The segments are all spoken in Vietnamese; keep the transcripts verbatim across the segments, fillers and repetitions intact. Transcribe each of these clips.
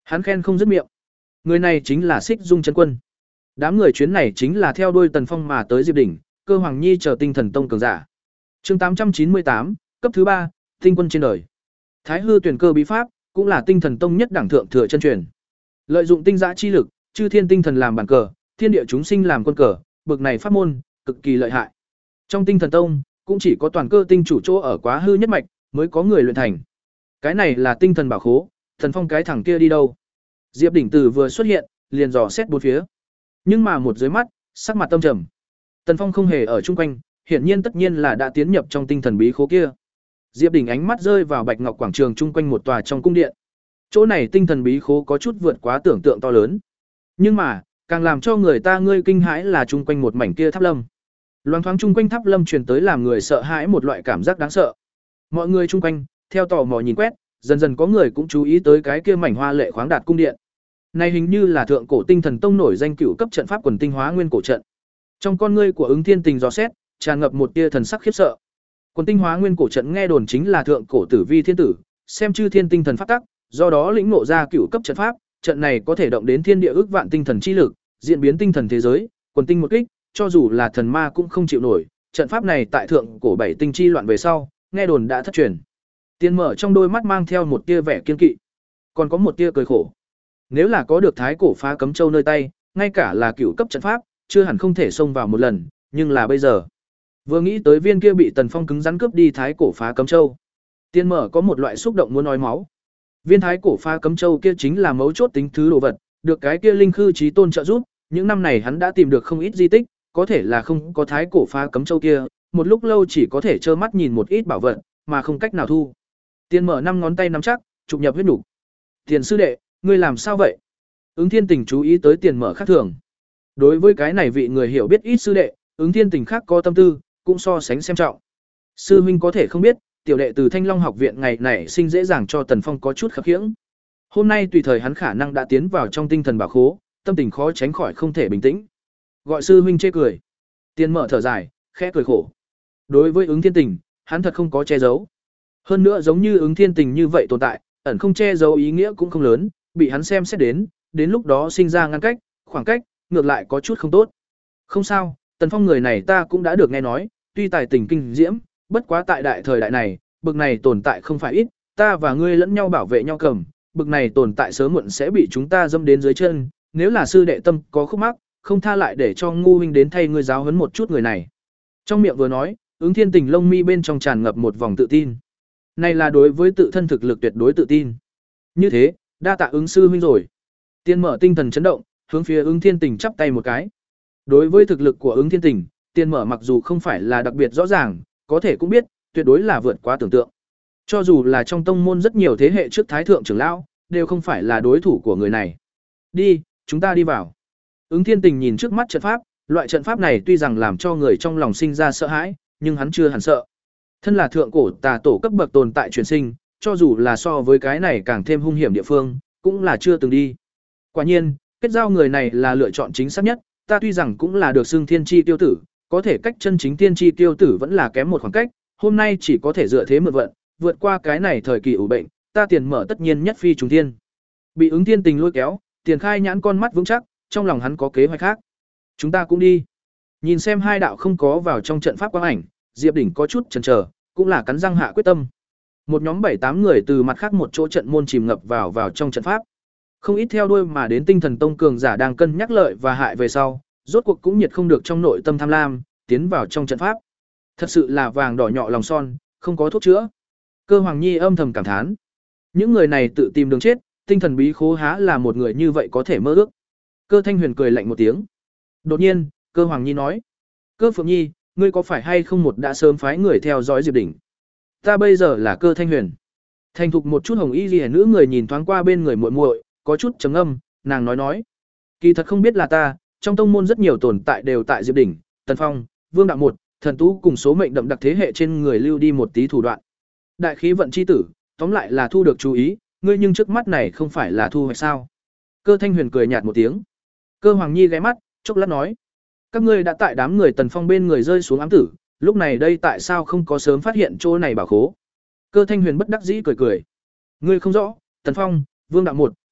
Hắn khen không dứt miệng. Người này chính là Xích Dung chân quân. Đám người chuyến này chính là theo đuôi Tần Phong mà tới Diệp đỉnh, Cơ Hoàng Nhi chờ Tinh Thần Tông cường giả. Chương tám trăm chín mươi tám, cấp thứ ba, tinh quân trên đời. Thái hư tuyển cơ bí pháp, cũng là Tinh Thần Tông nhất đẳng thượng thừa chân truyền. Lợi dụng tinh giã chi lực, chư thiên tinh thần làm bản cờ, thiên địa chúng sinh làm quân cờ, bực này pháp môn cực kỳ lợi hại. Trong Tinh Thần Tông, cũng chỉ có toàn cơ tinh chủ chỗ ở Quá Hư nhất mạch mới có người luyện thành. Cái này là tinh thần bảo khố, Thần Phong cái thằng kia đi đâu? Diệp đỉnh từ vừa xuất hiện, liền dò xét bốn phía. Nhưng mà một dưới mắt, sắc mặt tâm trầm. Tần Phong không hề ở chung quanh, hiển nhiên tất nhiên là đã tiến nhập trong tinh thần bí khố kia. Diệp đỉnh ánh mắt rơi vào Bạch Ngọc quảng trường chung quanh một tòa trong cung điện. Chỗ này tinh thần bí khố có chút vượt quá tưởng tượng to lớn. Nhưng mà, càng làm cho người ta ngươi kinh hãi là chung quanh một mảnh kia tháp lâm. Loáng thoáng chung quanh tháp lâm truyền tới làm người sợ hãi một loại cảm giác đáng sợ. Mọi người chung quanh, theo tò mò nhìn quét, dần dần có người cũng chú ý tới cái kia mảnh hoa lệ khoáng đạt cung điện. Này hình như là thượng cổ Tinh Thần Tông nổi danh cửu cấp trận pháp quần tinh hóa nguyên cổ trận. Trong con ngươi của Ứng Thiên Tình dò xét, tràn ngập một tia thần sắc khiếp sợ. Quần tinh hóa nguyên cổ trận nghe đồn chính là thượng cổ tử vi thiên tử, xem chư thiên tinh thần pháp tắc, do đó lĩnh ngộ ra cửu cấp trận pháp, trận này có thể động đến thiên địa ước vạn tinh thần chi lực, diễn biến tinh thần thế giới, quần tinh một kích, cho dù là thần ma cũng không chịu nổi. Trận pháp này tại thượng cổ bảy tinh chi loạn về sau, nghe đồn đã thất truyền. Tiên Mở trong đôi mắt mang theo một tia vẻ kiên kỵ, còn có một tia cười khổ. Nếu là có được thái cổ phá cấm châu nơi tay, ngay cả là cửu cấp trận pháp, chưa hẳn không thể xông vào một lần, nhưng là bây giờ, vừa nghĩ tới viên kia bị Tần Phong cứng rắn cướp đi thái cổ phá cấm châu, Tiên Mở có một loại xúc động muốn nói máu. Viên thái cổ phá cấm châu kia chính là mấu chốt tính thứ đồ vật, được cái kia linh khư chí tôn trợ giúp, những năm này hắn đã tìm được không ít di tích, có thể là không có thái cổ phá cấm châu kia, một lúc lâu chỉ có thể trơ mắt nhìn một ít bảo vật, mà không cách nào thu. Tiên Mở năm ngón tay nắm chắc, trục nhập huyết nục. Tiền sư đệ, ngươi làm sao vậy? Ứng Thiên Tình chú ý tới Tiền Mở khác thường. Đối với cái này vị người hiểu biết ít sư đệ, Ứng Thiên Tình khác có tâm tư, cũng so sánh xem trọng. Sư huynh có thể không biết, tiểu đệ từ Thanh Long học viện ngày này sinh dễ dàng cho Tần Phong có chút khập khiễng. Hôm nay tùy thời hắn khả năng đã tiến vào trong tinh thần bảo khố, tâm tình khó tránh khỏi không thể bình tĩnh. Gọi sư huynh chê cười. Tiền Mở thở dài, khẽ cười khổ. Đối với Ứng Thiên Tình, hắn thật không có che giấu. Hơn nữa giống như Ứng Thiên Tình như vậy tồn tại, ẩn không che giấu ý nghĩa cũng không lớn, bị hắn xem xét đến, đến lúc đó sinh ra ngăn cách, khoảng cách, ngược lại có chút không tốt. Không sao, Tần Phong người này ta cũng đã được nghe nói, tuy tài tình kinh diễm, bất quá tại đại thời đại này, bực này tồn tại không phải ít, ta và ngươi lẫn nhau bảo vệ nhau cầm, bực này tồn tại sớm muộn sẽ bị chúng ta dâm đến dưới chân, nếu là sư đệ tâm có khúc mắc, không tha lại để cho ngu huynh đến thay ngươi giáo huấn một chút người này. Trong miệng vừa nói, Ứng Thiên Tình lông mi bên trong tràn ngập một vòng tự tin. Này là đối với tự thân thực lực tuyệt đối tự tin. Như thế, đa tạ Ứng sư huynh rồi. Tiên Mở tinh thần chấn động, hướng phía Ứng Thiên Tình chắp tay một cái. Đối với thực lực của Ứng Thiên Tình, Tiên Mở mặc dù không phải là đặc biệt rõ ràng, có thể cũng biết, tuyệt đối là vượt quá tưởng tượng. Cho dù là trong tông môn rất nhiều thế hệ trước thái thượng trưởng lão, đều không phải là đối thủ của người này. Đi, chúng ta đi vào. Ứng Thiên Tình nhìn trước mắt trận pháp, loại trận pháp này tuy rằng làm cho người trong lòng sinh ra sợ hãi, nhưng hắn chưa hẳn sợ. Thân là thượng cổ tà tổ cấp bậc tồn tại truyền sinh, cho dù là so với cái này càng thêm hung hiểm địa phương, cũng là chưa từng đi. Quả nhiên, kết giao người này là lựa chọn chính xác nhất, ta tuy rằng cũng là được xưng thiên chi tiêu tử, có thể cách chân chính thiên chi tiêu tử vẫn là kém một khoảng cách, hôm nay chỉ có thể dựa thế mượn vận, vượt qua cái này thời kỳ ủ bệnh, ta Tiền Mở tất nhiên nhất phi trùng thiên. Bị Ứng Thiên Tình lôi kéo, Tiền Khai nhãn con mắt vững chắc, trong lòng hắn có kế hoạch khác. Chúng ta cũng đi. Nhìn xem hai đạo không có vào trong trận pháp quang ảnh, Diệp đỉnh có chút chần chờ, cũng là cắn răng hạ quyết tâm. Một nhóm bảy tám người từ mặt khác một chỗ trận môn chìm ngập vào vào trong trận pháp. Không ít theo đuôi mà đến Tinh Thần Tông cường giả đang cân nhắc lợi và hại về sau, rốt cuộc cũng nhiệt không được trong nội tâm tham lam, tiến vào trong trận pháp. Thật sự là vàng đỏ nhọ lòng son, không có thuốc chữa. Cơ Hoàng Nhi âm thầm cảm thán. Những người này tự tìm đường chết, tinh thần bí khố há là một người như vậy có thể mơ ước. Cơ Thanh Huyền cười lạnh một tiếng. Đột nhiên, Cơ Hoàng Nhi nói: "Cơ Phượng Nhi, ngươi có phải hay không một đã sớm phái người theo dõi Diệp đỉnh?" "Ta bây giờ là Cơ Thanh Huyền." Thành thục một chút hồng y liễu nữ người nhìn thoáng qua bên người muội muội, có chút trầm ngâm, nàng nói nói: "Kỳ thật không biết là ta, trong tông môn rất nhiều tồn tại đều tại Diệp đỉnh, Tần Phong, Vương Đạo Một, Thần Tú cùng số mệnh đậm đặc thế hệ trên người lưu đi một tí thủ đoạn. Đại khí vận chi tử, tóm lại là thu được chú ý, ngươi nhưng trước mắt này không phải là thu hoạch sao?" Cơ Thanh Huyền cười nhạt một tiếng. Cơ Hoàng Nhi ghé mắt, chốc lát nói: "Các ngươi đã tại đám người Tần Phong bên người rơi xuống ám tử, lúc này đây tại sao không có sớm phát hiện chỗ này bảo khố?" Cơ Thanh Huyền bất đắc dĩ cười cười: "Ngươi không rõ, Tần Phong, Vương Đạo Một,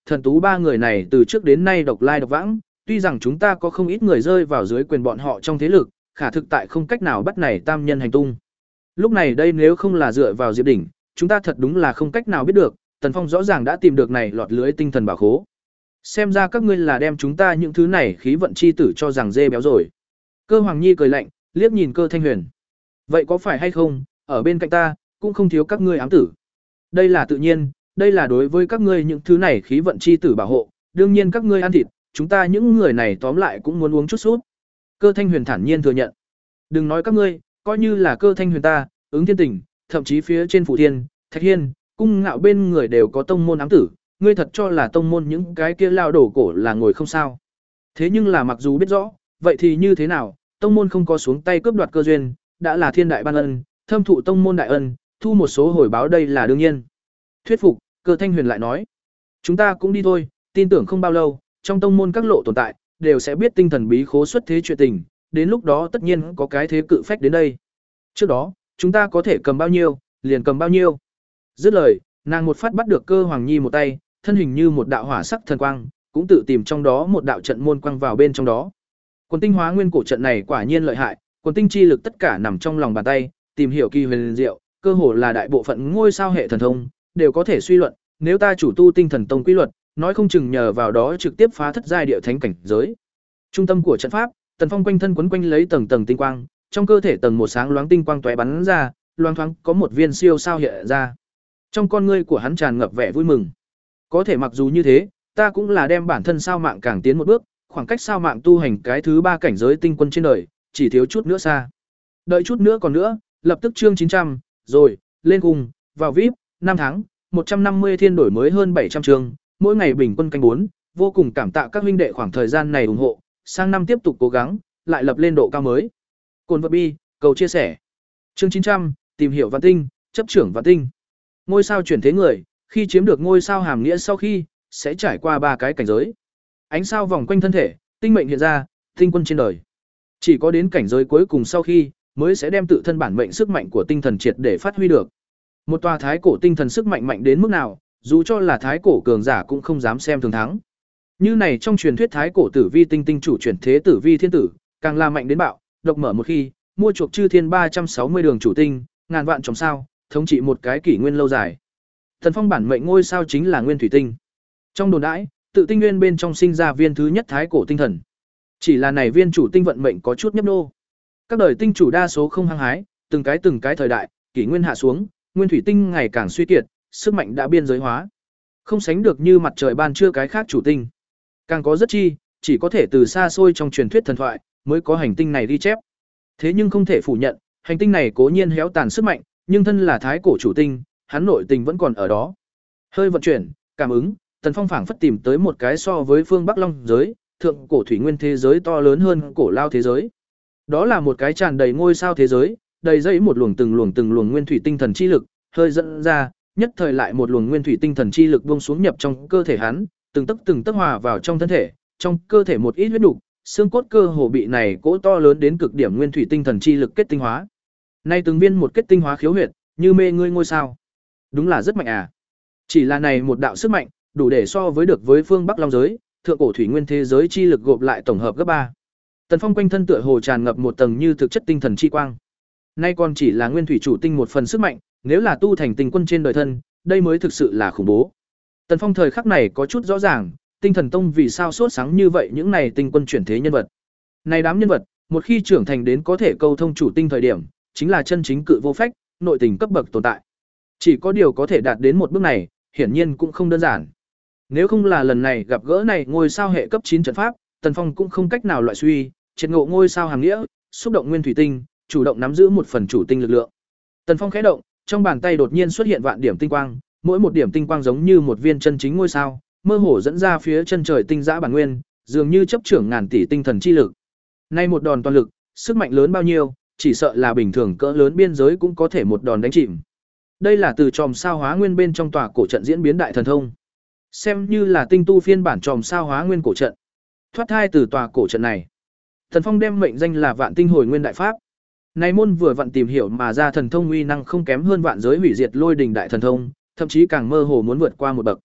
Thần Tú ba người này từ trước đến nay độc lai độc vãng, tuy rằng chúng ta có không ít người rơi vào dưới quyền bọn họ trong thế lực, khả thực tại không cách nào bắt này tam nhân hành tung. Lúc này đây nếu không là dựa vào Diệp Đỉnh, chúng ta thật đúng là không cách nào biết được, Tần Phong rõ ràng đã tìm được này lọt lưới tinh thần bảo khố. Xem ra các ngươi là đem chúng ta những thứ này khí vận chi tử cho rằng dê béo rồi. Cơ Hoàng Nhi cười lạnh, liếc nhìn Cơ Thanh Huyền. Vậy có phải hay không, ở bên cạnh ta, cũng không thiếu các ngươi ám tử. Đây là tự nhiên, đây là đối với các ngươi những thứ này khí vận chi tử bảo hộ, đương nhiên các ngươi ăn thịt, chúng ta những người này tóm lại cũng muốn uống chút sút. Cơ Thanh Huyền thản nhiên thừa nhận. Đừng nói các ngươi, coi như là Cơ Thanh Huyền ta, ứng thiên tình, thậm chí phía trên Phủ Thiên, Thạch Hiên, cung ngạo bên người đều có tông môn ám tử, ngươi thật cho là tông môn những cái kia lao đổ cổ là ngồi không sao. Thế nhưng là mặc dù biết rõ, vậy thì như thế nào, tông môn không có xuống tay cướp đoạt cơ duyên, đã là thiên đại ban ân, thâm thụ tông môn đại ân, thu một số hồi báo đây là đương nhiên. Thuyết phục, Cơ Thanh Huyền lại nói, chúng ta cũng đi thôi, tin tưởng không bao lâu, trong tông môn các lộ tồn tại, đều sẽ biết tinh thần bí khố xuất thế chuyện tình, đến lúc đó tất nhiên có cái thế cự phách đến đây. Trước đó, chúng ta có thể cầm bao nhiêu, liền cầm bao nhiêu. Dứt lời, nàng một phát bắt được Cơ Hoàng Nhi một tay, thân hình như một đạo hỏa sắc thần quang, cũng tự tìm trong đó một đạo trận môn quang vào bên trong đó. Quần tinh hóa nguyên cổ trận này quả nhiên lợi hại, quần tinh chi lực tất cả nằm trong lòng bàn tay, tìm hiểu kỳ huyền diệu, cơ hồ là đại bộ phận ngôi sao hệ thần thông, đều có thể suy luận, nếu ta chủ tu tinh thần tông quy luật, nói không chừng nhờ vào đó trực tiếp phá thất giai địa thánh cảnh giới. Trung tâm của trận pháp, Tần Phong quanh thân quấn quanh lấy tầng tầng tinh quang, trong cơ thể tầng một sáng loáng tinh quang tóe bắn ra, loang thoáng có một viên siêu sao hiện ra. Trong con ngươi của hắn tràn ngập vẻ vui mừng. Có thể mặc dù như thế, ta cũng là đem bản thân sao mạng càng tiến một bước, khoảng cách sao mạng tu hành cái thứ ba cảnh giới tinh quân trên đời, chỉ thiếu chút nữa xa. Đợi chút nữa còn nữa, lập tức chương chín trăm, rồi, lên cùng, vào vi ai pi, năm tháng, một trăm năm mươi thiên đổi mới hơn bảy trăm chương, mỗi ngày bình quân canh bốn, vô cùng cảm tạ các huynh đệ khoảng thời gian này ủng hộ, sang năm tiếp tục cố gắng, lại lập lên độ cao mới. Cồn vật bi, cầu chia sẻ. Chương chín trăm, tìm hiểu vạn tinh, chấp trưởng vạn tinh. Ngôi sao chuyển thế người, khi chiếm được ngôi sao hàm nghĩa sau khi, sẽ trải qua ba cái cảnh giới. Ánh sao vòng quanh thân thể, tinh mệnh hiện ra, tinh quân trên đời. Chỉ có đến cảnh giới cuối cùng sau khi, mới sẽ đem tự thân bản mệnh sức mạnh của tinh thần triệt để phát huy được. Một tòa thái cổ tinh thần sức mạnh mạnh đến mức nào, dù cho là thái cổ cường giả cũng không dám xem thường thắng. Như này trong truyền thuyết thái cổ tử vi tinh tinh chủ chuyển thế tử vi thiên tử, càng là mạnh đến bạo, độc mở một khi, mua chuộc chư thiên ba trăm sáu mươi đường chủ tinh, ngàn vạn trong sao, thống trị một cái kỷ nguyên lâu dài. Thần Phong bản mệnh ngôi sao chính là nguyên thủy tinh. Trong đồn đãi, tự tinh nguyên bên trong sinh ra viên thứ nhất thái cổ tinh thần. Chỉ là này viên chủ tinh vận mệnh có chút nhấp nô. Các đời tinh chủ đa số không hăng hái, từng cái từng cái thời đại, kỷ nguyên hạ xuống, nguyên thủy tinh ngày càng suy kiệt, sức mạnh đã biên giới hóa. Không sánh được như mặt trời ban trưa cái khác chủ tinh. Càng có rất chi, chỉ có thể từ xa xôi trong truyền thuyết thần thoại, mới có hành tinh này ghi chép. Thế nhưng không thể phủ nhận, hành tinh này cố nhiên héo tàn sức mạnh, nhưng thân là thái cổ chủ tinh, hắn nội tình vẫn còn ở đó. Hơi vận chuyển, cảm ứng, Tần Phong phảng phất tìm tới một cái so với phương Bắc Long giới, thượng cổ thủy nguyên thế giới to lớn hơn cổ lao thế giới. Đó là một cái tràn đầy ngôi sao thế giới, đầy dẫy một luồng từng luồng từng luồng nguyên thủy tinh thần chi lực, hơi dẫn ra, nhất thời lại một luồng nguyên thủy tinh thần chi lực buông xuống nhập trong cơ thể hắn, từng tấc từng tấc hòa vào trong thân thể, trong cơ thể một ít huyết nục, xương cốt cơ hồ bị này cỗ to lớn đến cực điểm nguyên thủy tinh thần chi lực kết tinh hóa. Nay từng viên một kết tinh hóa khiếu huyệt, như mê ngươi ngôi sao. Đúng là rất mạnh à. Chỉ là này một đạo sức mạnh, đủ để so với được với phương Bắc Long giới, thượng cổ thủy nguyên thế giới chi lực gộp lại tổng hợp gấp ba. Tần Phong quanh thân tựa hồ tràn ngập một tầng như thực chất tinh thần chi quang. Nay còn chỉ là nguyên thủy chủ tinh một phần sức mạnh, nếu là tu thành tinh quân trên đời thân, đây mới thực sự là khủng bố. Tần Phong thời khắc này có chút rõ ràng, Tinh Thần Tông vì sao sốt sáng như vậy những này tinh quân chuyển thế nhân vật. Này đám nhân vật, một khi trưởng thành đến có thể câu thông chủ tinh thời điểm, chính là chân chính cự vô phách, nội tình cấp bậc tồn tại. Chỉ có điều có thể đạt đến một bước này, hiển nhiên cũng không đơn giản. Nếu không là lần này gặp gỡ này ngôi sao hệ cấp chín trận pháp, Tần Phong cũng không cách nào loại suy, triệt ngộ ngôi sao hàng nghĩa, xúc động nguyên thủy tinh, chủ động nắm giữ một phần chủ tinh lực lượng. Tần Phong khẽ động, trong bàn tay đột nhiên xuất hiện vạn điểm tinh quang, mỗi một điểm tinh quang giống như một viên chân chính ngôi sao, mơ hồ dẫn ra phía chân trời tinh dã bản nguyên, dường như chấp trưởng ngàn tỷ tinh thần chi lực. Nay một đòn toàn lực, sức mạnh lớn bao nhiêu, chỉ sợ là bình thường cỡ lớn biên giới cũng có thể một đòn đánh chìm. Đây là từ tròm sao hóa nguyên bên trong tòa cổ trận diễn biến đại thần thông. Xem như là tinh tu phiên bản tròm sao hóa nguyên cổ trận. Thoát thai từ tòa cổ trận này, Thần Phong đem mệnh danh là Vạn Tinh Hồi Nguyên Đại Pháp. Này môn vừa vặn tìm hiểu mà ra thần thông uy năng không kém hơn vạn giới hủy diệt lôi đình đại thần thông, thậm chí càng mơ hồ muốn vượt qua một bậc.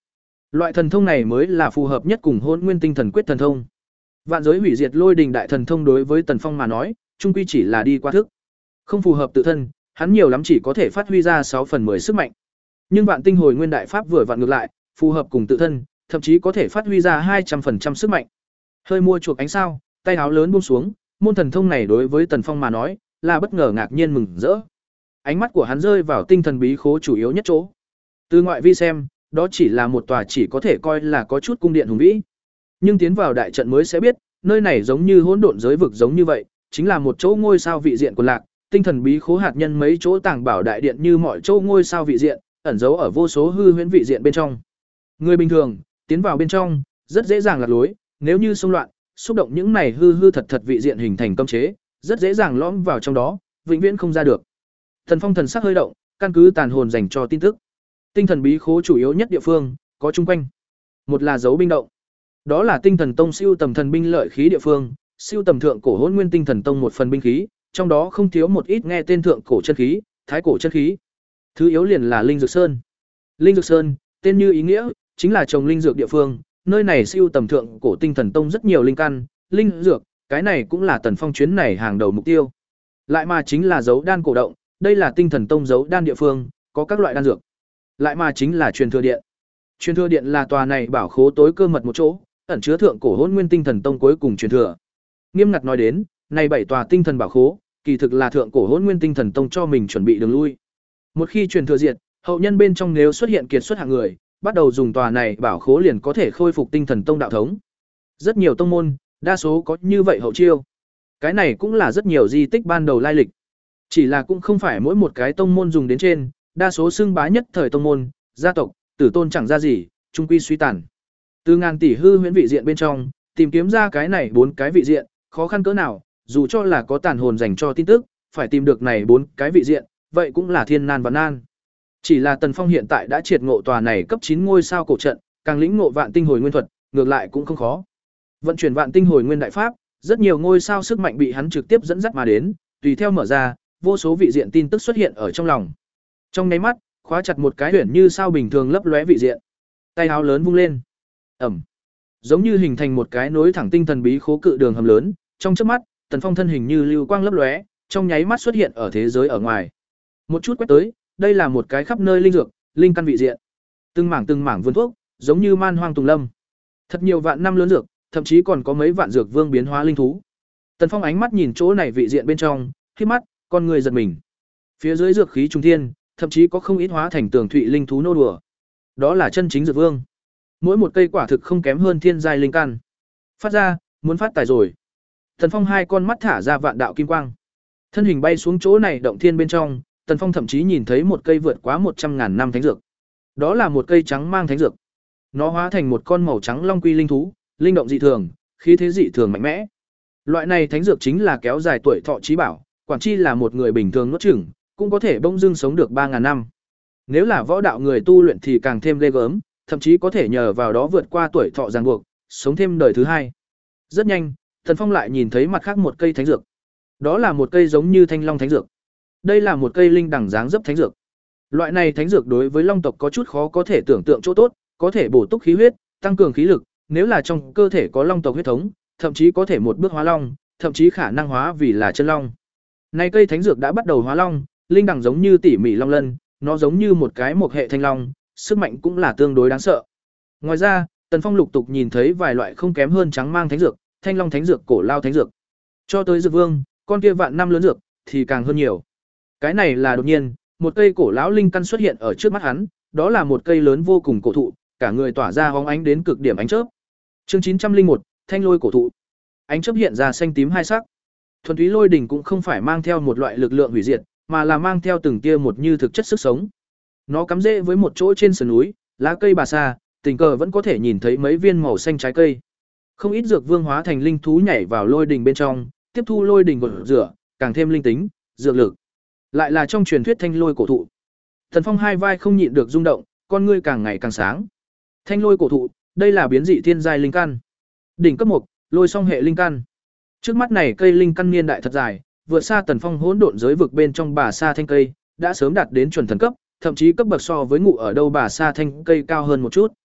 Loại thần thông này mới là phù hợp nhất cùng Hỗn Nguyên Tinh Thần Quyết thần thông. Vạn giới hủy diệt lôi đình đại thần thông đối với Tần Phong mà nói, chung quy chỉ là đi qua thức, không phù hợp tự thân, hắn nhiều lắm chỉ có thể phát huy ra sáu phần mười sức mạnh. Nhưng Vạn Tinh Hồi Nguyên đại pháp vừa vặn ngược lại, phù hợp cùng tự thân, thậm chí có thể phát huy ra hai trăm phần trăm sức mạnh. Hơi mua chuộc ánh sao, tay áo lớn buông xuống, môn thần thông này đối với Tần Phong mà nói, là bất ngờ ngạc nhiên mừng rỡ. Ánh mắt của hắn rơi vào tinh thần bí khố chủ yếu nhất chỗ. Từ ngoại vi xem, đó chỉ là một tòa chỉ có thể coi là có chút cung điện hùng vĩ. Nhưng tiến vào đại trận mới sẽ biết, nơi này giống như hỗn độn giới vực giống như vậy, chính là một chỗ ngôi sao vị diện của lạc, tinh thần bí khố hạt nhân mấy chỗ tàng bảo đại điện như mọi chỗ ngôi sao vị diện, ẩn giấu ở vô số hư huyễn vị diện bên trong. Người bình thường, tiến vào bên trong, rất dễ dàng lạc lối, nếu như xung loạn, xúc động những này hư hư thật thật vị diện hình thành cấm chế, rất dễ dàng lõm vào trong đó, vĩnh viễn không ra được. Thần Phong thần sắc hơi động, căn cứ tàn hồn dành cho tin tức. Tinh thần bí khố chủ yếu nhất địa phương, có chung quanh. Một là dấu binh động. Đó là Tinh Thần Tông siêu tầm thần binh lợi khí địa phương, siêu tầm thượng cổ Hỗn Nguyên Tinh Thần Tông một phần binh khí, trong đó không thiếu một ít nghe tên thượng cổ chân khí, thái cổ chân khí. Thứ yếu liền là Linh Dược Sơn. Linh Dược Sơn, tên như ý nghĩa, chính là trồng linh dược địa phương, nơi này siêu tầm thượng cổ Tinh Thần Tông rất nhiều linh căn, linh dược, cái này cũng là Tần Phong chuyến này hàng đầu mục tiêu. Lại mà chính là dấu đan cổ động, đây là Tinh Thần Tông dấu đan địa phương, có các loại đan dược. Lại mà chính là truyền thừa điện. Truyền thừa điện là tòa này bảo khố tối cơ mật một chỗ, ẩn chứa thượng cổ Hỗn Nguyên Tinh Thần Tông cuối cùng truyền thừa. Nghiêm ngặt nói đến, này bảy tòa tinh thần bảo khố, kỳ thực là thượng cổ Hỗn Nguyên Tinh Thần Tông cho mình chuẩn bị đường lui. Một khi truyền thừa diệt, hậu nhân bên trong nếu xuất hiện kiệt xuất hạng người, bắt đầu dùng tòa này bảo khố liền có thể khôi phục Tinh Thần Tông đạo thống. Rất nhiều tông môn, đa số có như vậy hậu chiêu. Cái này cũng là rất nhiều di tích ban đầu lai lịch. Chỉ là cũng không phải mỗi một cái tông môn dùng đến trên, đa số xưng bá nhất thời tông môn, gia tộc, tử tôn chẳng ra gì, trung quy suy tàn. Từ ngàn tỷ hư huyễn vị diện bên trong, tìm kiếm ra cái này bốn cái vị diện, khó khăn cỡ nào, dù cho là có tàn hồn dành cho tin tức, phải tìm được này bốn cái vị diện, vậy cũng là thiên nan và nan. Chỉ là Tần Phong hiện tại đã triệt ngộ tòa này cấp chín ngôi sao cổ trận, càng lĩnh ngộ vạn tinh hồi nguyên thuật, ngược lại cũng không khó. Vận chuyển vạn tinh hồi nguyên đại pháp, rất nhiều ngôi sao sức mạnh bị hắn trực tiếp dẫn dắt mà đến, tùy theo mở ra, vô số vị diện tin tức xuất hiện ở trong lòng. Trong nháy mắt, khóa chặt một cái huyền như sao bình thường lấp lóe vị diện. Tay áo lớn vung lên. Ẩm. Giống như hình thành một cái nối thẳng tinh thần bí khố cự đường hầm lớn, trong chớp mắt, Tần Phong thân hình như lưu quang lấp lóe, trong nháy mắt xuất hiện ở thế giới ở ngoài. Một chút quét tới, đây là một cái khắp nơi linh dược, linh căn vị diện. Từng mảng từng mảng vườn thuốc, giống như man hoang tùng lâm. Thật nhiều vạn năm lớn dược, thậm chí còn có mấy vạn dược vương biến hóa linh thú. Tần Phong ánh mắt nhìn chỗ này vị diện bên trong, khép mắt, con người giật mình. Phía dưới dược khí trung thiên, thậm chí có không ít hóa thành tường thụy linh thú nô đùa. Đó là chân chính dược vương. Mỗi một cây quả thực không kém hơn thiên giai linh căn. Phát ra, muốn phát tài rồi. Tần Phong hai con mắt thả ra vạn đạo kim quang. Thân hình bay xuống chỗ này động thiên bên trong, Tần Phong thậm chí nhìn thấy một cây vượt quá một trăm ngàn năm thánh dược. Đó là một cây trắng mang thánh dược. Nó hóa thành một con màu trắng long quy linh thú, linh động dị thường, khí thế dị thường mạnh mẽ. Loại này thánh dược chính là kéo dài tuổi thọ trí bảo, quản chi là một người bình thường nuốt chửng, cũng có thể bỗng dưng sống được ba ngàn năm. Nếu là võ đạo người tu luyện thì càng thêm ghê gớm, thậm chí có thể nhờ vào đó vượt qua tuổi thọ ràng buộc, sống thêm đời thứ hai. Rất nhanh, Tần Phong lại nhìn thấy mặt khác một cây thánh dược. Đó là một cây giống như thanh long thánh dược. Đây là một cây linh đẳng dáng dấp thánh dược. Loại này thánh dược đối với long tộc có chút khó có thể tưởng tượng chỗ tốt, có thể bổ túc khí huyết, tăng cường khí lực, nếu là trong cơ thể có long tộc huyết thống, thậm chí có thể một bước hóa long, thậm chí khả năng hóa vì là chân long. Nay cây thánh dược đã bắt đầu hóa long, linh đẳng giống như tỉ mỉ long lân, nó giống như một cái một hệ thanh long, sức mạnh cũng là tương đối đáng sợ. Ngoài ra, Tần Phong lục tục nhìn thấy vài loại không kém hơn trắng mang thánh dược, thanh long thánh dược, cổ lao thánh dược. Cho tới dược vương, con kia vạn năm lớn dược thì càng hơn nhiều. Cái này là đột nhiên, một cây cổ lão linh căn xuất hiện ở trước mắt hắn, đó là một cây lớn vô cùng cổ thụ, cả người tỏa ra hóng ánh đến cực điểm ánh chớp. Chương chín trăm linh một, Thanh lôi cổ thụ. Ánh chớp hiện ra xanh tím hai sắc. Thuần túy lôi đỉnh cũng không phải mang theo một loại lực lượng hủy diệt, mà là mang theo từng tia một như thực chất sức sống. Nó cắm rễ với một chỗ trên sườn núi, lá cây bà sa, tình cờ vẫn có thể nhìn thấy mấy viên màu xanh trái cây. Không ít dược vương hóa thành linh thú nhảy vào lôi đỉnh bên trong, tiếp thu lôi đỉnh gột rửa, càng thêm linh tính, dược lực. Lại là trong truyền thuyết thanh lôi cổ thụ. Thần Phong hai vai không nhịn được rung động, con ngươi càng ngày càng sáng. Thanh lôi cổ thụ, đây là biến dị thiên giai linh căn. Đỉnh cấp một, lôi song hệ linh căn. Trước mắt này cây linh căn niên đại thật dài, vượt xa Tần Phong hỗn độn giới vực bên trong bà sa thanh cây, đã sớm đạt đến chuẩn thần cấp, thậm chí cấp bậc so với ngụ ở đâu bà sa thanh cây cao hơn một chút.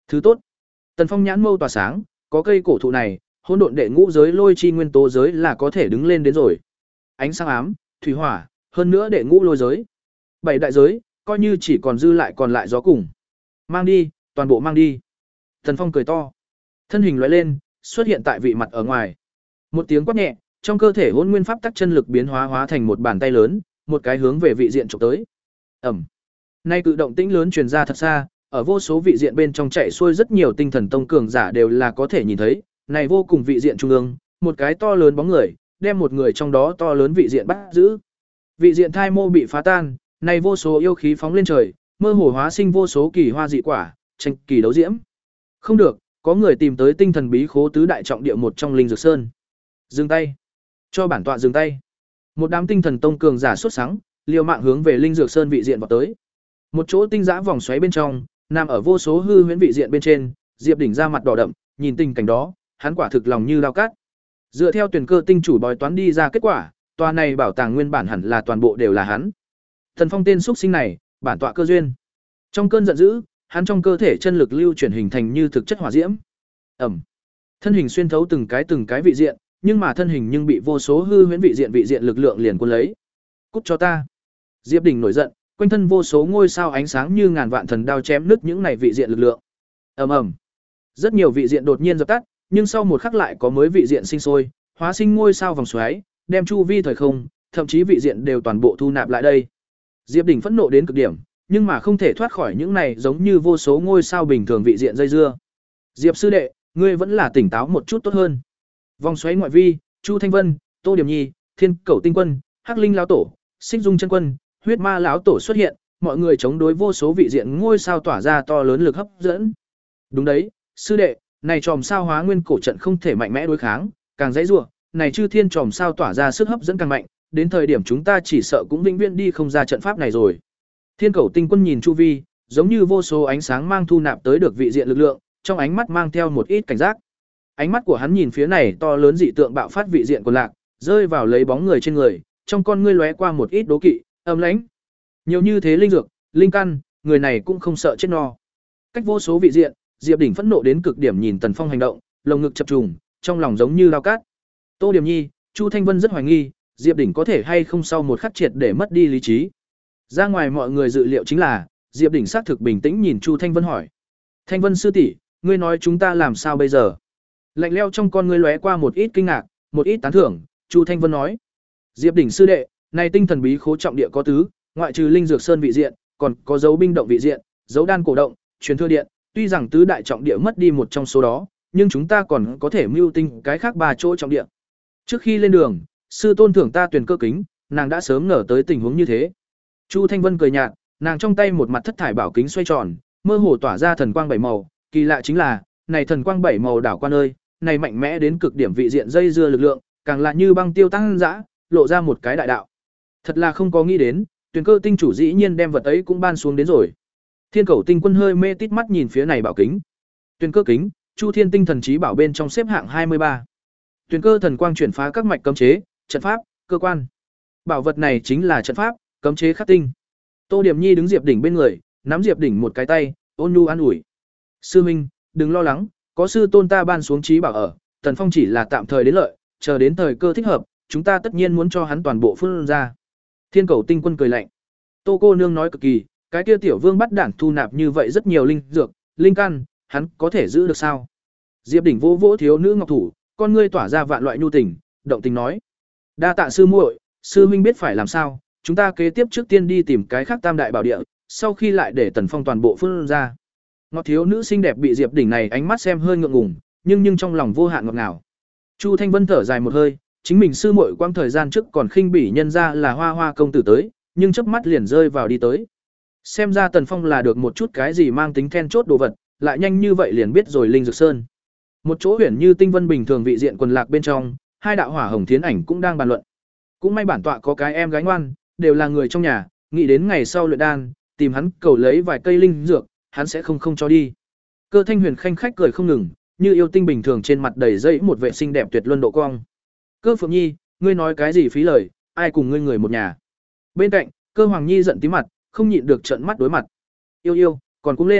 Thứ tốt. Tần Phong nhãn mâu tỏa sáng, có cây cổ thụ này, hỗn độn đệ ngũ giới lôi chi nguyên tố giới là có thể đứng lên đến rồi. Ánh sáng ám, thủy hỏa, hơn nữa đệ ngũ lôi giới. Bảy đại giới, coi như chỉ còn dư lại còn lại gió cùng. Mang đi, toàn bộ mang đi. Tần Phong cười to. Thân hình lóe lên, xuất hiện tại vị mặt ở ngoài. Một tiếng quát nhẹ, trong cơ thể hỗn nguyên pháp tắc chân lực biến hóa hóa thành một bàn tay lớn, một cái hướng về vị diện chụp tới. Ầm. Nay cự động tĩnh lớn truyền ra thật xa, ở vô số vị diện bên trong chạy xuôi rất nhiều tinh thần tông cường giả đều là có thể nhìn thấy, này vô cùng vị diện trung ương, một cái to lớn bóng người, đem một người trong đó to lớn vị diện bắt giữ. Vị diện thai mô bị phá tan, này vô số yêu khí phóng lên trời, mơ hồ hóa sinh vô số kỳ hoa dị quả, tranh kỳ đấu diễm. Không được, có người tìm tới tinh thần bí khố tứ đại trọng địa một trong linh dược sơn. Dừng tay, cho bản tọa dừng tay. Một đám tinh thần tông cường giả xuất sáng, liều mạng hướng về linh dược sơn vị diện vào tới. Một chỗ tinh giã vòng xoáy bên trong, nằm ở vô số hư huyễn vị diện bên trên, Diệp Đỉnh ra mặt đỏ đậm, nhìn tình cảnh đó, hắn quả thực lòng như lao cắt. Dựa theo tuyển cơ tinh chủ bói toán đi ra kết quả, tòa này bảo tàng nguyên bản hẳn là toàn bộ đều là hắn. Thần Phong tên xuất sinh này, bản tọa cơ duyên. Trong cơn giận dữ, hắn trong cơ thể chân lực lưu chuyển hình thành như thực chất hỏa diễm. Ẩm. Thân hình xuyên thấu từng cái từng cái vị diện, nhưng mà thân hình nhưng bị vô số hư huyễn vị diện vị diện lực lượng liền cuốn lấy. Cút cho ta. Diệp Đỉnh nổi giận, quanh thân vô số ngôi sao ánh sáng như ngàn vạn thần đao chém nứt những này vị diện lực lượng. Ầm ầm. Rất nhiều vị diện đột nhiên dập tắt, nhưng sau một khắc lại có mới vị diện sinh sôi, hóa sinh ngôi sao vòng xoáy, đem chu vi thời không, thậm chí vị diện đều toàn bộ thu nạp lại đây. Diệp Đỉnh phẫn nộ đến cực điểm, nhưng mà không thể thoát khỏi những này giống như vô số ngôi sao bình thường vị diện dây dưa. Diệp sư đệ, ngươi vẫn là tỉnh táo một chút tốt hơn. Vòng xoáy ngoại vi, Chu Thanh Vân, Tô Điểm Nhi, Thiên Cẩu Tinh Quân, Hắc Linh lão tổ, Xích Dung chân quân, Huyết Ma lão tổ xuất hiện, mọi người chống đối vô số vị diện ngôi sao tỏa ra to lớn lực hấp dẫn. Đúng đấy, sư đệ, này chòm sao hóa nguyên cổ trận không thể mạnh mẽ đối kháng, càng dãy rủa, này chư thiên chòm sao tỏa ra sức hấp dẫn càng mạnh, đến thời điểm chúng ta chỉ sợ cũng vĩnh viễn đi không ra trận pháp này rồi. Thiên Cẩu Tinh Quân nhìn chu vi, giống như vô số ánh sáng mang thu nạp tới được vị diện lực lượng, trong ánh mắt mang theo một ít cảnh giác. Ánh mắt của hắn nhìn phía này to lớn dị tượng bạo phát vị diện của lạc, rơi vào lấy bóng người trên người, trong con ngươi lóe qua một ít đố kỵ, âm lãnh. Nhiều như thế linh dược, linh căn, người này cũng không sợ chết no. Cách vô số vị diện, Diệp Đỉnh phẫn nộ đến cực điểm nhìn Tần Phong hành động, lồng ngực chập trùng, trong lòng giống như lao cát. Tô Điểm Nhi, Chu Thanh Vân rất hoài nghi, Diệp Đỉnh có thể hay không sau một khắc triệt để mất đi lý trí. Ra ngoài mọi người dự liệu chính là, Diệp Đỉnh xác thực bình tĩnh nhìn Chu Thanh Vân hỏi: "Thanh Vân sư tỷ, ngươi nói chúng ta làm sao bây giờ?" Lạnh lẽo trong con ngươi lóe qua một ít kinh ngạc, một ít tán thưởng, Chu Thanh Vân nói: "Diệp Đỉnh sư đệ, này tinh thần bí khố trọng địa có tứ, ngoại trừ linh dược sơn vị diện, còn có dấu binh động vị diện, dấu đan cổ động, truyền thừa điện, tuy rằng tứ đại trọng địa mất đi một trong số đó, nhưng chúng ta còn có thể mưu tinh cái khác ba chỗ trọng địa. Trước khi lên đường, sư tôn thưởng ta tuyển cơ kính, nàng đã sớm ngờ tới tình huống như thế." Chu Thanh Vân cười nhạt, nàng trong tay một mặt thất thải bảo kính xoay tròn, mơ hồ tỏa ra thần quang bảy màu, kỳ lạ chính là, này thần quang bảy màu đảo quan ơi, này mạnh mẽ đến cực điểm vị diện dây dưa lực lượng, càng lạ như băng tiêu tăng dã, lộ ra một cái đại đạo. Thật là không có nghĩ đến, tuyển cơ tinh chủ dĩ nhiên đem vật ấy cũng ban xuống đến rồi. Thiên Cẩu Tinh Quân hơi mê tít mắt nhìn phía này bảo kính. Tuyển cơ kính, Chu Thiên Tinh thần trí bảo bên trong xếp hạng hai mươi ba. Tuyển cơ thần quang chuyển phá các mạch cấm chế, trận pháp, cơ quan. Bảo vật này chính là trận pháp, cấm chế khắc tinh. Tô Điểm Nhi đứng Diệp Đỉnh bên người, nắm Diệp Đỉnh một cái tay, ôn nhu an ủi: "Sư huynh, đừng lo lắng, có sư tôn ta ban xuống trí bảo ở, Tần Phong chỉ là tạm thời đến lợi, chờ đến thời cơ thích hợp, chúng ta tất nhiên muốn cho hắn toàn bộ phun ra." Thiên Cẩu Tinh Quân cười lạnh. Tô cô nương nói cực kỳ, cái kia tiểu vương bắt đản thu nạp như vậy rất nhiều linh dược, linh căn, hắn có thể giữ được sao? Diệp Đỉnh vỗ vỗ thiếu nữ ngọc thủ, con ngươi tỏa ra vạn loại nhu tình, động tình nói: "Đa tạ sư muội, sư huynh biết phải làm sao, chúng ta kế tiếp trước tiên đi tìm cái khác tam đại bảo địa, sau khi lại để Tần Phong toàn bộ phun ra." Ngọt thiếu nữ xinh đẹp bị Diệp Đỉnh này ánh mắt xem hơi ngượng ngùng, nhưng nhưng trong lòng vô hạn ngọt ngào. Chu Thanh Vân thở dài một hơi, chính mình sư muội quang thời gian trước còn khinh bỉ nhân ra là Hoa Hoa công tử tới, nhưng chớp mắt liền rơi vào đi tới. Xem ra Tần Phong là được một chút cái gì mang tính then chốt đồ vật, lại nhanh như vậy liền biết rồi linh dược sơn. Một chỗ huyền như tinh vân bình thường vị diện quần lạc bên trong, hai đạo hỏa hồng thiến ảnh cũng đang bàn luận. Cũng may bản tọa có cái em gái ngoan, đều là người trong nhà, nghĩ đến ngày sau luyện đan, tìm hắn cầu lấy vài cây linh dược, hắn sẽ không không cho đi. Cơ Thanh Huyền khanh khách cười không ngừng, như yêu tinh bình thường trên mặt đầy dẫy một vệ sinh đẹp tuyệt luân độ cong. Cơ Phượng Nhi, ngươi nói cái gì phí lời, ai cùng ngươi người một nhà? Bên cạnh, Cơ Hoàng Nhi giận tím mặt, không nhịn được trợn mắt đối mặt. Yêu yêu, còn cũng lên,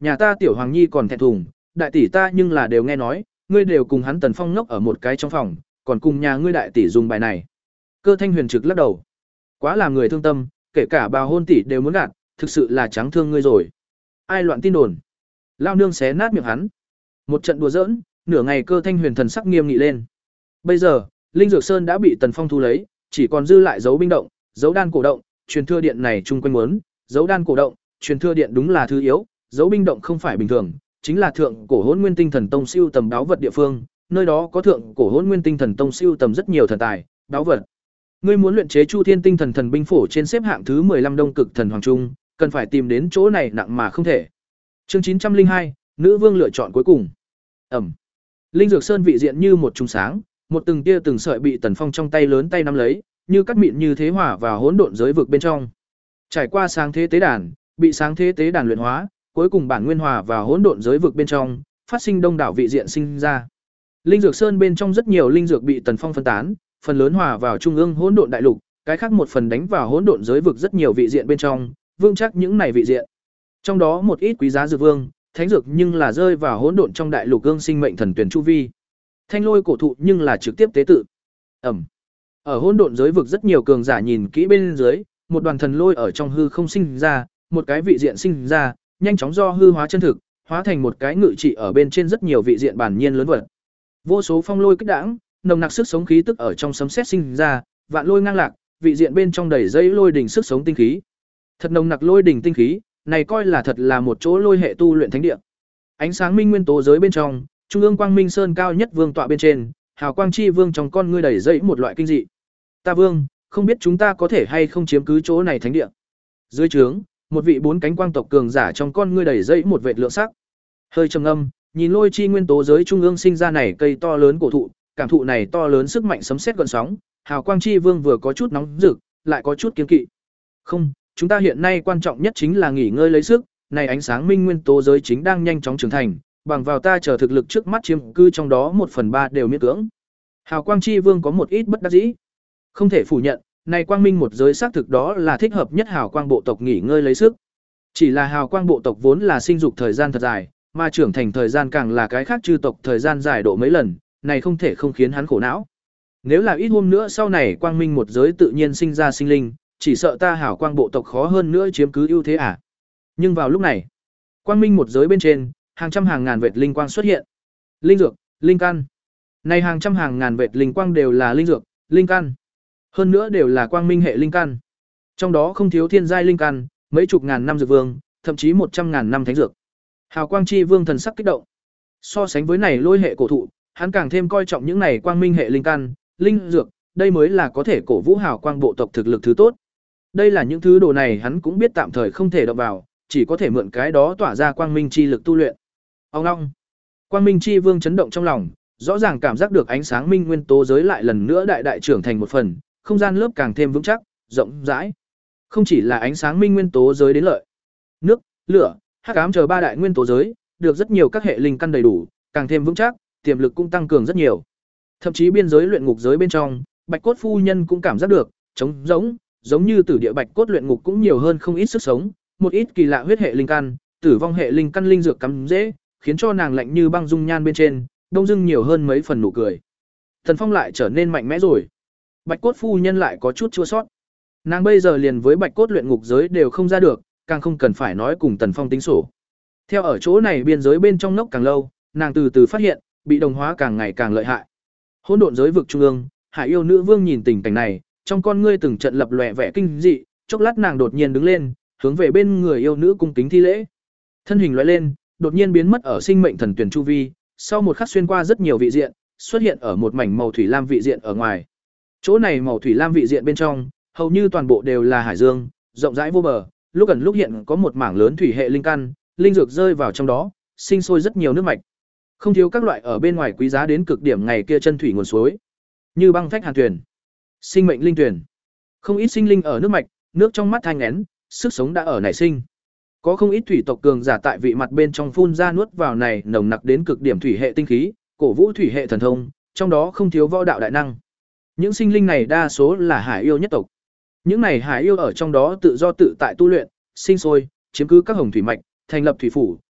Nhà ta tiểu Hoàng Nhi còn thẹn thùng, đại tỷ ta nhưng là đều nghe nói, ngươi đều cùng hắn Tần Phong ngốc ở một cái trong phòng, còn cùng nhà ngươi đại tỷ dùng bài này. Cơ Thanh Huyền trực lắc đầu. Quá làm người thương tâm, kể cả bà hôn tỷ đều muốn gạt, thực sự là trắng thương ngươi rồi. Ai loạn tin đồn? Lao nương xé nát miệng hắn. Một trận đùa giỡn, nửa ngày Cơ Thanh Huyền thần sắc nghiêm nghị lên. Bây giờ, Linh Dược Sơn đã bị Tần Phong thu lấy, chỉ còn dư lại dấu binh động, dấu đan cổ động, truyền thừa điện này chung quanh muốn, dấu đan cổ động, truyền thừa điện đúng là thứ yếu, dấu binh động không phải bình thường, chính là thượng cổ Hỗn Nguyên Tinh Thần Tông siêu tầm đáo vật địa phương, nơi đó có thượng cổ Hỗn Nguyên Tinh Thần Tông siêu tầm rất nhiều thần tài, đáo vật. Ngươi muốn luyện chế Chu Thiên Tinh Thần Thần binh phổ trên xếp hạng thứ mười lăm Đông Cực Thần Hoàng Trung, cần phải tìm đến chỗ này nặng mà không thể. Chương chín trăm linh hai, nữ vương lựa chọn cuối cùng. Ẩm. Linh Dược Sơn vị diện như một trùng sáng, một từng tia từng sợi bị Tần Phong trong tay lớn tay nắm lấy, như cắt mịn như thế hỏa vào hỗn độn giới vực bên trong. Trải qua sáng thế tế đàn, bị sáng thế tế đàn luyện hóa, cuối cùng bản nguyên hòa vào hỗn độn giới vực bên trong, phát sinh đông đảo vị diện sinh ra. Linh Dược Sơn bên trong rất nhiều linh dược bị Tần Phong phân tán, phần lớn hòa vào trung ương hỗn độn đại lục, cái khác một phần đánh vào hỗn độn giới vực rất nhiều vị diện bên trong, vương chắc những này vị diện. Trong đó một ít quý giá dược vương, thánh dược nhưng là rơi vào hỗn độn trong đại lục ương sinh mệnh thần tuyển chu vi. Thanh lôi cổ thụ nhưng là trực tiếp tế tự. Ẩm. Ở hỗn độn giới vực rất nhiều cường giả nhìn kỹ bên dưới, một đoàn thần lôi ở trong hư không sinh ra, một cái vị diện sinh ra, nhanh chóng do hư hóa chân thực, hóa thành một cái ngự trị ở bên trên rất nhiều vị diện bản nhiên lớn vật. Vô số phong lôi kích đãng, nồng nặc sức sống khí tức ở trong sấm sét sinh ra, vạn lôi ngang lạc, vị diện bên trong đầy dây lôi đỉnh sức sống tinh khí. Thật nồng nặc lôi đỉnh tinh khí, này coi là thật là một chỗ lôi hệ tu luyện thánh địa. Ánh sáng minh nguyên tố giới bên trong, trung ương quang minh sơn cao nhất vương tọa bên trên, hào quang chi vương trong con ngươi đầy dây một loại kinh dị. Ta vương, không biết chúng ta có thể hay không chiếm cứ chỗ này thánh địa. Dưới trướng, một vị bốn cánh quang tộc cường giả trong con ngươi đầy dây một vệt lượng sắc. Hơi trầm ngâm, nhìn lôi chi nguyên tố giới trung ương sinh ra này cây to lớn cổ thụ, cảm thụ này to lớn sức mạnh sấm sét gợn sóng, hào quang chi vương vừa có chút nóng rực, lại có chút kiên kỵ. Không, chúng ta hiện nay quan trọng nhất chính là nghỉ ngơi lấy sức, này ánh sáng minh nguyên tố giới chính đang nhanh chóng trưởng thành, bằng vào ta chờ thực lực trước mắt chiếm cư trong đó một phần ba đều miễn cưỡng. Hào quang chi vương có một ít bất đắc dĩ. Không thể phủ nhận, này quang minh một giới xác thực đó là thích hợp nhất hào quang bộ tộc nghỉ ngơi lấy sức. Chỉ là hào quang bộ tộc vốn là sinh dục thời gian thật dài, mà trưởng thành thời gian càng là cái khác chư tộc thời gian dài độ mấy lần, này không thể không khiến hắn khổ não. Nếu là ít hôm nữa sau này quang minh một giới tự nhiên sinh ra sinh linh, chỉ sợ ta hào quang bộ tộc khó hơn nữa chiếm cứ ưu thế à. Nhưng vào lúc này, quang minh một giới bên trên, hàng trăm hàng ngàn vệt linh quang xuất hiện. Linh dược, linh căn. Này hàng trăm hàng ngàn vệt linh quang đều là linh dược, linh căn. Hơn nữa đều là quang minh hệ linh căn. Trong đó không thiếu thiên giai linh căn, mấy chục ngàn năm dược vương, thậm chí một trăm ngàn năm thánh dược. Hào quang chi vương thần sắc kích động. So sánh với này lôi hệ cổ thụ, hắn càng thêm coi trọng những này quang minh hệ linh căn, linh dược, đây mới là có thể cổ vũ hào quang bộ tộc thực lực thứ tốt. Đây là những thứ đồ này hắn cũng biết tạm thời không thể động vào, chỉ có thể mượn cái đó tỏa ra quang minh chi lực tu luyện. Ông long. Quang minh chi vương chấn động trong lòng, rõ ràng cảm giác được ánh sáng minh nguyên tố giới lại lần nữa đại đại trưởng thành một phần, không gian lớp càng thêm vững chắc, rộng rãi. Không chỉ là ánh sáng minh nguyên tố giới đến lợi. Nước, lửa, hắc ám chờ ba đại nguyên tố giới, được rất nhiều các hệ linh căn đầy đủ, càng thêm vững chắc, tiềm lực cũng tăng cường rất nhiều. Thậm chí biên giới luyện ngục giới bên trong, Bạch Cốt phu nhân cũng cảm giác được, trống giống, giống như tử địa Bạch Cốt luyện ngục cũng nhiều hơn không ít sức sống, một ít kỳ lạ huyết hệ linh căn, tử vong hệ linh căn linh dược cắm dễ, khiến cho nàng lạnh như băng dung nhan bên trên, đông dưng nhiều hơn mấy phần nụ cười. Thần Phong lại trở nên mạnh mẽ rồi. Bạch Cốt phu nhân lại có chút chua sót. Nàng bây giờ liền với Bạch Cốt luyện ngục giới đều không ra được, càng không cần phải nói cùng Tần Phong tính sổ. Theo ở chỗ này biên giới bên trong nốc càng lâu, nàng từ từ phát hiện, bị đồng hóa càng ngày càng lợi hại. Hỗn độn giới vực trung ương, Hải yêu nữ vương nhìn tình cảnh này, trong con ngươi từng trận lập lòe vẻ kinh dị, chốc lát nàng đột nhiên đứng lên, hướng về bên người yêu nữ cung kính thi lễ. Thân hình lóe lên, đột nhiên biến mất ở sinh mệnh thần tuyển chu vi, sau một khắc xuyên qua rất nhiều vị diện, xuất hiện ở một mảnh màu thủy lam vị diện ở ngoài. Chỗ này màu thủy lam vị diện bên trong, hầu như toàn bộ đều là hải dương, rộng rãi vô bờ, lúc ẩn lúc hiện có một mảng lớn thủy hệ linh căn, linh dược rơi vào trong đó, sinh sôi rất nhiều nước mạch. Không thiếu các loại ở bên ngoài quý giá đến cực điểm ngày kia chân thủy nguồn suối, như băng phách hàn tuyển, sinh mệnh linh tuyển. Không ít sinh linh ở nước mạch, nước trong mắt thanh én, sức sống đã ở nảy sinh. Có không ít thủy tộc cường giả tại vị mặt bên trong phun ra nuốt vào này nồng nặc đến cực điểm thủy hệ tinh khí, cổ vũ thủy hệ thần thông, trong đó không thiếu võ đạo đại năng. Những sinh linh này đa số là hải yêu nhất tộc. Những này hải yêu ở trong đó tự do tự tại tu luyện, sinh sôi, chiếm cứ các hồng thủy mạch, thành lập thủy phủ,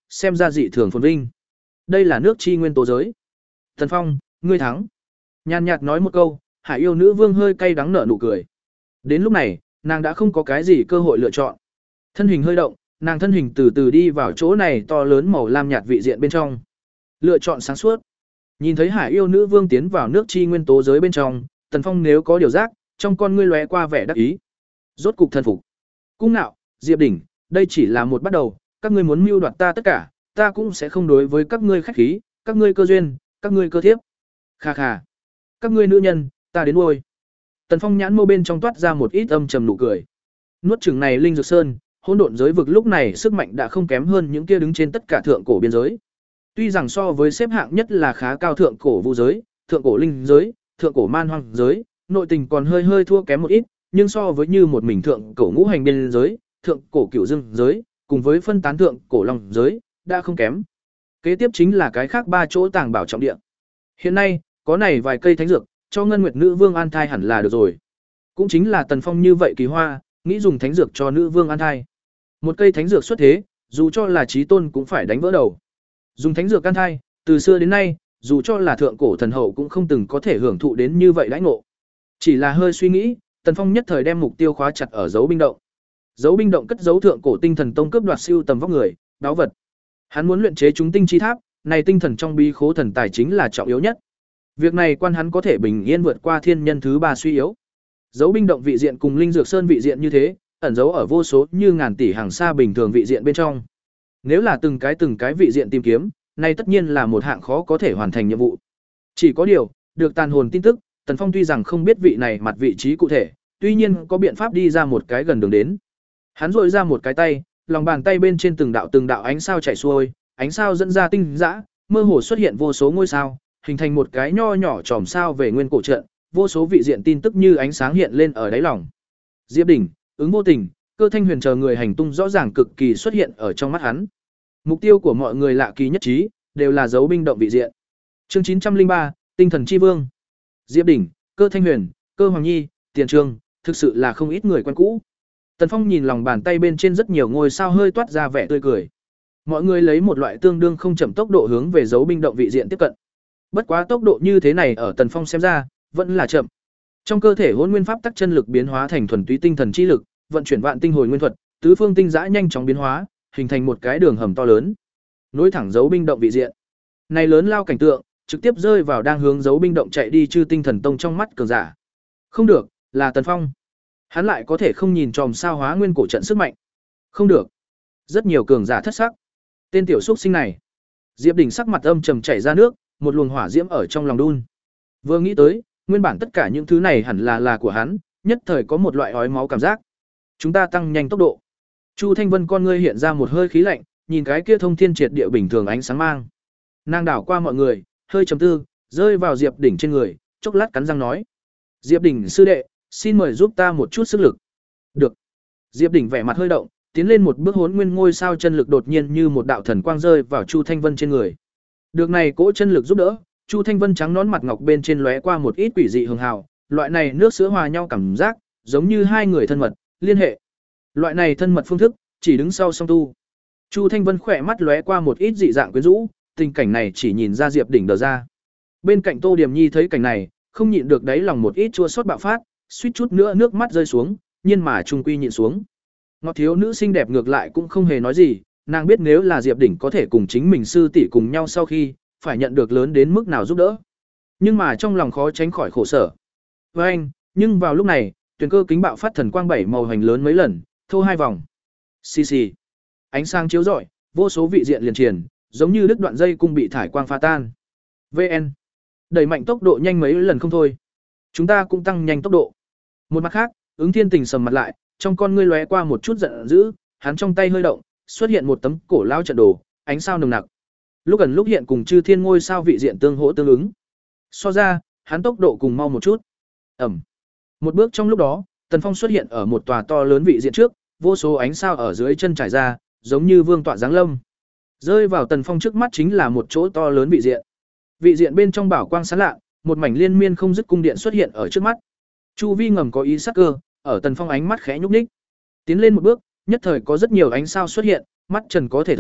xem ra dị thường phồn vinh. Đây là nước chi nguyên tố giới. Tần Phong, ngươi thắng. Nhàn nhạt nói một câu, Hải yêu nữ vương hơi cay đắng nở nụ cười. Đến lúc này, nàng đã không có cái gì cơ hội lựa chọn. Thân hình hơi động, nàng thân hình từ từ đi vào chỗ này to lớn màu lam nhạt vị diện bên trong. Lựa chọn sáng suốt. Nhìn thấy Hải yêu nữ vương tiến vào nước chi nguyên tố giới bên trong, Tần Phong nếu có điều giác, trong con ngươi lóe qua vẻ đắc ý. Rốt cục thần phục. Cung Nạo, Diệp Đỉnh, đây chỉ là một bắt đầu, các ngươi muốn mưu đoạt ta tất cả, ta cũng sẽ không đối với các ngươi khách khí, các ngươi cơ duyên, các ngươi cơ thiếp. Kha kha. Các ngươi nữ nhân, ta đến nuôi. Tần Phong nhãn mâu bên trong toát ra một ít âm trầm nụ cười. Nuốt chửng này linh dược sơn, hỗn độn giới vực lúc này sức mạnh đã không kém hơn những kia đứng trên tất cả thượng cổ biên giới. Tuy rằng so với xếp hạng nhất là khá cao thượng cổ vũ giới, thượng cổ linh giới, thượng cổ man hoang giới, nội tình còn hơi hơi thua kém một ít, nhưng so với như một mình thượng cổ ngũ hành biên giới, thượng cổ cửu dương giới, cùng với phân tán thượng cổ long giới, đã không kém. Kế tiếp chính là cái khác ba chỗ tàng bảo trọng địa. Hiện nay, có này vài cây thánh dược, cho Ngân Nguyệt nữ vương an thai hẳn là được rồi. Cũng chính là Tần Phong như vậy kỳ hoa, nghĩ dùng thánh dược cho nữ vương an thai. Một cây thánh dược xuất thế, dù cho là chí tôn cũng phải đánh vỡ đầu. Dùng thánh dược an thai, từ xưa đến nay, dù cho là thượng cổ thần hậu cũng không từng có thể hưởng thụ đến như vậy đãi ngộ. Chỉ là hơi suy nghĩ, Tần Phong nhất thời đem mục tiêu khóa chặt ở dấu binh động. Dấu binh động cất dấu thượng cổ tinh thần tông cướp đoạt siêu tầm vóc người, báu vật. Hắn muốn luyện chế chúng tinh chi tháp, này tinh thần trong bí khố thần tài chính là trọng yếu nhất. Việc này quan hắn có thể bình yên vượt qua thiên nhân thứ ba suy yếu. Dấu binh động vị diện cùng linh dược sơn vị diện như thế, ẩn dấu ở vô số như ngàn tỷ hàng xa bình thường vị diện bên trong. Nếu là từng cái từng cái vị diện tìm kiếm, này tất nhiên là một hạng khó có thể hoàn thành nhiệm vụ. Chỉ có điều, được tàn hồn tin tức, Tần Phong tuy rằng không biết vị này mặt vị trí cụ thể, tuy nhiên có biện pháp đi ra một cái gần đường đến. Hắn rội ra một cái tay, lòng bàn tay bên trên từng đạo từng đạo ánh sao chảy xuôi, ánh sao dẫn ra tinh dã, mơ hồ xuất hiện vô số ngôi sao, hình thành một cái nho nhỏ chòm sao về nguyên cổ trận, vô số vị diện tin tức như ánh sáng hiện lên ở đáy lòng. Diệp Đỉnh, ứng vô tình, Cơ Thanh Huyền chờ người hành tung rõ ràng cực kỳ xuất hiện ở trong mắt hắn. Mục tiêu của mọi người lạ kỳ nhất trí, đều là dấu binh động vị diện. Chương chín trăm linh ba, Tinh thần chi vương. Diệp Đỉnh, Cơ Thanh Huyền, Cơ Hoàng Nhi, Tiền Trương, thực sự là không ít người quen cũ. Tần Phong nhìn lòng bàn tay bên trên rất nhiều ngôi sao hơi toát ra vẻ tươi cười. Mọi người lấy một loại tương đương không chậm tốc độ hướng về dấu binh động vị diện tiếp cận. Bất quá tốc độ như thế này ở Tần Phong xem ra, vẫn là chậm. Trong cơ thể Hỗn Nguyên Pháp tắc chân lực biến hóa thành thuần túy tinh thần chi lực, vận chuyển vạn tinh hồi nguyên thuật, tứ phương tinh giã nhanh chóng biến hóa, hình thành một cái đường hầm to lớn, nối thẳng dấu binh động vị diện. Này lớn lao cảnh tượng, trực tiếp rơi vào đang hướng dấu binh động chạy đi chư tinh thần tông trong mắt cường giả. Không được, là Tần Phong. Hắn lại có thể không nhìn tròm sao hóa nguyên cổ trận sức mạnh. Không được. Rất nhiều cường giả thất sắc. Tên tiểu xuất sinh này. Diệp Đỉnh sắc mặt âm trầm chảy ra nước, một luồng hỏa diễm ở trong lòng đun. Vừa nghĩ tới, nguyên bản tất cả những thứ này hẳn là là của hắn, nhất thời có một loại ói máu cảm giác. Chúng ta tăng nhanh tốc độ. Chu Thanh Vân con ngươi hiện ra một hơi khí lạnh, nhìn cái kia thông thiên triệt địa bình thường ánh sáng mang. Nàng đảo qua mọi người, hơi trầm tư, rơi vào Diệp Đỉnh trên người, chốc lát cắn răng nói: "Diệp Đỉnh sư đệ, xin mời giúp ta một chút sức lực." Được. Diệp Đỉnh vẻ mặt hơi động, tiến lên một bước hốn nguyên ngôi sao chân lực đột nhiên như một đạo thần quang rơi vào Chu Thanh Vân trên người. Được này cỗ chân lực giúp đỡ, Chu Thanh Vân trắng nón mặt ngọc bên trên lóe qua một ít quỷ dị hường hào, loại này nước sữa hòa nhau cảm giác, giống như hai người thân mật, liên hệ. Loại này thân mật phương thức, chỉ đứng sau song tu. Chu Thanh Vân khỏe mắt lóe qua một ít dị dạng quyến rũ, tình cảnh này chỉ nhìn ra Diệp Đỉnh đờ ra. Bên cạnh Tô Điềm Nhi thấy cảnh này, không nhịn được đáy lòng một ít chua xót bạo phát, suýt chút nữa nước mắt rơi xuống, nhưng mà trung quy nhịn xuống. Ngọt thiếu nữ xinh đẹp ngược lại cũng không hề nói gì, nàng biết nếu là Diệp Đỉnh có thể cùng chính mình sư tỷ cùng nhau sau khi, phải nhận được lớn đến mức nào giúp đỡ. Nhưng mà trong lòng khó tránh khỏi khổ sở. Với anh, nhưng vào lúc này, tuyển cơ kính bạo phát thần quang bảy màu hành lớn mấy lần, thô hai vòng. Xì xì. Ánh sáng chiếu rọi, vô số vị diện liền triền, giống như đứt đoạn dây cung bị thải quang phá tan. vê en. Đẩy mạnh tốc độ nhanh mấy lần không thôi. Chúng ta cũng tăng nhanh tốc độ. Một mặt khác, Ứng Thiên Tình sầm mặt lại, trong con ngươi lóe qua một chút giận dữ, hắn trong tay hơi động, xuất hiện một tấm cổ lao trận đồ, ánh sao nồng nặc. Lúc gần lúc hiện cùng chư thiên ngôi sao vị diện tương hỗ tương ứng. So ra, hắn tốc độ cùng mau một chút. Ẩm. Một bước trong lúc đó, Tần Phong xuất hiện ở một tòa to lớn vị diện trước, vô số ánh sao ở dưới chân trải ra, giống như vương tọa giáng lâm. Rơi vào Tần Phong trước mắt chính là một chỗ to lớn vị diện. Vị diện bên trong bảo quang sáng lạ, một mảnh liên miên không dứt cung điện xuất hiện ở trước mắt. Chu vi ngầm có ý sắc cơ, ở Tần Phong ánh mắt khẽ nhúc nhích. Tiến lên một bước, nhất thời có rất nhiều ánh sao xuất hiện, mắt trần có thể thấy,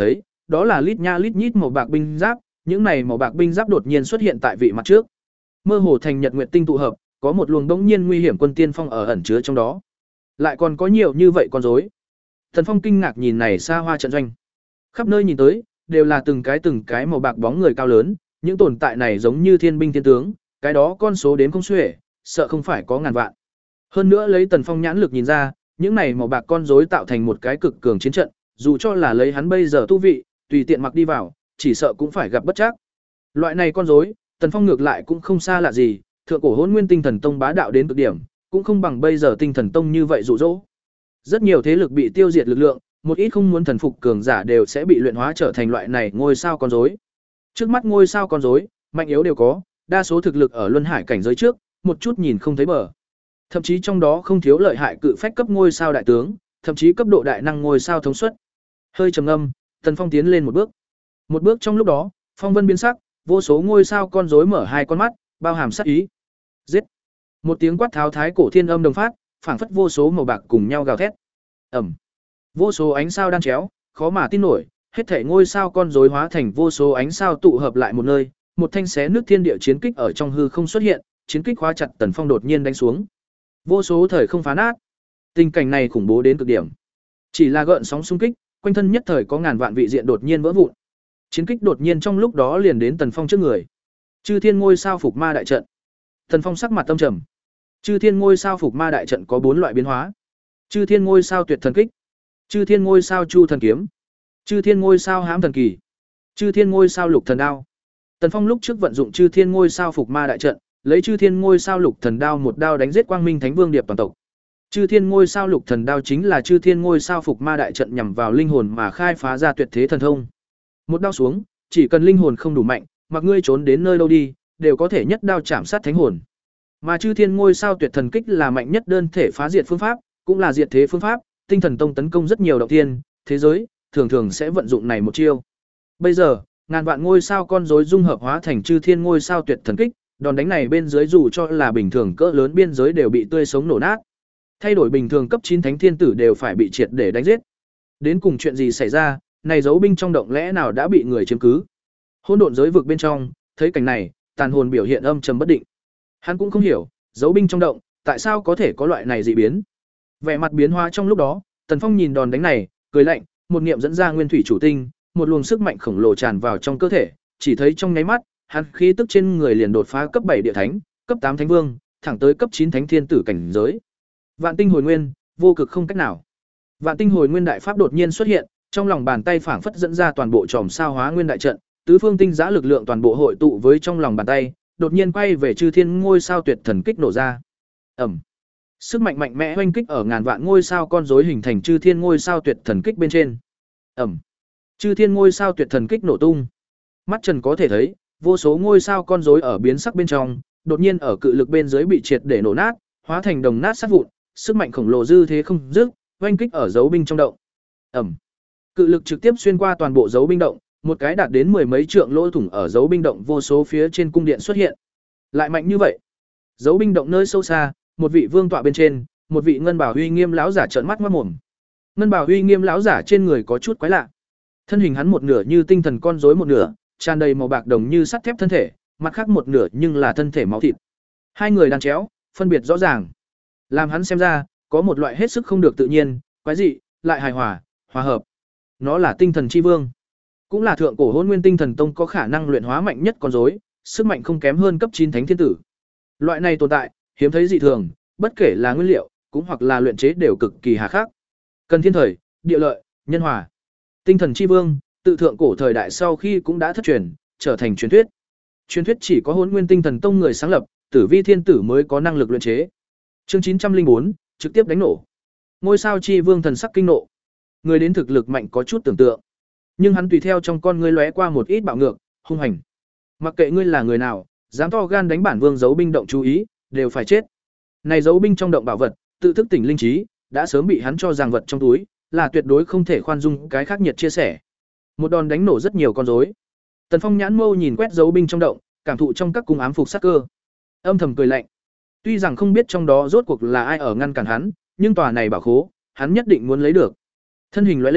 đó là lít nha lít nhít màu bạc binh giáp, những này màu bạc binh giáp đột nhiên xuất hiện tại vị mặt trước. Mơ hồ thành nhật nguyệt tinh tụ hợp, có một luồng bỗng nhiên nguy hiểm quân tiên phong ở ẩn chứa trong đó. Lại còn có nhiều như vậy con rối. Thần Phong kinh ngạc nhìn này xa hoa trận doanh. Khắp nơi nhìn tới, đều là từng cái từng cái màu bạc bóng người cao lớn, những tồn tại này giống như thiên binh thiên tướng, cái đó con số đến không xuể, sợ không phải có ngàn vạn. Hơn nữa lấy Tần Phong nhãn lực nhìn ra, những này màu bạc con rối tạo thành một cái cực cường chiến trận, dù cho là lấy hắn bây giờ tu vị, tùy tiện mặc đi vào, chỉ sợ cũng phải gặp bất trắc. Loại này con rối, Tần Phong ngược lại cũng không xa lạ gì, thượng cổ Hỗn Nguyên Tinh Thần Tông bá đạo đến cực điểm, cũng không bằng bây giờ Tinh Thần Tông như vậy dụ dỗ. Rất nhiều thế lực bị tiêu diệt lực lượng, một ít không muốn thần phục cường giả đều sẽ bị luyện hóa trở thành loại này ngôi sao con rối. Trước mắt ngôi sao con rối, mạnh yếu đều có, đa số thực lực ở luân hải cảnh giới trước, một chút nhìn không thấy bờ. Thậm chí trong đó không thiếu lợi hại cự phách cấp ngôi sao đại tướng, thậm chí cấp độ đại năng ngôi sao thống suất. Hơi trầm ngâm, Tần Phong tiến lên một bước. Một bước trong lúc đó, phong vân biến sắc, vô số ngôi sao con rối mở hai con mắt, bao hàm sát ý. Giết! Một tiếng quát tháo thái cổ thiên âm đồng phát, phảng phất vô số màu bạc cùng nhau gào thét. Ầm! Vô số ánh sao đan chéo, khó mà tin nổi, hết thảy ngôi sao con rối hóa thành vô số ánh sao tụ hợp lại một nơi, một thanh xé nước thiên địa chiến kích ở trong hư không xuất hiện, chiến kích khóa chặt Tần Phong đột nhiên đánh xuống. Vô số thời không phá nát. Tình cảnh này khủng bố đến cực điểm. Chỉ là gợn sóng xung kích, quanh thân nhất thời có ngàn vạn vị diện đột nhiên vỡ vụn. Chiến kích đột nhiên trong lúc đó liền đến Tần Phong trước người. Chư Thiên Ngôi Sao Phục Ma đại trận. Tần Phong sắc mặt tâm trầm. Chư Thiên Ngôi Sao Phục Ma đại trận có bốn loại biến hóa. Chư Thiên Ngôi Sao Tuyệt Thần Kích, Chư Thiên Ngôi Sao Chu Thần Kiếm, Chư Thiên Ngôi Sao Hãm Thần Kỳ, Chư Thiên Ngôi Sao Lục Thần Đao. Tần Phong lúc trước vận dụng Chư Thiên Ngôi Sao Phục Ma đại trận, lấy Chư Thiên Ngôi Sao Lục Thần Đao một đao đánh giết Quang Minh Thánh Vương Điệp toàn tộc. Chư Thiên Ngôi Sao Lục Thần Đao chính là Chư Thiên Ngôi Sao Phục Ma đại trận nhằm vào linh hồn mà khai phá ra tuyệt thế thần thông. Một đao xuống, chỉ cần linh hồn không đủ mạnh, mặc ngươi trốn đến nơi đâu đi, đều có thể nhất đao chạm sát thánh hồn. Mà Chư Thiên Ngôi Sao Tuyệt Thần Kích là mạnh nhất đơn thể phá diệt phương pháp, cũng là diệt thế phương pháp, Tinh Thần Tông tấn công rất nhiều động thiên, thế giới, thường thường sẽ vận dụng này một chiêu. Bây giờ, ngàn vạn ngôi sao con rối dung hợp hóa thành Chư Thiên Ngôi Sao Tuyệt Thần Kích, đòn đánh này bên dưới dù cho là bình thường cỡ lớn biên giới đều bị tươi sống nổ nát. Thay đổi bình thường cấp chín thánh thiên tử đều phải bị triệt để đánh giết. Đến cùng chuyện gì xảy ra, này dấu binh trong động lẽ nào đã bị người chiếm cứ? Hỗn độn giới vực bên trong, thấy cảnh này, tàn hồn biểu hiện âm trầm bất định. Hắn cũng không hiểu, dấu binh trong động, tại sao có thể có loại này dị biến? Vẻ mặt biến hóa trong lúc đó, Tần Phong nhìn đòn đánh này, cười lạnh, một niệm dẫn ra nguyên thủy chủ tinh, một luồng sức mạnh khổng lồ tràn vào trong cơ thể, chỉ thấy trong nháy mắt, hắn khí tức trên người liền đột phá cấp bảy địa thánh, cấp tám thánh vương, thẳng tới cấp chín thánh thiên tử cảnh giới. Vạn tinh hồi nguyên, vô cực không cách nào. Vạn tinh hồi nguyên đại pháp đột nhiên xuất hiện, trong lòng bàn tay phảng phất dẫn ra toàn bộ chòm sao hóa nguyên đại trận, tứ phương tinh giã lực lượng toàn bộ hội tụ với trong lòng bàn tay, đột nhiên quay về Chư Thiên Ngôi Sao Tuyệt Thần Kích nổ ra. Ầm. Sức mạnh mạnh mẽ oanh kích ở ngàn vạn ngôi sao con rối hình thành Chư Thiên Ngôi Sao Tuyệt Thần Kích bên trên. Ầm. Chư Thiên Ngôi Sao Tuyệt Thần Kích nổ tung. Mắt trần có thể thấy, vô số ngôi sao con rối ở biến sắc bên trong, đột nhiên ở cự lực bên dưới bị triệt để nổ nát, hóa thành đồng nát sát vụn, sức mạnh khổng lồ dư thế không dứt, oanh kích ở dấu binh trong động. Ầm. Cự lực trực tiếp xuyên qua toàn bộ dấu binh động, một cái đạt đến mười mấy trượng lỗ thủng ở dấu binh động vô số phía trên cung điện xuất hiện. Lại mạnh như vậy. Dấu binh động nơi sâu xa, một vị vương tọa bên trên, một vị ngân bảo uy nghiêm lão giả trợn mắt ngoác mồm. Ngân bảo uy nghiêm lão giả trên người có chút quái lạ. Thân hình hắn một nửa như tinh thần con rối một nửa, tràn đầy màu bạc đồng như sắt thép thân thể, mặt khác một nửa nhưng là thân thể máu thịt. Hai người đan chéo, phân biệt rõ ràng. Làm hắn xem ra, có một loại hết sức không được tự nhiên, quái dị, lại hài hòa, hòa hợp. Nó là tinh thần chi vương, cũng là thượng cổ Hỗn Nguyên Tinh Thần Tông có khả năng luyện hóa mạnh nhất con rối, sức mạnh không kém hơn cấp chín thánh thiên tử. Loại này tồn tại, hiếm thấy dị thường, bất kể là nguyên liệu, cũng hoặc là luyện chế đều cực kỳ hà khắc. Cần thiên thời, địa lợi, nhân hòa. Tinh thần chi vương, tự thượng cổ thời đại sau khi cũng đã thất truyền, trở thành truyền thuyết. Truyền thuyết chỉ có Hỗn Nguyên Tinh Thần Tông người sáng lập, Tử Vi Thiên Tử mới có năng lực luyện chế. Chương chín trăm linh bốn, trực tiếp đánh nổ. Ngôi sao chi vương thần sắc kinh nộ. Người đến thực lực mạnh có chút tưởng tượng, nhưng hắn tùy theo trong con ngươi lóe qua một ít bạo ngược, hung hành. Mặc kệ ngươi là người nào, dám to gan đánh bản vương giấu binh động chú ý, đều phải chết. Này giấu binh trong động bảo vật, tự thức tỉnh linh trí, đã sớm bị hắn cho rằng vật trong túi, là tuyệt đối không thể khoan dung cái khác nhiệt chia sẻ. Một đòn đánh nổ rất nhiều con rối. Tần Phong nhãn mâu nhìn quét giấu binh trong động, cảm thụ trong các cung ám phục sát cơ, âm thầm cười lạnh. Tuy rằng không biết trong đó rốt cuộc là ai ở ngăn cản hắn, nhưng tòa này bảo khố, hắn nhất định muốn lấy được. Thân hình lóe lên,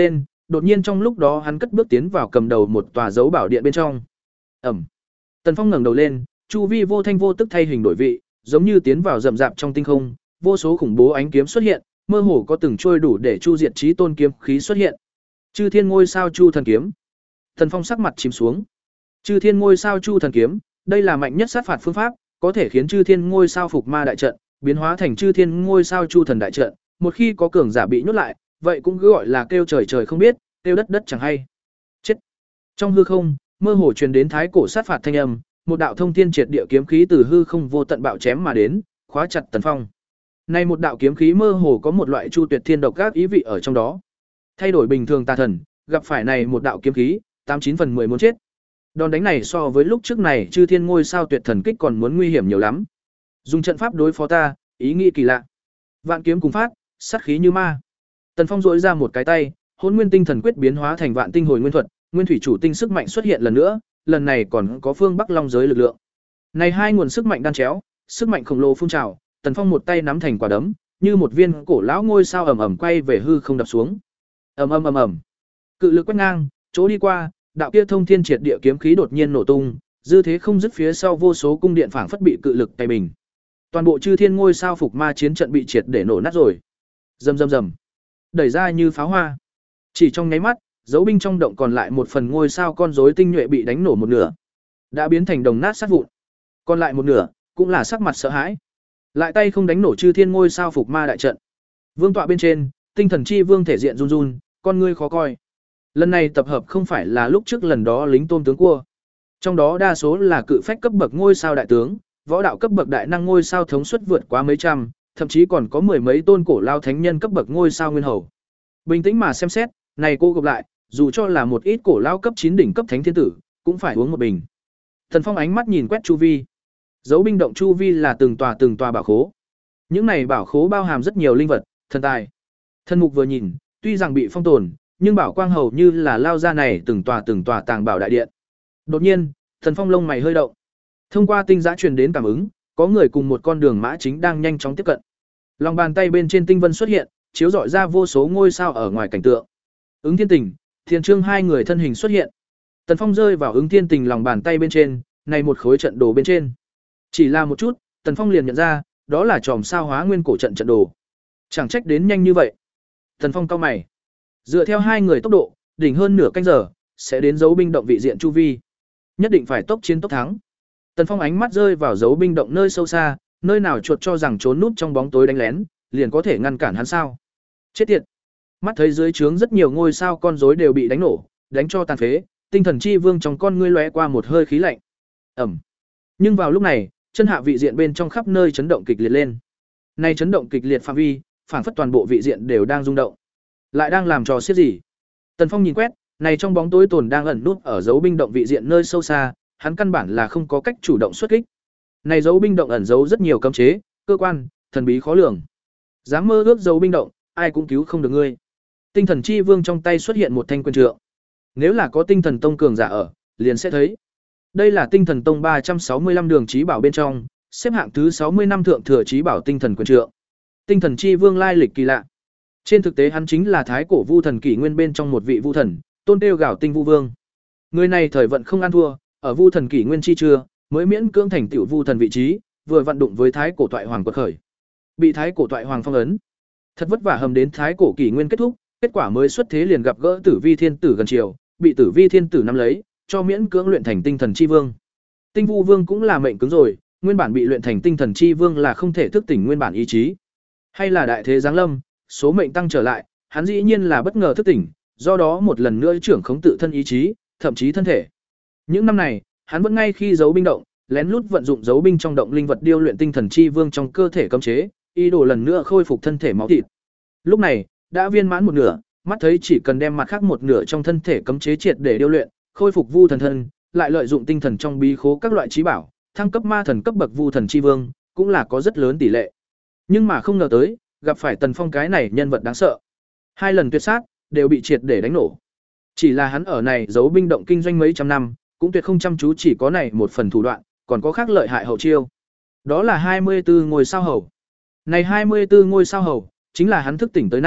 Đột nhiên trong lúc đó hắn cất bước tiến vào cầm đầu một tòa dấu bảo điện bên trong. Ẩm. Tần Phong ngẩng đầu lên, chu vi vô thanh vô tức thay hình đổi vị, giống như tiến vào rậm rạp trong tinh không, vô số khủng bố ánh kiếm xuất hiện, mơ hồ có từng trôi đủ để chu diệt chí tôn kiếm khí xuất hiện. Chư Thiên Ngôi Sao Chu Thần Kiếm. Tần Phong sắc mặt chìm xuống. Chư Thiên Ngôi Sao Chu Thần Kiếm, đây là mạnh nhất sát phạt phương pháp, có thể khiến Chư Thiên Ngôi Sao phục ma đại trận, biến hóa thành Chư Thiên Ngôi Sao Chu Thần đại trận, một khi có cường giả bị nhốt lại, vậy cũng cứ gọi là kêu trời trời không biết, kêu đất đất chẳng hay. Chết. Trong hư không, mơ hồ truyền đến thái cổ sát phạt thanh âm, một đạo thông thiên triệt địa kiếm khí từ hư không vô tận bạo chém mà đến, khóa chặt Tần Phong. Nay một đạo kiếm khí mơ hồ có một loại chu tuyệt thiên độc các ý vị ở trong đó. Thay đổi bình thường tà thần, gặp phải này một đạo kiếm khí, tám chín phần mười muốn chết. Đòn đánh này so với lúc trước này Chư Thiên Ngôi Sao Tuyệt Thần Kích còn muốn nguy hiểm nhiều lắm. Dùng trận pháp đối phó ta, ý nghĩ kỳ lạ. Vạn kiếm cùng phát, sát khí như ma. Tần Phong rỗi ra một cái tay, Hỗn Nguyên Tinh Thần Quyết biến hóa thành Vạn Tinh Hồi Nguyên Thuật, Nguyên thủy chủ tinh sức mạnh xuất hiện lần nữa, lần này còn có phương Bắc Long giới lực lượng. Này hai nguồn sức mạnh đan chéo, sức mạnh khổng lồ phun trào, Tần Phong một tay nắm thành quả đấm, như một viên cổ lão ngôi sao ầm ầm quay về hư không đập xuống. Ầm ầm ầm ầm. Cự lực quét ngang, chỗ đi qua, đạo kia thông thiên triệt địa kiếm khí đột nhiên nổ tung, dư thế không dứt phía sau vô số cung điện phảng phất bị cự lực tay bình. Toàn bộ Chư Thiên Ngôi Sao phục ma chiến trận bị triệt để nổ nát rồi. Rầm rầm rầm. Đẩy ra như pháo hoa. Chỉ trong nháy mắt, dấu binh trong động còn lại một phần ngôi sao con rối tinh nhuệ bị đánh nổ một nửa, đã biến thành đồng nát sát vụn. Còn lại một nửa, cũng là sắc mặt sợ hãi. Lại tay không đánh nổ Chư Thiên Ngôi Sao phục ma đại trận. Vương tọa bên trên, Tinh Thần Chi Vương thể diện run run, con ngươi khó coi. Lần này tập hợp không phải là lúc trước lần đó lính tôm tướng cua. Trong đó đa số là cự phách cấp bậc ngôi sao đại tướng, võ đạo cấp bậc đại năng ngôi sao thống suất vượt quá mấy trăm, thậm chí còn có mười mấy tôn cổ lao thánh nhân cấp bậc ngôi sao nguyên hầu. Bình tĩnh mà xem xét, này cô gộp lại, dù cho là một ít cổ lao cấp chín đỉnh cấp thánh thiên tử, cũng phải uống một bình. Thần Phong ánh mắt nhìn quét chu vi. Dấu binh động chu vi là từng tòa từng tòa bảo khố. Những này bảo khố bao hàm rất nhiều linh vật, thần tài. Thân mục vừa nhìn, tuy rằng bị phong tồn, nhưng bảo quang hầu như là lao ra này từng tòa từng tòa tàng bảo đại điện. Đột nhiên, Thần Phong lông mày hơi động. Thông qua tinh giã truyền đến cảm ứng, có người cùng một con đường mã chính đang nhanh chóng tiếp cận. Lòng bàn tay bên trên tinh vân xuất hiện, chiếu rọi ra vô số ngôi sao ở ngoài cảnh tượng. Ứng Thiên Tình, Thiên Trương hai người thân hình xuất hiện. Tần Phong rơi vào Ứng Thiên Tình lòng bàn tay bên trên, này một khối trận đồ bên trên. Chỉ là một chút, Tần Phong liền nhận ra, đó là chòm sao hóa nguyên cổ trận trận đồ. Chẳng trách đến nhanh như vậy. Tần Phong cau mày. Dựa theo hai người tốc độ, đỉnh hơn nửa canh giờ, sẽ đến dấu binh động vị diện chu vi. Nhất định phải tốc chiến tốc thắng. Tần Phong ánh mắt rơi vào dấu binh động nơi sâu xa, nơi nào chuột cho rằng trốn núp trong bóng tối đánh lén, liền có thể ngăn cản hắn sao? Chết tiệt. Mắt thấy dưới trướng rất nhiều ngôi sao con rối đều bị đánh nổ, đánh cho tàn phế, Tinh Thần Chi Vương trong con ngươi lóe qua một hơi khí lạnh. Ầm. Nhưng vào lúc này, chân hạ vị diện bên trong khắp nơi chấn động kịch liệt lên. Nay chấn động kịch liệt phạm vi, phảng phất toàn bộ vị diện đều đang rung động. Lại đang làm trò xiết gì? Tần Phong nhìn quét, này trong bóng tối tồn đang ẩn núp ở dấu binh động vị diện nơi sâu xa, hắn căn bản là không có cách chủ động xuất kích. Này dấu binh động ẩn giấu rất nhiều cấm chế, cơ quan, thần bí khó lường. Dám mơ ước dấu binh động, ai cũng cứu không được ngươi. Tinh Thần Chi Vương trong tay xuất hiện một thanh quyền trượng. Nếu là có Tinh Thần Tông cường giả ở, liền sẽ thấy. Đây là Tinh Thần Tông ba trăm sáu mươi lăm đường chí bảo bên trong, xếp hạng thứ sáu mươi năm thượng thừa chí bảo Tinh Thần quyền trượng. Tinh Thần Chi Vương lai lịch kỳ lạ. Trên thực tế hắn chính là thái cổ vu thần kỷ nguyên bên trong một vị vu thần, tôn tiêu gạo Tinh Vu Vương. Người này thời vận không ăn thua, ở vu thần kỷ nguyên chi chưa, mới miễn cưỡng thành tiểu vu thần vị trí, vừa vận đụng với thái cổ toại hoàng quật khởi. Bị thái cổ toại hoàng phong ấn. Thật vất vả hầm đến thái cổ kỷ nguyên kết thúc, kết quả mới xuất thế liền gặp gỡ Tử Vi Thiên Tử gần chiều, bị Tử Vi Thiên Tử nắm lấy, cho miễn cưỡng luyện thành Tinh Thần Chi Vương. Tinh Vu Vương cũng là mệnh cứng rồi, nguyên bản bị luyện thành Tinh Thần Chi Vương là không thể thức tỉnh nguyên bản ý chí. Hay là đại thế giáng lâm, số mệnh tăng trở lại, hắn dĩ nhiên là bất ngờ thức tỉnh, do đó một lần nữa trưởng khống tự thân ý chí, thậm chí thân thể. Những năm này, hắn vẫn ngay khi giấu binh động, lén lút vận dụng giấu binh trong động linh vật điêu luyện Tinh Thần Chi Vương trong cơ thể cấm chế, ý đồ lần nữa khôi phục thân thể máu thịt. Lúc này, đã viên mãn một nửa, mắt thấy chỉ cần đem mặt khác một nửa trong thân thể cấm chế triệt để điêu luyện, khôi phục vu thần thân, lại lợi dụng tinh thần trong bí khố các loại trí bảo, thăng cấp ma thần cấp bậc vu thần chi vương, cũng là có rất lớn tỷ lệ. Nhưng mà không ngờ tới, gặp phải Tần Phong cái này nhân vật đáng sợ. Hai lần tuyệt sát, đều bị triệt để đánh nổ. Chỉ là hắn ở này giấu binh động kinh doanh mấy trăm năm, cũng tuyệt không chăm chú chỉ có này một phần thủ đoạn, còn có khác lợi hại hậu chiêu. Đó là hai mươi tư ngôi sao hầu. Này hai mươi tư ngôi sao hầu, chính là hắn thức tỉnh tới nay,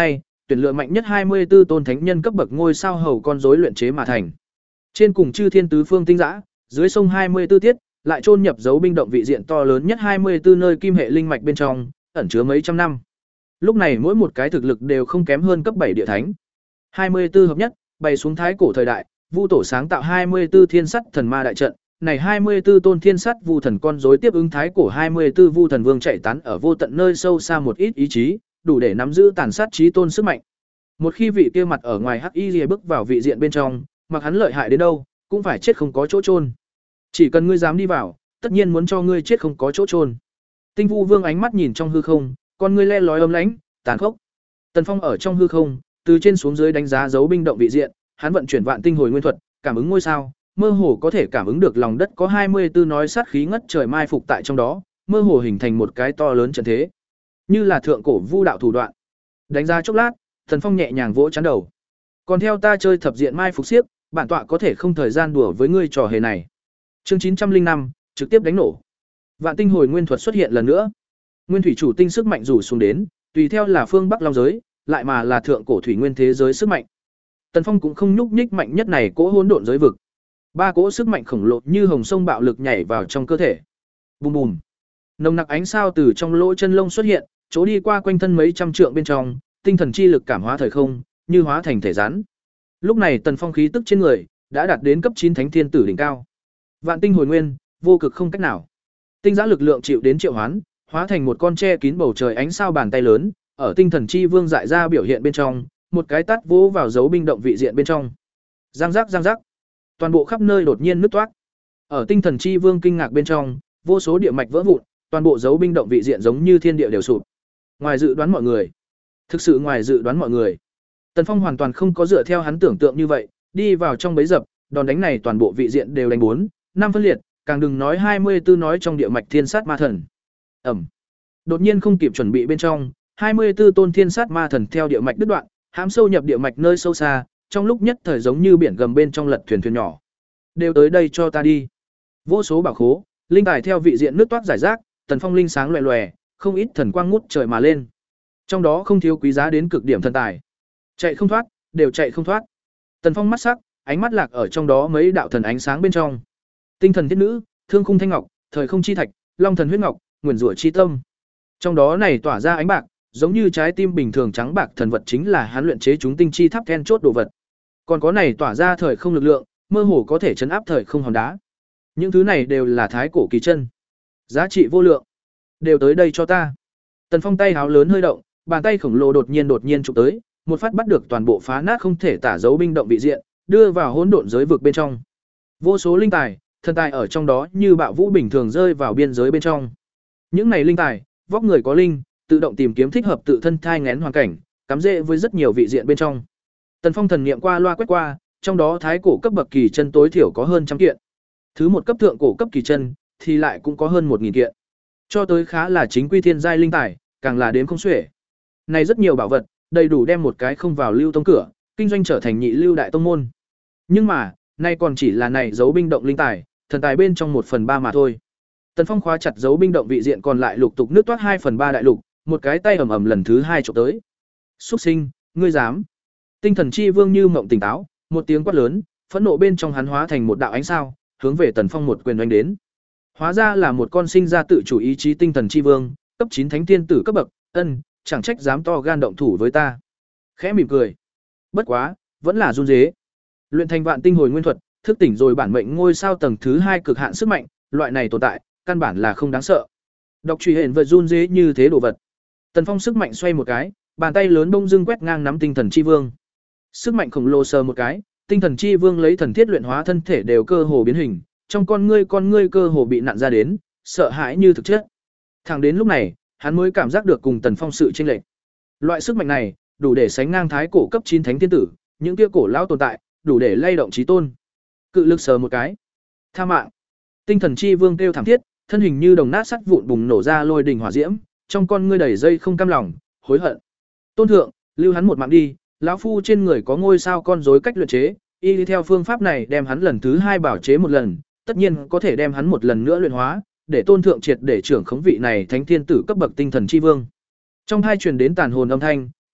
tuyển lựa mạnh nhất hai mươi tư tôn thánh nhân cấp bậc ngôi sao hầu con rối luyện chế mà thành. Trên cùng chư thiên tứ phương tinh dã, dưới sông hai mươi tư tiết, lại chôn nhập dấu binh động vị diện to lớn nhất hai mươi tư nơi kim hệ linh mạch bên trong, ẩn chứa mấy trăm năm. Lúc này mỗi một cái thực lực đều không kém hơn cấp bảy địa thánh. hai mươi tư hợp nhất, bày xuống thái cổ thời đại, Vu tổ sáng tạo hai mươi tư thiên sắt thần ma đại trận, này hai mươi tư tôn thiên sắt vu thần con rối tiếp ứng thái cổ hai mươi tư vu thần vương chạy tán ở vô tận nơi sâu xa một ít ý chí, đủ để nắm giữ tàn sát chí tôn sức mạnh. Một khi vị kia mặt ở ngoài hắc y liễu bước vào vị diện bên trong, mặc hắn lợi hại đến đâu, cũng phải chết không có chỗ chôn. Chỉ cần ngươi dám đi vào, tất nhiên muốn cho ngươi chết không có chỗ chôn. Tinh Vu Vương ánh mắt nhìn trong hư không, con ngươi le lói ấm lãnh, tàn khốc. Tần Phong ở trong hư không, từ trên xuống dưới đánh giá dấu binh động vị diện, hắn vận chuyển vạn tinh hồi nguyên thuật, cảm ứng ngôi sao, mơ hồ có thể cảm ứng được lòng đất có hai mươi tư nói sát khí ngất trời mai phục tại trong đó, mơ hồ hình thành một cái to lớn trận thế, như là thượng cổ vu đạo thủ đoạn. Đánh giá chốc lát, Tần Phong nhẹ nhàng vỗ trán đầu. Còn theo ta chơi thập diện mai phục xiếc, bản tọa có thể không thời gian đùa với ngươi trò hề này. Chương chín trăm linh năm, trực tiếp đánh nổ. Vạn tinh hồi nguyên thuật xuất hiện lần nữa. Nguyên thủy chủ tinh sức mạnh rủ xuống đến, tùy theo là phương Bắc Long giới, lại mà là thượng cổ thủy nguyên thế giới sức mạnh. Tần Phong cũng không nhúc nhích mạnh nhất này cỗ hỗn độn giới vực. Ba cỗ sức mạnh khổng lồ như hồng sông bạo lực nhảy vào trong cơ thể. Bùm bùm. Nồng nặc ánh sao từ trong lỗ chân lông xuất hiện, chỗ đi qua quanh thân mấy trăm trượng bên trong, tinh thần chi lực cảm hóa thời không, như hóa thành thể rắn. Lúc này Tần Phong khí tức trên người đã đạt đến cấp chín thánh thiên tử đỉnh cao. Vạn tinh hồi nguyên, vô cực không cách nào. Tinh giã lực lượng chịu đến triệu hoán, hóa thành một con che kín bầu trời ánh sao bàn tay lớn, ở tinh thần chi vương dại ra biểu hiện bên trong, một cái tát vỗ vào dấu binh động vị diện bên trong. Giang giác giang giác. Toàn bộ khắp nơi đột nhiên nứt toát. Ở tinh thần chi vương kinh ngạc bên trong, vô số địa mạch vỡ vụn, toàn bộ dấu binh động vị diện giống như thiên địa đều sụp. Ngoài dự đoán mọi người, thực sự ngoài dự đoán mọi người. Tần Phong hoàn toàn không có dựa theo hắn tưởng tượng như vậy, đi vào trong bấy dập, đòn đánh này toàn bộ vị diện đều đánh bốn, năm phân liệt, càng đừng nói hai mươi tư nói trong địa mạch thiên sát ma thần. Ẩm. Đột nhiên không kịp chuẩn bị bên trong, hai mươi tư tôn thiên sát ma thần theo địa mạch đứt đoạn, hãm sâu nhập địa mạch nơi sâu xa, trong lúc nhất thời giống như biển gầm bên trong lật thuyền thuyền nhỏ. Đều tới đây cho ta đi. Vô số bảo khố, linh tài theo vị diện nước toát giải rác, Tần Phong linh sáng loè loè, không ít thần quang ngút trời mà lên. Trong đó không thiếu quý giá đến cực điểm thần tài. Chạy không thoát, đều chạy không thoát. Tần Phong mắt sắc, ánh mắt lạc ở trong đó mấy đạo thần ánh sáng bên trong. Tinh thần thiết nữ, thương khung thanh ngọc, thời không chi thạch, long thần huyết ngọc, nguyền rủa chi tâm. Trong đó này tỏa ra ánh bạc, giống như trái tim bình thường trắng bạc thần vật chính là hắn luyện chế chúng tinh chi tháp then chốt đồ vật. Còn có này tỏa ra thời không lực lượng, mơ hồ có thể chấn áp thời không hòn đá. Những thứ này đều là thái cổ kỳ chân, giá trị vô lượng. Đều tới đây cho ta. Tần Phong tay háo lớn hơi động, bàn tay khổng lồ đột nhiên đột nhiên chụp tới, một phát bắt được toàn bộ phá nát không thể tả dấu binh động vị diện, đưa vào hỗn độn giới vực bên trong. Vô số linh tài, thần tài ở trong đó như bạo vũ bình thường rơi vào biên giới bên trong. Những này linh tài, vóc người có linh, tự động tìm kiếm thích hợp tự thân thai nghén hoàn cảnh, cắm rễ với rất nhiều vị diện bên trong. Tần Phong thần niệm qua loa quét qua, trong đó thái cổ cấp bậc kỳ chân tối thiểu có hơn trăm kiện. Thứ một cấp thượng cổ cấp kỳ chân thì lại cũng có hơn một nghìn kiện. Cho tới khá là chính quy thiên giai linh tài, càng là đếm không xuể. Này rất nhiều bảo vật, đầy đủ đem một cái không vào lưu tông cửa, kinh doanh trở thành nhị lưu đại tông môn. Nhưng mà, nay còn chỉ là này dấu binh động linh tài, thần tài bên trong một phần ba mà thôi. Tần Phong khóa chặt dấu binh động vị diện còn lại lục tục nước toát hai phần ba đại lục, một cái tay ầm ầm lần thứ hai chụp tới. Xuất sinh, ngươi dám? Tinh thần chi vương như mộng tỉnh táo, một tiếng quát lớn, phẫn nộ bên trong hắn hóa thành một đạo ánh sao, hướng về Tần Phong một quyền đánh đến. Hóa ra là một con sinh ra tự chủ ý chí tinh thần chi vương, cấp chín thánh tiên tử cấp bậc, ân, chẳng trách dám to gan động thủ với ta. Khẽ mỉm cười. Bất quá, vẫn là run rế. Luyện thành vạn tinh hồi nguyên thuật, thức tỉnh rồi bản mệnh ngôi sao tầng thứ hai cực hạn sức mạnh, loại này tồn tại, căn bản là không đáng sợ. Đọc truy hển vật run rế như thế đồ vật. Tần Phong sức mạnh xoay một cái, bàn tay lớn bông dưng quét ngang nắm tinh thần chi vương. Sức mạnh khổng lồ sờ một cái, tinh thần chi vương lấy thần thiết luyện hóa thân thể đều cơ hồ biến hình, trong con ngươi con ngươi cơ hồ bị nặn ra đến, sợ hãi như thực chất. Thẳng đến lúc này, hắn mới cảm giác được cùng Tần Phong sự chênh lệch. Loại sức mạnh này, đủ để sánh ngang thái cổ cấp chín thánh tiên tử, những kia cổ lão tồn tại, đủ để lay động chí tôn. Cự lực sờ một cái, tha mạng. Tinh thần chi vương kêu thảm thiết, thân hình như đồng nát sắt vụn bùng nổ ra lôi đình hỏa diễm, trong con ngươi đầy dây không cam lòng, hối hận. Tôn thượng, lưu hắn một mạng đi, lão phu trên người có ngôi sao con rối cách luyện chế, y đi theo phương pháp này đem hắn lần thứ hai bảo chế một lần, tất nhiên có thể đem hắn một lần nữa luyện hóa, để tôn thượng triệt để trưởng khống vị này thánh thiên tử cấp bậc tinh thần chi vương. Trong hai truyền đến tàn hồn âm thanh,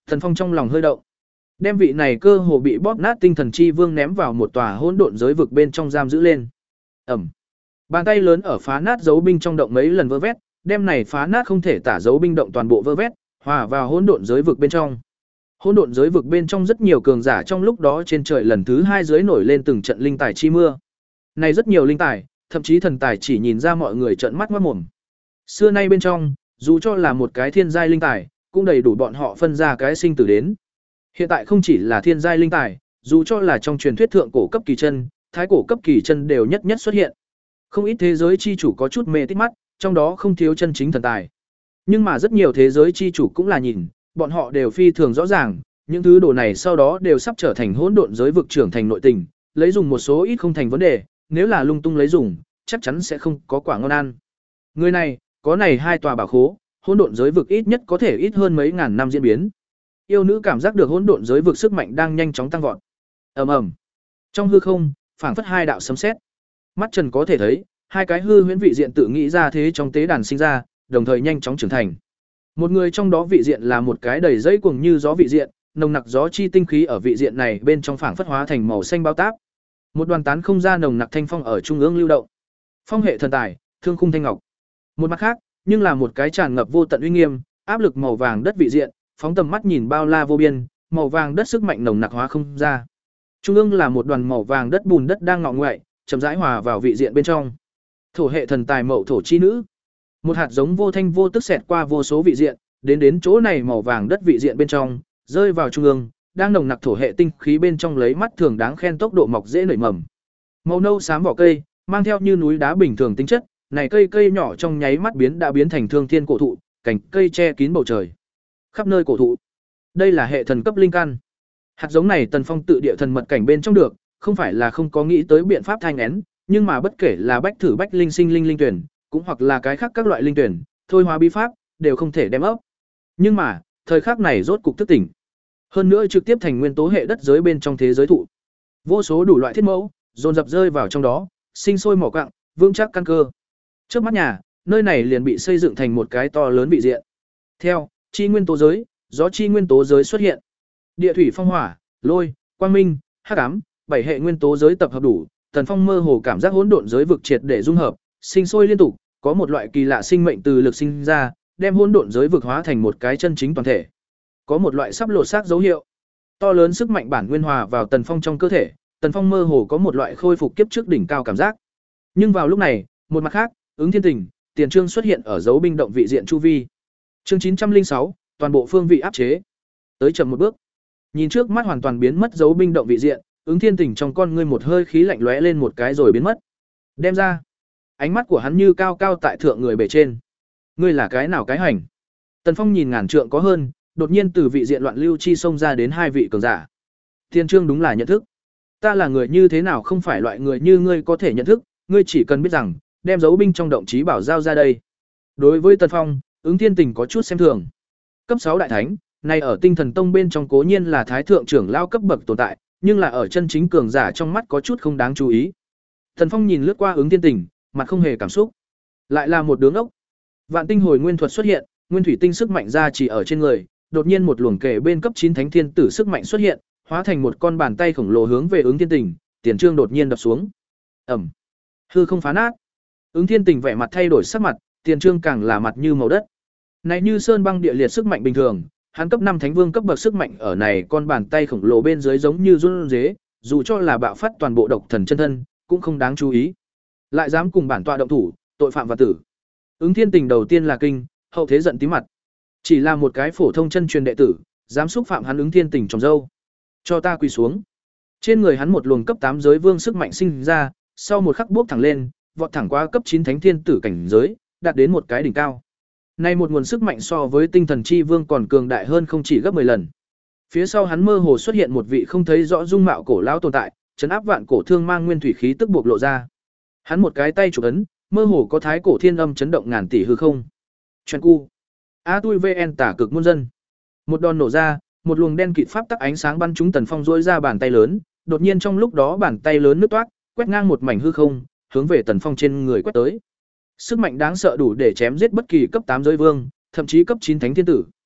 Tần Phong trong lòng hơi động. Đem vị này cơ hồ bị bóp nát tinh thần chi vương ném vào một tòa hỗn độn giới vực bên trong giam giữ lên. Ẩm. Bàn tay lớn ở phá nát dấu binh trong động mấy lần vỡ vét, đem này phá nát không thể tả dấu binh động toàn bộ vỡ vét, hòa vào hỗn độn giới vực bên trong. Hỗn độn giới vực bên trong rất nhiều cường giả trong lúc đó trên trời lần thứ hai dưới nổi lên từng trận linh tài chi mưa. Này rất nhiều linh tài, thậm chí thần tài chỉ nhìn ra mọi người trợn mắt ngoác mồm. Xưa nay bên trong, dù cho là một cái thiên giai linh tài, cũng đầy đủ bọn họ phân ra cái sinh tử đến. Hiện tại không chỉ là thiên giai linh tài, dù cho là trong truyền thuyết thượng cổ cấp kỳ chân, thái cổ cấp kỳ chân đều nhất nhất xuất hiện. Không ít thế giới chi chủ có chút mê tít mắt, trong đó không thiếu chân chính thần tài. Nhưng mà rất nhiều thế giới chi chủ cũng là nhìn, bọn họ đều phi thường rõ ràng, những thứ đồ này sau đó đều sắp trở thành hỗn độn giới vực trưởng thành nội tình, lấy dùng một số ít không thành vấn đề, nếu là lung tung lấy dùng, chắc chắn sẽ không có quả ngon ăn. Người này, có này hai tòa bảo khố, hỗn độn giới vực ít nhất có thể ít hơn mấy ngàn năm diễn biến. Yêu nữ cảm giác được hỗn độn giới vực sức mạnh đang nhanh chóng tăng vọt. Ầm ầm. Trong hư không, phảng phất hai đạo sấm sét. Mắt Trần có thể thấy, hai cái hư huyễn vị diện tự nghĩ ra thế trong tế đàn sinh ra, đồng thời nhanh chóng trưởng thành. Một người trong đó vị diện là một cái đầy dây cuồng như gió vị diện, nồng nặc gió chi tinh khí ở vị diện này bên trong phảng phất hóa thành màu xanh bao táp. Một đoàn tán không ra nồng nặc thanh phong ở trung ương lưu động. Phong hệ thần tài, thương khung thanh ngọc. Một mặt khác, nhưng là một cái tràn ngập vô tận uy nghiêm, áp lực màu vàng đất vị diện, phóng tầm mắt nhìn bao la vô biên, màu vàng đất sức mạnh nồng nặc hóa không ra. Trung ương là một đoàn màu vàng đất bùn đất đang ngọ ngoại, chậm rãi hòa vào vị diện bên trong. Thổ hệ thần tài mậu thổ chi nữ. Một hạt giống vô thanh vô tức xẹt qua vô số vị diện, đến đến chỗ này màu vàng đất vị diện bên trong, rơi vào trung ương, đang nồng nặc thổ hệ tinh khí bên trong lấy mắt thường đáng khen tốc độ mọc dễ nảy mầm. Màu nâu xám vỏ cây, mang theo như núi đá bình thường tính chất, này cây cây nhỏ trong nháy mắt biến đã biến thành thương thiên cổ thụ, cành cây che kín bầu trời. Khắp nơi cổ thụ. Đây là hệ thần cấp linh căn. Hạt giống này Tần Phong tự địa thần mật cảnh bên trong được, không phải là không có nghĩ tới biện pháp thanh én, nhưng mà bất kể là bách thử bách linh sinh linh linh tuyển, cũng hoặc là cái khác các loại linh tuyển, thôi hóa bí pháp, đều không thể đem ấp. Nhưng mà, thời khắc này rốt cục thức tỉnh. Hơn nữa trực tiếp thành nguyên tố hệ đất giới bên trong thế giới thụ. Vô số đủ loại thiết mẫu, dồn dập rơi vào trong đó, sinh sôi mỏ quặng, vững chắc căn cơ. Trước mắt nhà, nơi này liền bị xây dựng thành một cái to lớn vị diện. Theo, chi nguyên tố giới, gió chi nguyên tố giới xuất hiện. Địa thủy phong hỏa, lôi, quang minh, hắc ám, bảy hệ nguyên tố giới tập hợp đủ, Tần Phong mơ hồ cảm giác hỗn độn giới vực triệt để dung hợp, sinh sôi liên tục, có một loại kỳ lạ sinh mệnh từ lực sinh ra, đem hỗn độn giới vực hóa thành một cái chân chính toàn thể. Có một loại sắp lột xác dấu hiệu. To lớn sức mạnh bản nguyên hòa vào Tần Phong trong cơ thể, Tần Phong mơ hồ có một loại khôi phục kiếp trước đỉnh cao cảm giác. Nhưng vào lúc này, một mặt khác, ứng thiên tình, tiền trương xuất hiện ở dấu binh động vị diện chu vi. Chương chín trăm linh sáu, toàn bộ phương vị áp chế. Tới chậm một bước. Nhìn trước mắt hoàn toàn biến mất dấu binh động vị diện, ứng thiên tình trong con ngươi một hơi khí lạnh lóe lên một cái rồi biến mất. Đem ra. Ánh mắt của hắn như cao cao tại thượng người bề trên. Ngươi là cái nào cái hành? Tần Phong nhìn ngàn trượng có hơn, đột nhiên từ vị diện loạn lưu chi xông ra đến hai vị cường giả. Tiền trương đúng là nhận thức. Ta là người như thế nào không phải loại người như ngươi có thể nhận thức, ngươi chỉ cần biết rằng, đem dấu binh trong động chí bảo giao ra đây. Đối với Tần Phong, ứng thiên tình có chút xem thường. Cấp sáu đại thánh, này ở tinh thần tông bên trong cố nhiên là thái thượng trưởng lao cấp bậc tồn tại, nhưng là ở chân chính cường giả trong mắt có chút không đáng chú ý. Tần Phong nhìn lướt qua ứng thiên tình, mặt không hề cảm xúc. Lại là một đứa ngốc. Vạn tinh hồi nguyên thuật xuất hiện, nguyên thủy tinh sức mạnh ra chỉ ở trên người, đột nhiên một luồng kể bên cấp chín thánh thiên tử sức mạnh xuất hiện, hóa thành một con bàn tay khổng lồ hướng về ứng thiên tình, tiền trương đột nhiên đập xuống. Ẩm. Hư không phá nát. Ứng thiên tình vẻ mặt thay đổi sắc mặt, tiền trương càng là mặt như màu đất. Này như sơn băng địa liệt sức mạnh bình thường, hắn cấp năm thánh vương cấp bậc sức mạnh ở này con bàn tay khổng lồ bên dưới giống như run rế, dù cho là bạo phát toàn bộ độc thần chân thân, cũng không đáng chú ý. Lại dám cùng bản tọa động thủ, tội phạm và tử. Ứng thiên tình đầu tiên là kinh, hậu thế giận tím mặt. Chỉ là một cái phổ thông chân truyền đệ tử, dám xúc phạm hắn ứng thiên tình trồng dâu. Cho ta quỳ xuống. Trên người hắn một luồng cấp tám giới vương sức mạnh sinh ra, sau một khắc bước thẳng lên, vọt thẳng qua cấp chín thánh thiên tử cảnh giới, đạt đến một cái đỉnh cao. Nay một nguồn sức mạnh so với tinh thần chi vương còn cường đại hơn không chỉ gấp mười lần. Phía sau hắn mơ hồ xuất hiện một vị không thấy rõ dung mạo cổ lão tồn tại, trấn áp vạn cổ thương mang nguyên thủy khí tức buộc lộ ra. Hắn một cái tay chụp ấn, mơ hồ có thái cổ thiên âm chấn động ngàn tỷ hư không. Truyền cu. A tui vn tả cực muôn dân. Một đòn nổ ra, một luồng đen kịt pháp tắc ánh sáng bắn trúng Tần Phong rỗi ra bàn tay lớn, đột nhiên trong lúc đó bàn tay lớn nứt toác, quét ngang một mảnh hư không, hướng về Tần Phong trên người quét tới. Sức mạnh đáng sợ đủ để chém giết bất kỳ cấp tám giới vương, thậm chí cấp chín thánh thiên tử.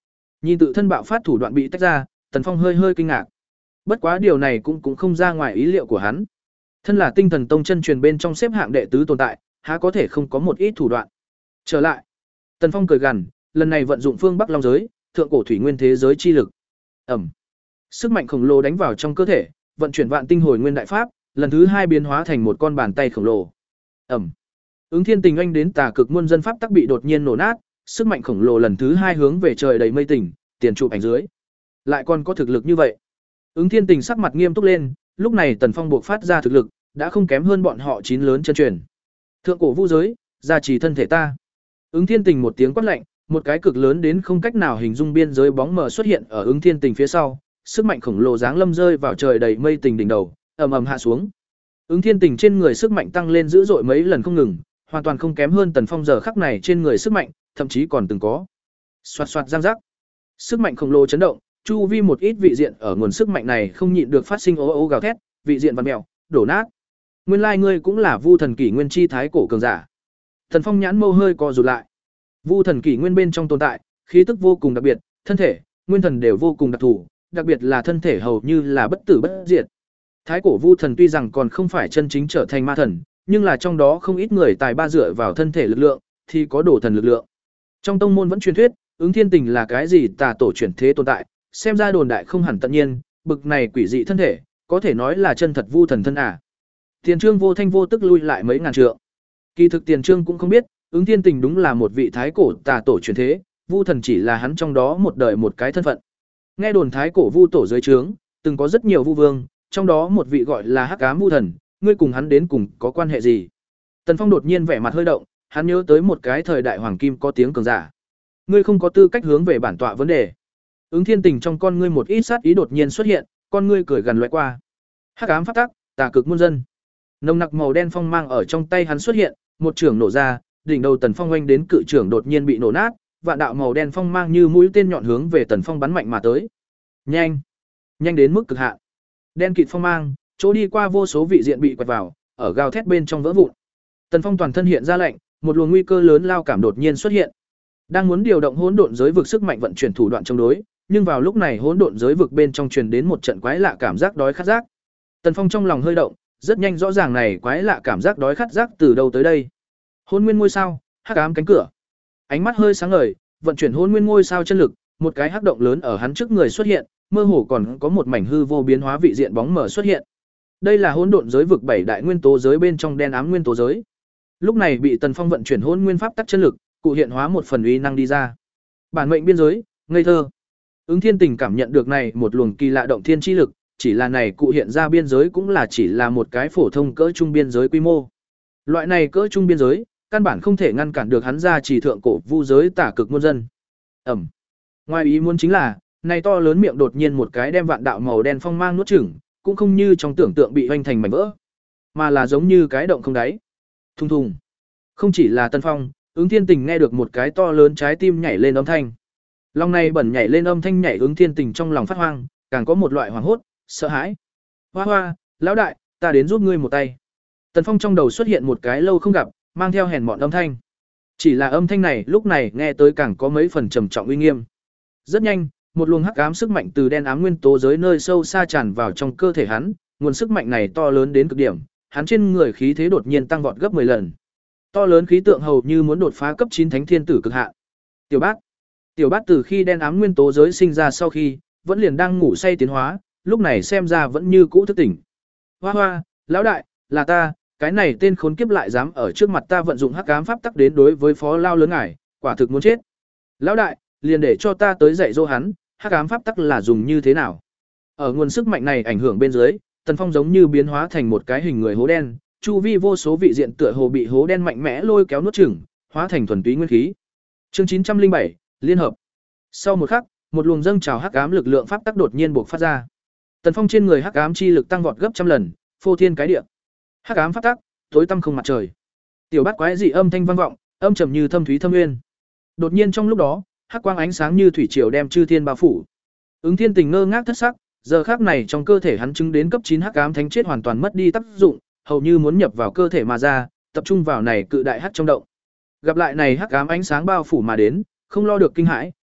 Nhìn tự thân bạo phát thủ đoạn bị tách ra, Tần Phong hơi hơi kinh ngạc. Bất quá điều này cũng cũng không ra ngoài ý liệu của hắn. Thân là Tinh Thần Tông chân truyền bên trong xếp hạng đệ tứ tồn tại, há có thể không có một ít thủ đoạn. Trở lại, Tần Phong cười gằn, lần này vận dụng phương Bắc Long giới, thượng cổ thủy nguyên thế giới chi lực. Ẩm. Sức mạnh khổng lồ đánh vào trong cơ thể, vận chuyển vạn tinh hồi nguyên đại pháp, lần thứ hai biến hóa thành một con bàn tay khổng lồ. Ẩm. Ứng Thiên Tình anh đến tà cực muôn dân pháp tắc bị đột nhiên nổ nát, sức mạnh khổng lồ lần thứ hai hướng về trời đầy mây tỉnh, tiền chụp ảnh dưới. Lại còn có thực lực như vậy. Ứng Thiên Tình sắc mặt nghiêm túc lên, lúc này Tần Phong buộc phát ra thực lực, đã không kém hơn bọn họ chín lớn chân truyền. Thượng cổ vu giới, gia trì thân thể ta. Ứng Thiên Tình một tiếng quát lạnh, một cái cực lớn đến không cách nào hình dung biên giới bóng mờ xuất hiện ở Ứng Thiên Tình phía sau, sức mạnh khổng lồ giáng lâm rơi vào trời đầy mây tình đỉnh đầu, ầm ầm hạ xuống. Ứng Thiên Tình trên người sức mạnh tăng lên dữ dội mấy lần không ngừng, hoàn toàn không kém hơn Tần Phong giờ khắc này trên người sức mạnh, thậm chí còn từng có. Xoạt xoạt giang giác. Sức mạnh khổng lồ chấn động, chu vi một ít vị diện ở nguồn sức mạnh này không nhịn được phát sinh ố ố gào thét, vị diện vặn mèo, đổ nát. Nguyên lai ngươi cũng là Vu thần kỷ nguyên chi thái cổ cường giả. Tần Phong nhãn mâu hơi co rụt lại. Vu thần kỷ nguyên bên trong tồn tại, khí tức vô cùng đặc biệt, thân thể, nguyên thần đều vô cùng đặc thù, đặc biệt là thân thể hầu như là bất tử bất diệt. Thái cổ Vu thần tuy rằng còn không phải chân chính trở thành ma thần, nhưng là trong đó không ít người tài ba dựa vào thân thể lực lượng, thì có đổ thần lực lượng. Trong tông môn vẫn truyền thuyết, Ứng Thiên Tình là cái gì tà tổ chuyển thế tồn tại, xem ra đồn đại không hẳn tất nhiên, bực này quỷ dị thân thể, có thể nói là chân thật Vu thần thân à. Tiền Trương vô thanh vô tức lui lại mấy ngàn trượng. Kỳ thực Tiền Trương cũng không biết, Ứng Thiên Tình đúng là một vị thái cổ tà tổ chuyển thế, Vu thần chỉ là hắn trong đó một đời một cái thân phận. Nghe đồn thái cổ Vu tổ dưới trướng, từng có rất nhiều Vu vương, trong đó một vị gọi là Hắc Ám Vu thần, ngươi cùng hắn đến cùng có quan hệ gì? Tần Phong đột nhiên vẻ mặt hơi động, hắn nhớ tới một cái thời đại hoàng kim có tiếng cường giả. Ngươi không có tư cách hướng về bản tọa vấn đề. Ứng Thiên Tình trong con ngươi một ít sát ý đột nhiên xuất hiện, con ngươi cười gần loại qua. Hắc ám pháp tắc, tà cực muôn dân. Nồng nặc màu đen phong mang ở trong tay hắn xuất hiện, một trường nổ ra, đỉnh đầu Tần Phong oanh đến cự trưởng đột nhiên bị nổ nát, vạn đạo màu đen phong mang như mũi tên nhọn hướng về Tần Phong bắn mạnh mà tới. Nhanh, nhanh đến mức cực hạn. Đen kịt phong mang, chỗ đi qua vô số vị diện bị quẹt vào, ở gào thét bên trong vỡ vụn. Tần Phong toàn thân hiện ra lạnh, một luồng nguy cơ lớn lao cảm đột nhiên xuất hiện. Đang muốn điều động hỗn độn giới vực sức mạnh vận chuyển thủ đoạn chống đối, nhưng vào lúc này hỗn độn giới vực bên trong truyền đến một trận quái lạ cảm giác đói khát giác. Tần Phong trong lòng hơi động, rất nhanh rõ ràng này quái lạ cảm giác đói khát giác từ đâu tới đây. Hỗn nguyên ngôi sao, hắc ám cánh cửa. Ánh mắt hơi sáng ngời, vận chuyển hỗn nguyên ngôi sao chân lực, một cái hắc động lớn ở hắn trước người xuất hiện, mơ hồ còn có một mảnh hư vô biến hóa vị diện bóng mờ xuất hiện. Đây là hỗn độn giới vực bảy đại nguyên tố giới bên trong đen ám nguyên tố giới. Lúc này bị Tần Phong vận chuyển hỗn nguyên pháp tắc chân lực, cụ hiện hóa một phần uy năng đi ra. Bản mệnh biên giới, ngây thơ. Ứng Thiên Tình cảm nhận được này một luồng kỳ lạ động thiên chi lực, chỉ là này cụ hiện ra biên giới cũng là chỉ là một cái phổ thông cỡ trung biên giới quy mô. Loại này cỡ trung biên giới, căn bản không thể ngăn cản được hắn ra chỉ thượng cổ vu giới tả cực muôn dân. Ẩm. Ngoài ý muốn chính là, này to lớn miệng đột nhiên một cái đem vạn đạo màu đen phong mang nuốt chửng, cũng không như trong tưởng tượng bị hoành thành mảnh vỡ, mà là giống như cái động không đáy. Thùng thùng. Không chỉ là Tần Phong, Ứng Thiên Tình nghe được một cái to lớn trái tim nhảy lên âm thanh. Lòng này bẩn nhảy lên âm thanh nhảy Ứng Thiên Tình trong lòng phát hoang, càng có một loại hoảng hốt, sợ hãi. Hoa hoa, lão đại, ta đến giúp ngươi một tay. Tần Phong trong đầu xuất hiện một cái lâu không gặp, mang theo hèn mọn âm thanh. Chỉ là âm thanh này lúc này nghe tới càng có mấy phần trầm trọng uy nghiêm. Rất nhanh, một luồng hắc ám sức mạnh từ đen ám nguyên tố giới nơi sâu xa tràn vào trong cơ thể hắn, nguồn sức mạnh này to lớn đến cực điểm, hắn trên người khí thế đột nhiên tăng vọt gấp mười lần. To lớn khí tượng hầu như muốn đột phá cấp chín thánh thiên tử cực hạn. Tiểu Bát, Tiểu Bát từ khi đen ám nguyên tố giới sinh ra sau khi, vẫn liền đang ngủ say tiến hóa, lúc này xem ra vẫn như cũ thức tỉnh. Hoa hoa, lão đại, là ta, cái này tên khốn kiếp lại dám ở trước mặt ta vận dụng hắc ám pháp tắc đến đối với phó lao lớn ngài, quả thực muốn chết. Lão đại, liền để cho ta tới dạy dỗ hắn, hắc ám pháp tắc là dùng như thế nào. Ở nguồn sức mạnh này ảnh hưởng bên dưới, Tần Phong giống như biến hóa thành một cái hình người hố đen, chu vi vô số vị diện tựa hồ bị hố đen mạnh mẽ lôi kéo nuốt chửng, hóa thành thuần túy nguyên khí. Chương chín trăm linh bảy, liên hợp. Sau một khắc, một luồng dâng trào hắc ám lực lượng pháp tắc đột nhiên bộc phát ra. Tần Phong trên người hắc ám chi lực tăng vọt gấp trăm lần, phô thiên cái địa. Hắc ám pháp tắc, tối tăm không mặt trời. Tiểu Bát quái dị âm thanh vang vọng, âm trầm như thâm thúy thâm nguyên. Đột nhiên trong lúc đó, hắc quang ánh sáng như thủy triều đem chư thiên bao phủ. Ứng Thiên Tình ngơ ngác thất sắc, giờ khắc này trong cơ thể hắn chứng đến cấp chín hắc ám thánh chết hoàn toàn mất đi tác dụng, hầu như muốn nhập vào cơ thể mà ra, tập trung vào này cự đại hắc trong động. Gặp lại này hắc ám ánh sáng bao phủ mà đến, không lo được kinh hãi,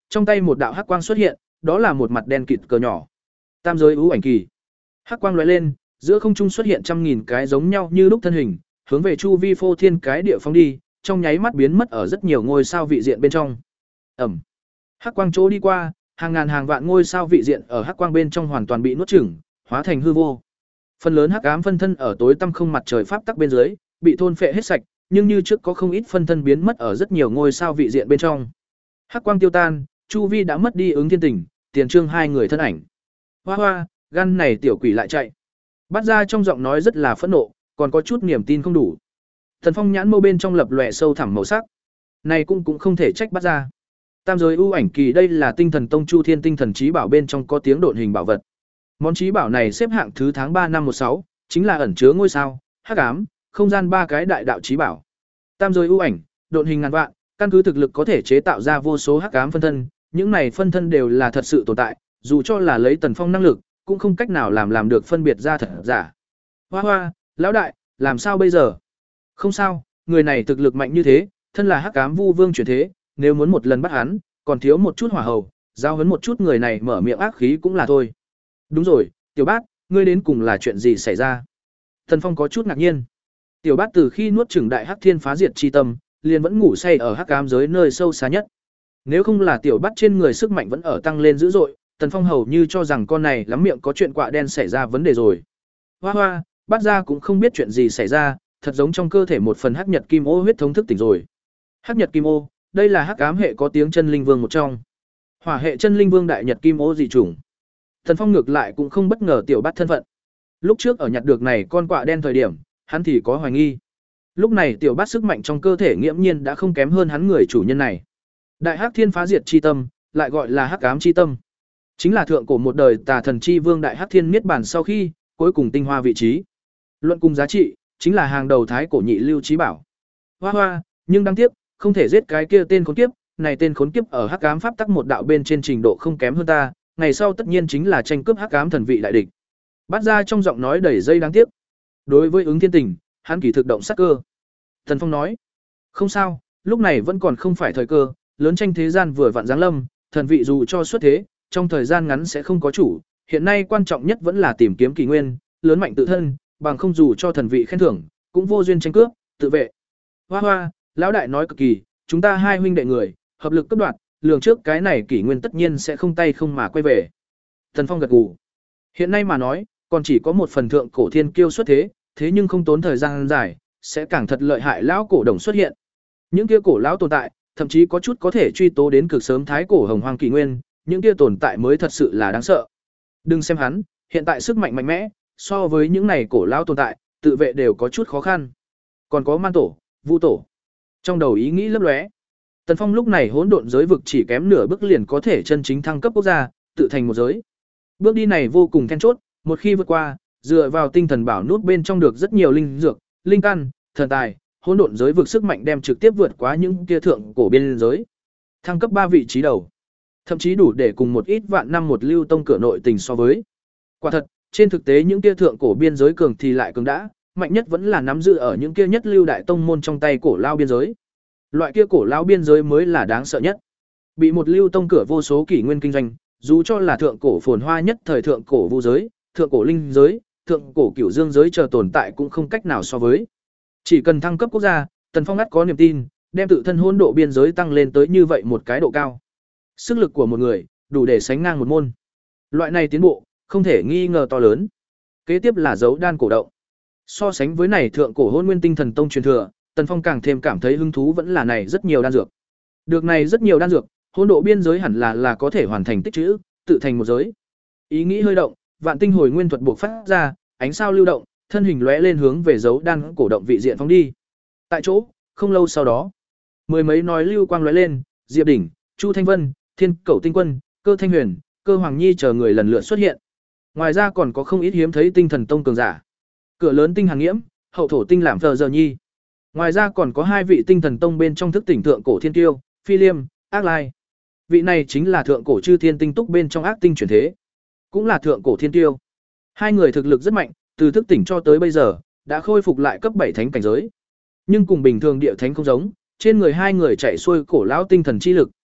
trong tay một đạo hắc quang xuất hiện, đó là một mặt đen kịt cờ nhỏ. Tam giới ưu ảnh kỳ. Hắc quang lóe lên, giữa không trung xuất hiện trăm nghìn cái giống nhau như lúc thân hình, hướng về chu vi phô thiên cái địa phóng đi, trong nháy mắt biến mất ở rất nhiều ngôi sao vị diện bên trong. Ẩm. Hắc quang chỗ đi qua, hàng ngàn hàng vạn ngôi sao vị diện ở hắc quang bên trong hoàn toàn bị nuốt chửng, hóa thành hư vô. Phần lớn hắc ám phân thân ở tối tăm không mặt trời pháp tắc bên dưới, bị thôn phệ hết sạch, nhưng như trước có không ít phân thân biến mất ở rất nhiều ngôi sao vị diện bên trong. Hắc quang tiêu tan, chu vi đã mất đi ứng thiên tình, tiền trương hai người thân ảnh. Hoa hoa, gan này tiểu quỷ lại chạy. Bắt ra trong giọng nói rất là phẫn nộ, còn có chút niềm tin không đủ. Thần Phong nhãn mâu bên trong lập lòe sâu thẳm màu sắc. Này cũng cũng không thể trách bắt ra. Tam giới ưu ảnh kỳ đây là tinh thần tông Chu Thiên tinh thần trí bảo bên trong có tiếng độn hình bảo vật. Món trí bảo này xếp hạng thứ tháng ba năm một sáu, chính là ẩn chứa ngôi sao, hắc ám, không gian ba cái đại đạo trí bảo. Tam giới ưu ảnh, độn hình ngàn vạn, căn cứ thực lực có thể chế tạo ra vô số hắc ám phân thân, những này phân thân đều là thật sự tồn tại, dù cho là lấy Tần Phong năng lực, cũng không cách nào làm làm được phân biệt ra thật giả. Hoa hoa, lão đại, làm sao bây giờ? Không sao, người này thực lực mạnh như thế, thân là hắc ám vu vương chuyển thế, nếu muốn một lần bắt hắn, còn thiếu một chút hỏa hầu, giao huấn một chút người này mở miệng ác khí cũng là thôi. Đúng rồi, Tiểu Bát, ngươi đến cùng là chuyện gì xảy ra? Tần Phong có chút ngạc nhiên. Tiểu Bát từ khi nuốt chửng đại hắc thiên phá diệt chi tâm, liền vẫn ngủ say ở hắc ám giới nơi sâu xa nhất. Nếu không là Tiểu Bát trên người sức mạnh vẫn ở tăng lên dữ dội, Tần Phong hầu như cho rằng con này lắm miệng có chuyện quạ đen xảy ra vấn đề rồi. Hoa hoa, Bát gia cũng không biết chuyện gì xảy ra, thật giống trong cơ thể một phần hắc nhật kim ô huyết thống thức tỉnh rồi. Hắc nhật kim ô, đây là hắc ám hệ có tiếng chân linh vương một trong. Hỏa hệ chân linh vương đại nhật kim ô dị chủng. Tần Phong ngược lại cũng không bất ngờ Tiểu Bát thân phận. Lúc trước ở nhặt được này con quạ đen thời điểm, hắn thì có hoài nghi. Lúc này Tiểu Bát sức mạnh trong cơ thể nghiễm nhiên đã không kém hơn hắn người chủ nhân này. Đại hắc thiên phá diệt chi tâm, lại gọi là hắc ám chi tâm. Chính là thượng cổ một đời tà thần chi vương đại hắc thiên niết bàn sau khi, cuối cùng tinh hoa vị trí. Luận cùng giá trị, chính là hàng đầu thái cổ nhị lưu trí bảo. Hoa hoa, nhưng đáng tiếc, không thể giết cái kia tên khốn kiếp, này tên khốn kiếp ở hắc ám pháp tắc một đạo bên trên trình độ không kém hơn ta, ngày sau tất nhiên chính là tranh cướp hắc ám thần vị đại địch. Bắt ra trong giọng nói đầy dây đáng tiếc. Đối với ứng thiên tình, hắn kỳ thực động sát cơ. Thần Phong nói, không sao, lúc này vẫn còn không phải thời cơ, lớn tranh thế gian vừa vặn giáng lâm, thần vị dù cho xuất thế, trong thời gian ngắn sẽ không có chủ, hiện nay quan trọng nhất vẫn là tìm kiếm kỳ nguyên, lớn mạnh tự thân, bằng không dù cho thần vị khen thưởng, cũng vô duyên tranh cướp, tự vệ. Hoa hoa, lão đại nói cực kỳ, chúng ta hai huynh đệ người, hợp lực cấp đoạt, lường trước cái này kỷ nguyên tất nhiên sẽ không tay không mà quay về. Thần Phong gật gù. Hiện nay mà nói, còn chỉ có một phần thượng cổ thiên kiêu xuất thế, thế nhưng không tốn thời gian dài, sẽ càng thật lợi hại lão cổ đồng xuất hiện. Những kia cổ lão tồn tại, thậm chí có chút có thể truy tố đến cực sớm thái cổ hồng hoang kỷ nguyên, những kia tồn tại mới thật sự là đáng sợ. Đừng xem hắn, hiện tại sức mạnh mạnh mẽ, so với những này cổ lão tồn tại, tự vệ đều có chút khó khăn. Còn có man tổ, vu tổ. Trong đầu ý nghĩ lấp lóe. Tần Phong lúc này hỗn độn giới vực chỉ kém nửa bước liền có thể chân chính thăng cấp quốc gia, tự thành một giới. Bước đi này vô cùng then chốt, một khi vượt qua, dựa vào tinh thần bảo nút bên trong được rất nhiều linh dược, linh căn, thần tài, hỗn độn giới vực sức mạnh đem trực tiếp vượt qua những kia thượng cổ biên giới. Thăng cấp ba vị trí đầu, thậm chí đủ để cùng một ít vạn năm một lưu tông cửa nội tình so với. Quả thật, trên thực tế những kia thượng cổ biên giới cường thì lại cường đã, mạnh nhất vẫn là nắm giữ ở những kia nhất lưu đại tông môn trong tay cổ lao biên giới. Loại kia cổ lao biên giới mới là đáng sợ nhất. Bị một lưu tông cửa vô số kỷ nguyên kinh doanh, dù cho là thượng cổ phồn hoa nhất thời thượng cổ vu giới, thượng cổ linh giới, thượng cổ cửu dương giới chờ tồn tại cũng không cách nào so với. Chỉ cần thăng cấp quốc gia, Tần Phong ngắt có niềm tin, đem tự thân hỗn độ biên giới tăng lên tới như vậy một cái độ cao. Sức lực của một người, đủ để sánh ngang một môn. Loại này tiến bộ, không thể nghi ngờ to lớn. Kế tiếp là dấu đan cổ động. So sánh với này thượng cổ hôn nguyên tinh thần tông truyền thừa, Tần Phong càng thêm cảm thấy hứng thú vẫn là này rất nhiều đan dược. Được này rất nhiều đan dược, hỗn độ biên giới hẳn là là có thể hoàn thành tích trữ, tự thành một giới. Ý nghĩ hơi động, vạn tinh hồi nguyên thuật buộc phát ra, ánh sao lưu động, thân hình lóe lên hướng về dấu đan cổ động vị diện phóng đi. Tại chỗ, không lâu sau đó, mười mấy nói lưu quang lóe lên, Diệp Đỉnh, Chu Thanh Vân, Thiên Cẩu Tinh Quân, Cơ Thanh Huyền, Cơ Hoàng Nhi chờ người lần lượt xuất hiện. Ngoài ra còn có không ít hiếm thấy tinh thần tông cường giả. Cửa lớn tinh Hàn Nghiễm, hậu thổ tinh Làm Phờ Giờ Nhi. Ngoài ra còn có hai vị tinh thần tông bên trong thức tỉnh thượng cổ thiên kiêu, Phi Liêm, Ác Lai. Vị này chính là thượng cổ chư thiên tinh túc bên trong ác tinh chuyển thế, cũng là thượng cổ thiên kiêu. Hai người thực lực rất mạnh, từ thức tỉnh cho tới bây giờ, đã khôi phục lại cấp bảy thánh cảnh giới. Nhưng cùng bình thường địa thánh không giống, trên người hai người chạy xuôi cổ lão tinh thần chi lực,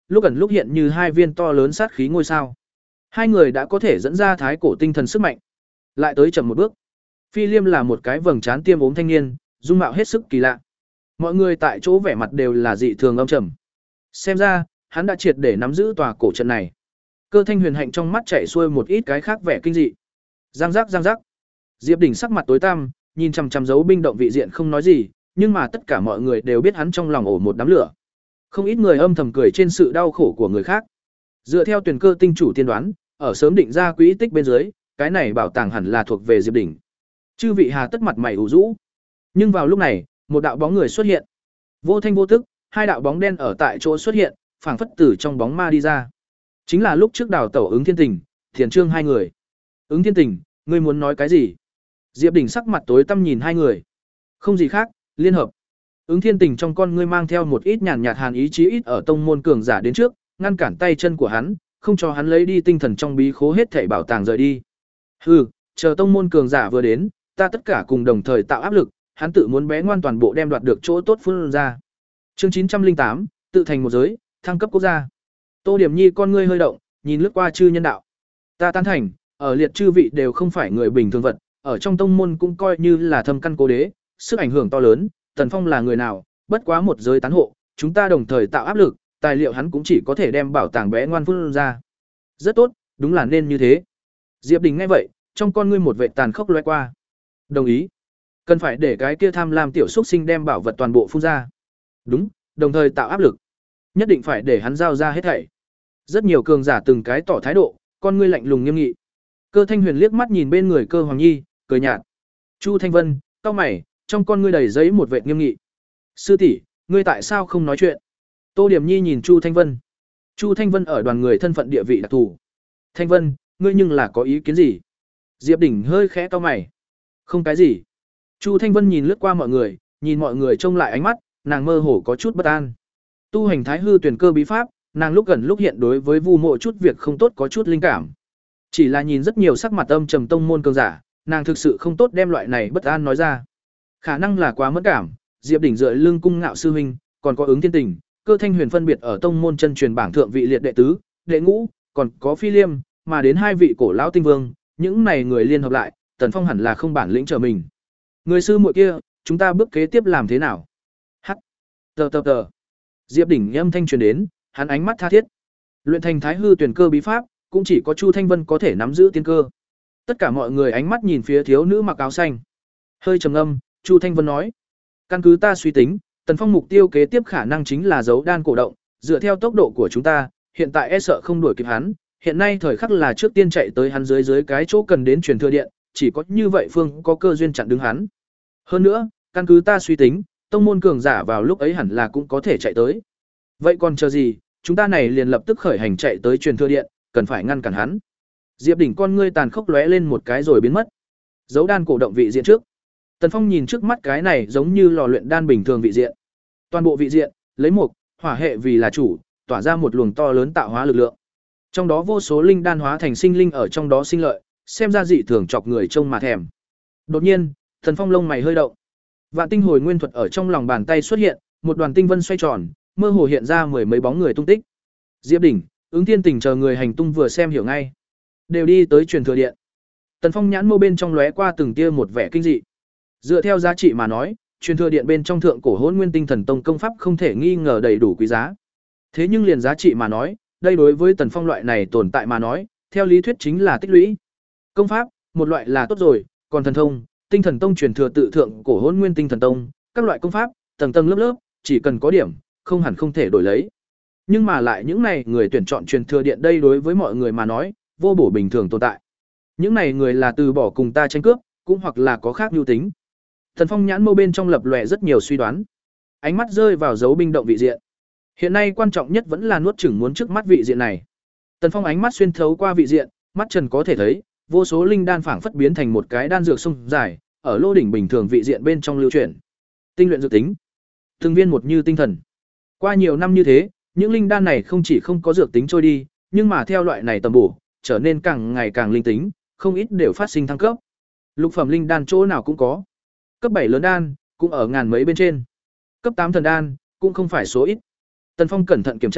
lúc ẩn lúc hiện như hai viên to lớn sát khí ngôi sao. Hai người đã có thể dẫn ra thái cổ tinh thần sức mạnh. Lại tới chậm một bước. Phi Liêm là một cái vầng trán tiêm ốm thanh niên, dung mạo hết sức kỳ lạ. Mọi người tại chỗ vẻ mặt đều là dị thường âm trầm. Xem ra, hắn đã triệt để nắm giữ tòa cổ trận này. Cơ Thanh Huyền Hạnh trong mắt chảy xuôi một ít cái khác vẻ kinh dị. Giang giác giang giác. Diệp Đỉnh sắc mặt tối tăm, nhìn chằm chằm dấu binh động vị diện không nói gì, nhưng mà tất cả mọi người đều biết hắn trong lòng ổ một đám lửa. Không ít người âm thầm cười trên sự đau khổ của người khác. Dựa theo tuyển cơ tinh chủ tiên đoán, ở sớm định ra quỹ tích bên dưới, cái này bảo tàng hẳn là thuộc về Diệp Đỉnh. Chư vị hà tất mặt mày ủ rũ. Nhưng vào lúc này, một đạo bóng người xuất hiện. Vô thanh vô tức, hai đạo bóng đen ở tại chỗ xuất hiện, phảng phất từ trong bóng ma đi ra. Chính là lúc trước đào tẩu Ứng Thiên Tình, Thiền Trương hai người. Ứng Thiên Tình, ngươi muốn nói cái gì? Diệp Đỉnh sắc mặt tối tăm nhìn hai người. Không gì khác, liên hợp. Ứng Thiên Tình trong con ngươi mang theo một ít nhàn nhạt hàn ý chí ít ở tông môn cường giả đến trước, ngăn cản tay chân của hắn, không cho hắn lấy đi tinh thần trong bí khố hết thảy bảo tàng rời đi. Hừ, chờ tông môn cường giả vừa đến, ta tất cả cùng đồng thời tạo áp lực, hắn tự muốn bé ngoan toàn bộ đem đoạt được chỗ tốt phun ra. Chương chín trăm linh tám, tự thành một giới, thăng cấp quốc gia. Tô Điểm Nhi con ngươi hơi động, nhìn lướt qua chư nhân đạo. Ta tán thành, ở liệt chư vị đều không phải người bình thường vật, ở trong tông môn cũng coi như là thâm căn cố đế, sức ảnh hưởng to lớn, Tần Phong là người nào, bất quá một giới tán hộ, chúng ta đồng thời tạo áp lực, tài liệu hắn cũng chỉ có thể đem bảo tàng bé ngoan phun ra. Rất tốt, đúng là nên như thế. Diệp Đình nghe vậy, trong con ngươi một vệ tàn khốc lóe qua. Đồng ý. Cần phải để cái kia tham lam tiểu xúc sinh đem bảo vật toàn bộ phun ra. Đúng, đồng thời tạo áp lực. Nhất định phải để hắn giao ra hết thảy. Rất nhiều cường giả từng cái tỏ thái độ, con ngươi lạnh lùng nghiêm nghị. Cơ Thanh Huyền liếc mắt nhìn bên người Cơ Hoàng Nhi, cười nhạt. Chu Thanh Vân, cau mày, trong con ngươi đầy giấy một vệt nghiêm nghị. Sư tỷ, ngươi tại sao không nói chuyện? Tô Điểm Nhi nhìn Chu Thanh Vân. Chu Thanh Vân ở đoàn người thân phận địa vị đặc thù. Thanh Vân, ngươi nhưng là có ý kiến gì? Diệp Đỉnh hơi khẽ cau mày. Không cái gì. Chu Thanh Vân nhìn lướt qua mọi người, nhìn mọi người trông lại ánh mắt, nàng mơ hồ có chút bất an. Tu hành Thái Hư tuyển cơ bí pháp, nàng lúc gần lúc hiện đối với Vu Mộ chút việc không tốt có chút linh cảm. Chỉ là nhìn rất nhiều sắc mặt âm trầm tông môn cường giả, nàng thực sự không tốt đem loại này bất an nói ra. Khả năng là quá mất cảm, Diệp Đỉnh dựa lưng cung ngạo sư huynh, còn có Ứng Thiên Tình, Cơ Thanh Huyền phân biệt ở tông môn chân truyền bảng thượng vị liệt đệ tứ, đệ ngũ, còn có Phi Liêm, mà đến hai vị cổ lão tinh vương, những này người liên hợp lại, Tần Phong hẳn là không bản lĩnh trở mình. Người sư muội kia, chúng ta bước kế tiếp làm thế nào? Hắc. Tờ tờ tờ. Diệp Đỉnh âm thanh truyền đến, hắn ánh mắt tha thiết. Luyện thành Thái Hư tuyển cơ bí pháp, cũng chỉ có Chu Thanh Vân có thể nắm giữ tiên cơ. Tất cả mọi người ánh mắt nhìn phía thiếu nữ mặc áo xanh. Hơi trầm ngâm, Chu Thanh Vân nói: "Căn cứ ta suy tính, Tần Phong mục tiêu kế tiếp khả năng chính là dấu đan cổ động, dựa theo tốc độ của chúng ta, hiện tại e sợ không đuổi kịp hắn, hiện nay thời khắc là trước tiên chạy tới hắn dưới dưới cái chỗ cần đến truyền thừa điện, chỉ có như vậy phương có cơ duyên chặn đứng hắn. Hơn nữa, căn cứ ta suy tính, tông môn cường giả vào lúc ấy hẳn là cũng có thể chạy tới. Vậy còn chờ gì, chúng ta này liền lập tức khởi hành chạy tới truyền thừa điện, cần phải ngăn cản hắn." Diệp Đỉnh con ngươi tàn khốc lóe lên một cái rồi biến mất. Dấu đan cổ động vị diện trước. Tần Phong nhìn trước mắt cái này giống như lò luyện đan bình thường vị diện. Toàn bộ vị diện, lấy một hỏa hệ vì là chủ, tỏa ra một luồng to lớn tạo hóa lực lượng. Trong đó vô số linh đan hóa thành sinh linh ở trong đó sinh lợi, xem ra dị thường chọc người trông mà thèm. Đột nhiên, Tần Phong lông mày hơi động. Vạn tinh hồi nguyên thuật ở trong lòng bàn tay xuất hiện, một đoàn tinh vân xoay tròn, mơ hồ hiện ra mười mấy bóng người tung tích. Diệp Đỉnh, Ứng Thiên Tình chờ người hành tung vừa xem hiểu ngay, đều đi tới truyền thừa điện. Tần Phong nhãn mâu bên trong lóe qua từng tia một vẻ kinh dị. Dựa theo giá trị mà nói, truyền thừa điện bên trong thượng cổ Hỗn Nguyên Tinh Thần Tông công pháp không thể nghi ngờ đầy đủ quý giá. Thế nhưng liền giá trị mà nói, đây đối với Tần Phong loại này tồn tại mà nói, theo lý thuyết chính là tích lũy. Công pháp, một loại là tốt rồi, còn thần thông, Tinh Thần Tông truyền thừa tự thượng cổ Hỗn Nguyên Tinh Thần Tông, các loại công pháp, tầng tầng lớp lớp, chỉ cần có điểm, không hẳn không thể đổi lấy. Nhưng mà lại những này người tuyển chọn truyền thừa điện đây đối với mọi người mà nói, vô bổ bình thường tồn tại. Những này người là từ bỏ cùng ta tranh cướp, cũng hoặc là có khác nhu tính. Thần Phong nhãn mâu bên trong lập lòe rất nhiều suy đoán. Ánh mắt rơi vào dấu binh động vị diện. Hiện nay quan trọng nhất vẫn là nuốt chửng muốn trước mắt vị diện này. Tần Phong ánh mắt xuyên thấu qua vị diện, mắt trần có thể thấy, vô số linh đan phảng phất biến thành một cái đan dược sông dài, ở lô đỉnh bình thường vị diện bên trong lưu chuyển. Tinh luyện dược tính, từng viên một như tinh thần. Qua nhiều năm như thế, những linh đan này không chỉ không có dược tính trôi đi, nhưng mà theo loại này tầm bổ, trở nên càng ngày càng linh tính, không ít đều phát sinh thăng cấp. Lục phẩm linh đan chỗ nào cũng có. Cấp bảy lớn đan, cũng ở ngàn mấy bên trên. Cấp tám thần đan, cũng không phải số ít. Tần Phong cẩn thận kiểm tra,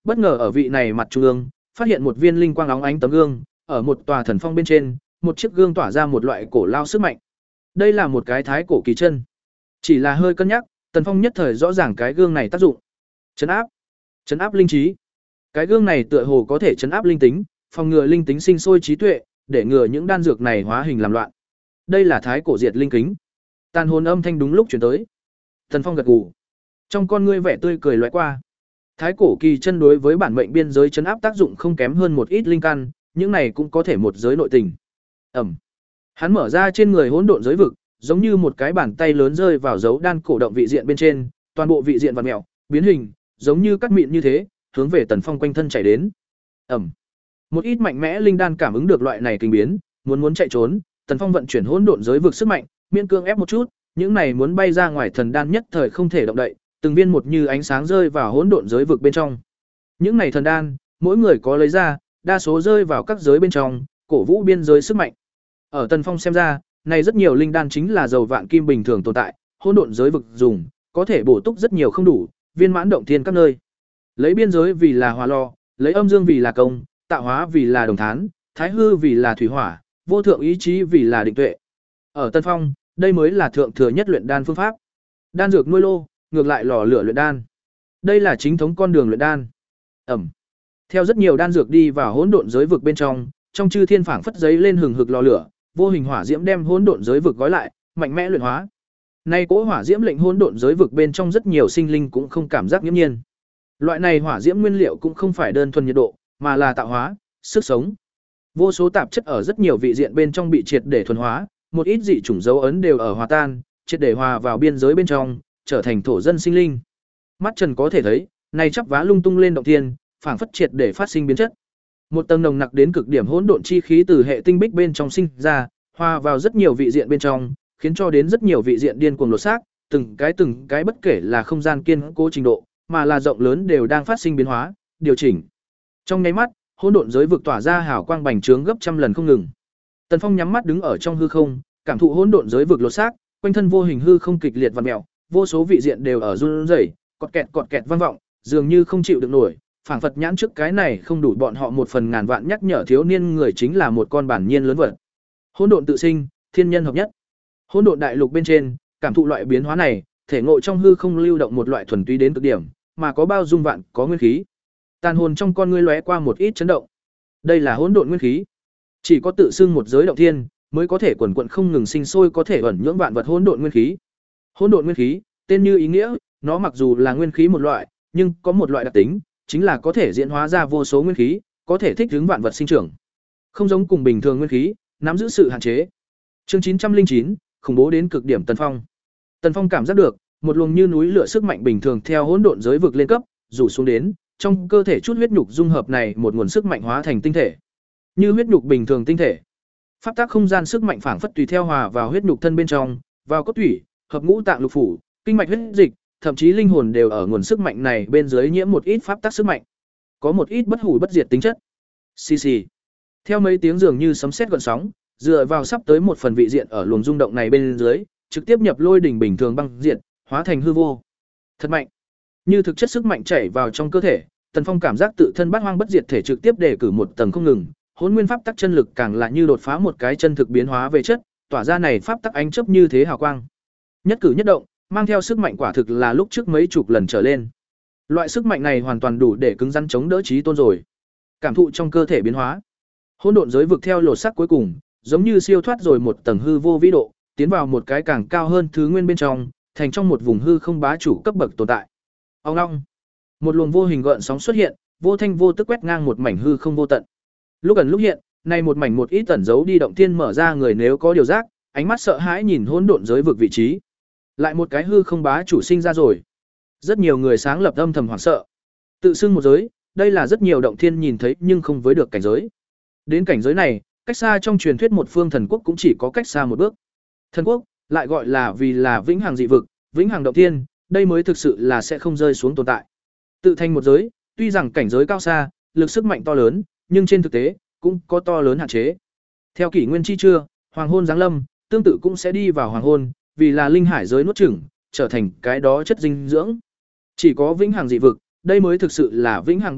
bất ngờ ở vị này mặt trung ương, phát hiện một viên linh quang óng ánh tấm gương, ở một tòa thần phong bên trên, một chiếc gương tỏa ra một loại cổ lao sức mạnh. Đây là một cái thái cổ kỳ chân. Chỉ là hơi cân nhắc, Tần Phong nhất thời rõ ràng cái gương này tác dụng. Trấn áp, trấn áp linh trí. Cái gương này tựa hồ có thể trấn áp linh tính, phòng ngừa linh tính sinh sôi trí tuệ, để ngừa những đan dược này hóa hình làm loạn. Đây là thái cổ diệt linh kính. Tàn hồn âm thanh đúng lúc truyền tới. Tần Phong gật gù. Trong con ngươi vẻ tươi cười lóe qua. Thái cổ kỳ chân đối với bản mệnh biên giới trấn áp tác dụng không kém hơn một ít linh căn, những này cũng có thể một giới nội tình. Ẩm. Hắn mở ra trên người hỗn độn giới vực, giống như một cái bàn tay lớn rơi vào dấu đan cổ động vị diện bên trên, toàn bộ vị diện vặn mèo, biến hình, giống như cắt mịn như thế, hướng về Tần Phong quanh thân chảy đến. Ẩm. Một ít mạnh mẽ linh đan cảm ứng được loại này kinh biến, muốn muốn chạy trốn, Tần Phong vận chuyển hỗn độn giới vực sức mạnh, miễn cương ép một chút, những này muốn bay ra ngoài thần đan nhất thời không thể động đậy, từng viên một như ánh sáng rơi vào hỗn độn giới vực bên trong. Những này thần đan, mỗi người có lấy ra, đa số rơi vào các giới bên trong, cổ vũ biên giới sức mạnh. Ở Tần Phong xem ra, này rất nhiều linh đan chính là dầu vạn kim bình thường tồn tại, hỗn độn giới vực dùng, có thể bổ túc rất nhiều không đủ, viên mãn động thiên các nơi. Lấy biên giới vì là hỏa lò, lấy âm dương vì là công, tạo hóa vì là đồng thán, thái hư vì là thủy hỏa, vô thượng ý chí vì là định tuệ. Ở Tân Phong, đây mới là thượng thừa nhất luyện đan phương pháp. Đan dược nuôi lô, ngược lại lò lửa luyện đan. Đây là chính thống con đường luyện đan. Ẩm. Theo rất nhiều đan dược đi vào hỗn độn giới vực bên trong, trong chư thiên phảng phất giấy lên hừng hực lò lửa, vô hình hỏa diễm đem hỗn độn giới vực gói lại, mạnh mẽ luyện hóa. Nay cỗ hỏa diễm lệnh hỗn độn giới vực bên trong rất nhiều sinh linh cũng không cảm giác nghiễm nhiên. Loại này hỏa diễm nguyên liệu cũng không phải đơn thuần nhiệt độ, mà là tạo hóa, sức sống. Vô số tạp chất ở rất nhiều vị diện bên trong bị triệt để thuần hóa, một ít dị chủng dấu ấn đều ở hòa tan, triệt để hòa vào biên giới bên trong, trở thành thổ dân sinh linh. Mắt Trần có thể thấy, này chắp vá lung tung lên động thiên, phảng phất triệt để phát sinh biến chất. Một tầng nồng nặc đến cực điểm hỗn độn chi khí từ hệ tinh bích bên trong sinh ra, hòa vào rất nhiều vị diện bên trong, khiến cho đến rất nhiều vị diện điên cuồng lột xác, từng cái từng cái bất kể là không gian kiên cố trình độ, mà là rộng lớn đều đang phát sinh biến hóa, điều chỉnh. Trong nháy mắt, hỗn độn giới vực tỏa ra hào quang bành trướng gấp trăm lần không ngừng. Tần Phong nhắm mắt đứng ở trong hư không, cảm thụ hỗn độn giới vực lột xác, quanh thân vô hình hư không kịch liệt vặn mèo, vô số vị diện đều ở run rẩy, cọt kẹt cọt kẹt vang vọng, dường như không chịu được nổi, phảng phất nhãn trước cái này không đủ bọn họ một phần ngàn vạn nhắc nhở thiếu niên người chính là một con bản nhiên lớn vật. Hỗn độn tự sinh, thiên nhân hợp nhất. Hỗn độn đại lục bên trên, cảm thụ loại biến hóa này, thể ngộ trong hư không lưu động một loại thuần túy đến cực điểm, mà có bao dung vạn, có nguyên khí. Tàn hồn trong con ngươi lóe qua một ít chấn động. Đây là hỗn độn nguyên khí. Chỉ có tự xưng một giới động thiên, mới có thể quần quần không ngừng sinh sôi có thể ẩn nhưỡng vạn vật hỗn độn nguyên khí. Hỗn độn nguyên khí, tên như ý nghĩa, nó mặc dù là nguyên khí một loại, nhưng có một loại đặc tính, chính là có thể diễn hóa ra vô số nguyên khí, có thể thích ứng vạn vật sinh trưởng. Không giống cùng bình thường nguyên khí, nắm giữ sự hạn chế. Chương chín trăm linh chín, khủng bố đến cực điểm Tần Phong. Tần Phong cảm giác được, một luồng như núi lửa sức mạnh bình thường theo hỗn độn giới vực lên cấp, rủ xuống đến, trong cơ thể chút huyết nhục dung hợp này một nguồn sức mạnh hóa thành tinh thể. Như huyết nhục bình thường tinh thể. Pháp tắc không gian sức mạnh phảng phất tùy theo hòa vào huyết nhục thân bên trong, vào cốt tủy, hợp ngũ tạng lục phủ, kinh mạch huyết dịch, thậm chí linh hồn đều ở nguồn sức mạnh này bên dưới nhiễm một ít pháp tắc sức mạnh. Có một ít bất hủ bất diệt tính chất. Xì xì. Theo mấy tiếng dường như sấm sét gợn sóng, dựa vào sắp tới một phần vị diện ở luồng rung động này bên dưới, trực tiếp nhập lôi đỉnh bình thường băng diện, hóa thành hư vô. Thật mạnh. Như thực chất sức mạnh chảy vào trong cơ thể, Tần Phong cảm giác tự thân bát hoang bất diệt thể trực tiếp đề cử một tầng không ngừng, hỗn nguyên pháp tắc chân lực càng là như đột phá một cái chân thực biến hóa về chất, tỏa ra này pháp tắc ánh chớp như thế hào quang. Nhất cử nhất động, mang theo sức mạnh quả thực là lúc trước mấy chục lần trở lên. Loại sức mạnh này hoàn toàn đủ để cứng rắn chống đỡ chí tôn rồi. Cảm thụ trong cơ thể biến hóa. Hỗn độn giới vực theo lột xác cuối cùng, giống như siêu thoát rồi một tầng hư vô vĩ độ, tiến vào một cái càng cao hơn thứ nguyên bên trong, thành trong một vùng hư không bá chủ cấp bậc tồn tại. Ong ong. Một luồng vô hình gợn sóng xuất hiện, vô thanh vô tức quét ngang một mảnh hư không vô tận. Lúc gần lúc hiện, này một mảnh một ít tẩn giấu đi động thiên mở ra người nếu có điều giác, ánh mắt sợ hãi nhìn hỗn độn giới vực vị trí. Lại một cái hư không bá chủ sinh ra rồi. Rất nhiều người sáng lập âm thầm hoảng sợ. Tự xưng một giới, đây là rất nhiều động thiên nhìn thấy nhưng không với được cảnh giới. Đến cảnh giới này, cách xa trong truyền thuyết một phương thần quốc cũng chỉ có cách xa một bước. Thần quốc, lại gọi là vì là vĩnh hằng dị vực, vĩnh hằng động thiên, đây mới thực sự là sẽ không rơi xuống tồn tại. Tự thành một giới, tuy rằng cảnh giới cao xa, lực sức mạnh to lớn, nhưng trên thực tế cũng có to lớn hạn chế. Theo kỷ nguyên chi trưa, hoàng hôn giáng lâm, tương tự cũng sẽ đi vào hoàng hôn, vì là linh hải giới nuốt chửng, trở thành cái đó chất dinh dưỡng. Chỉ có vĩnh hằng dị vực, đây mới thực sự là vĩnh hằng bất diệt,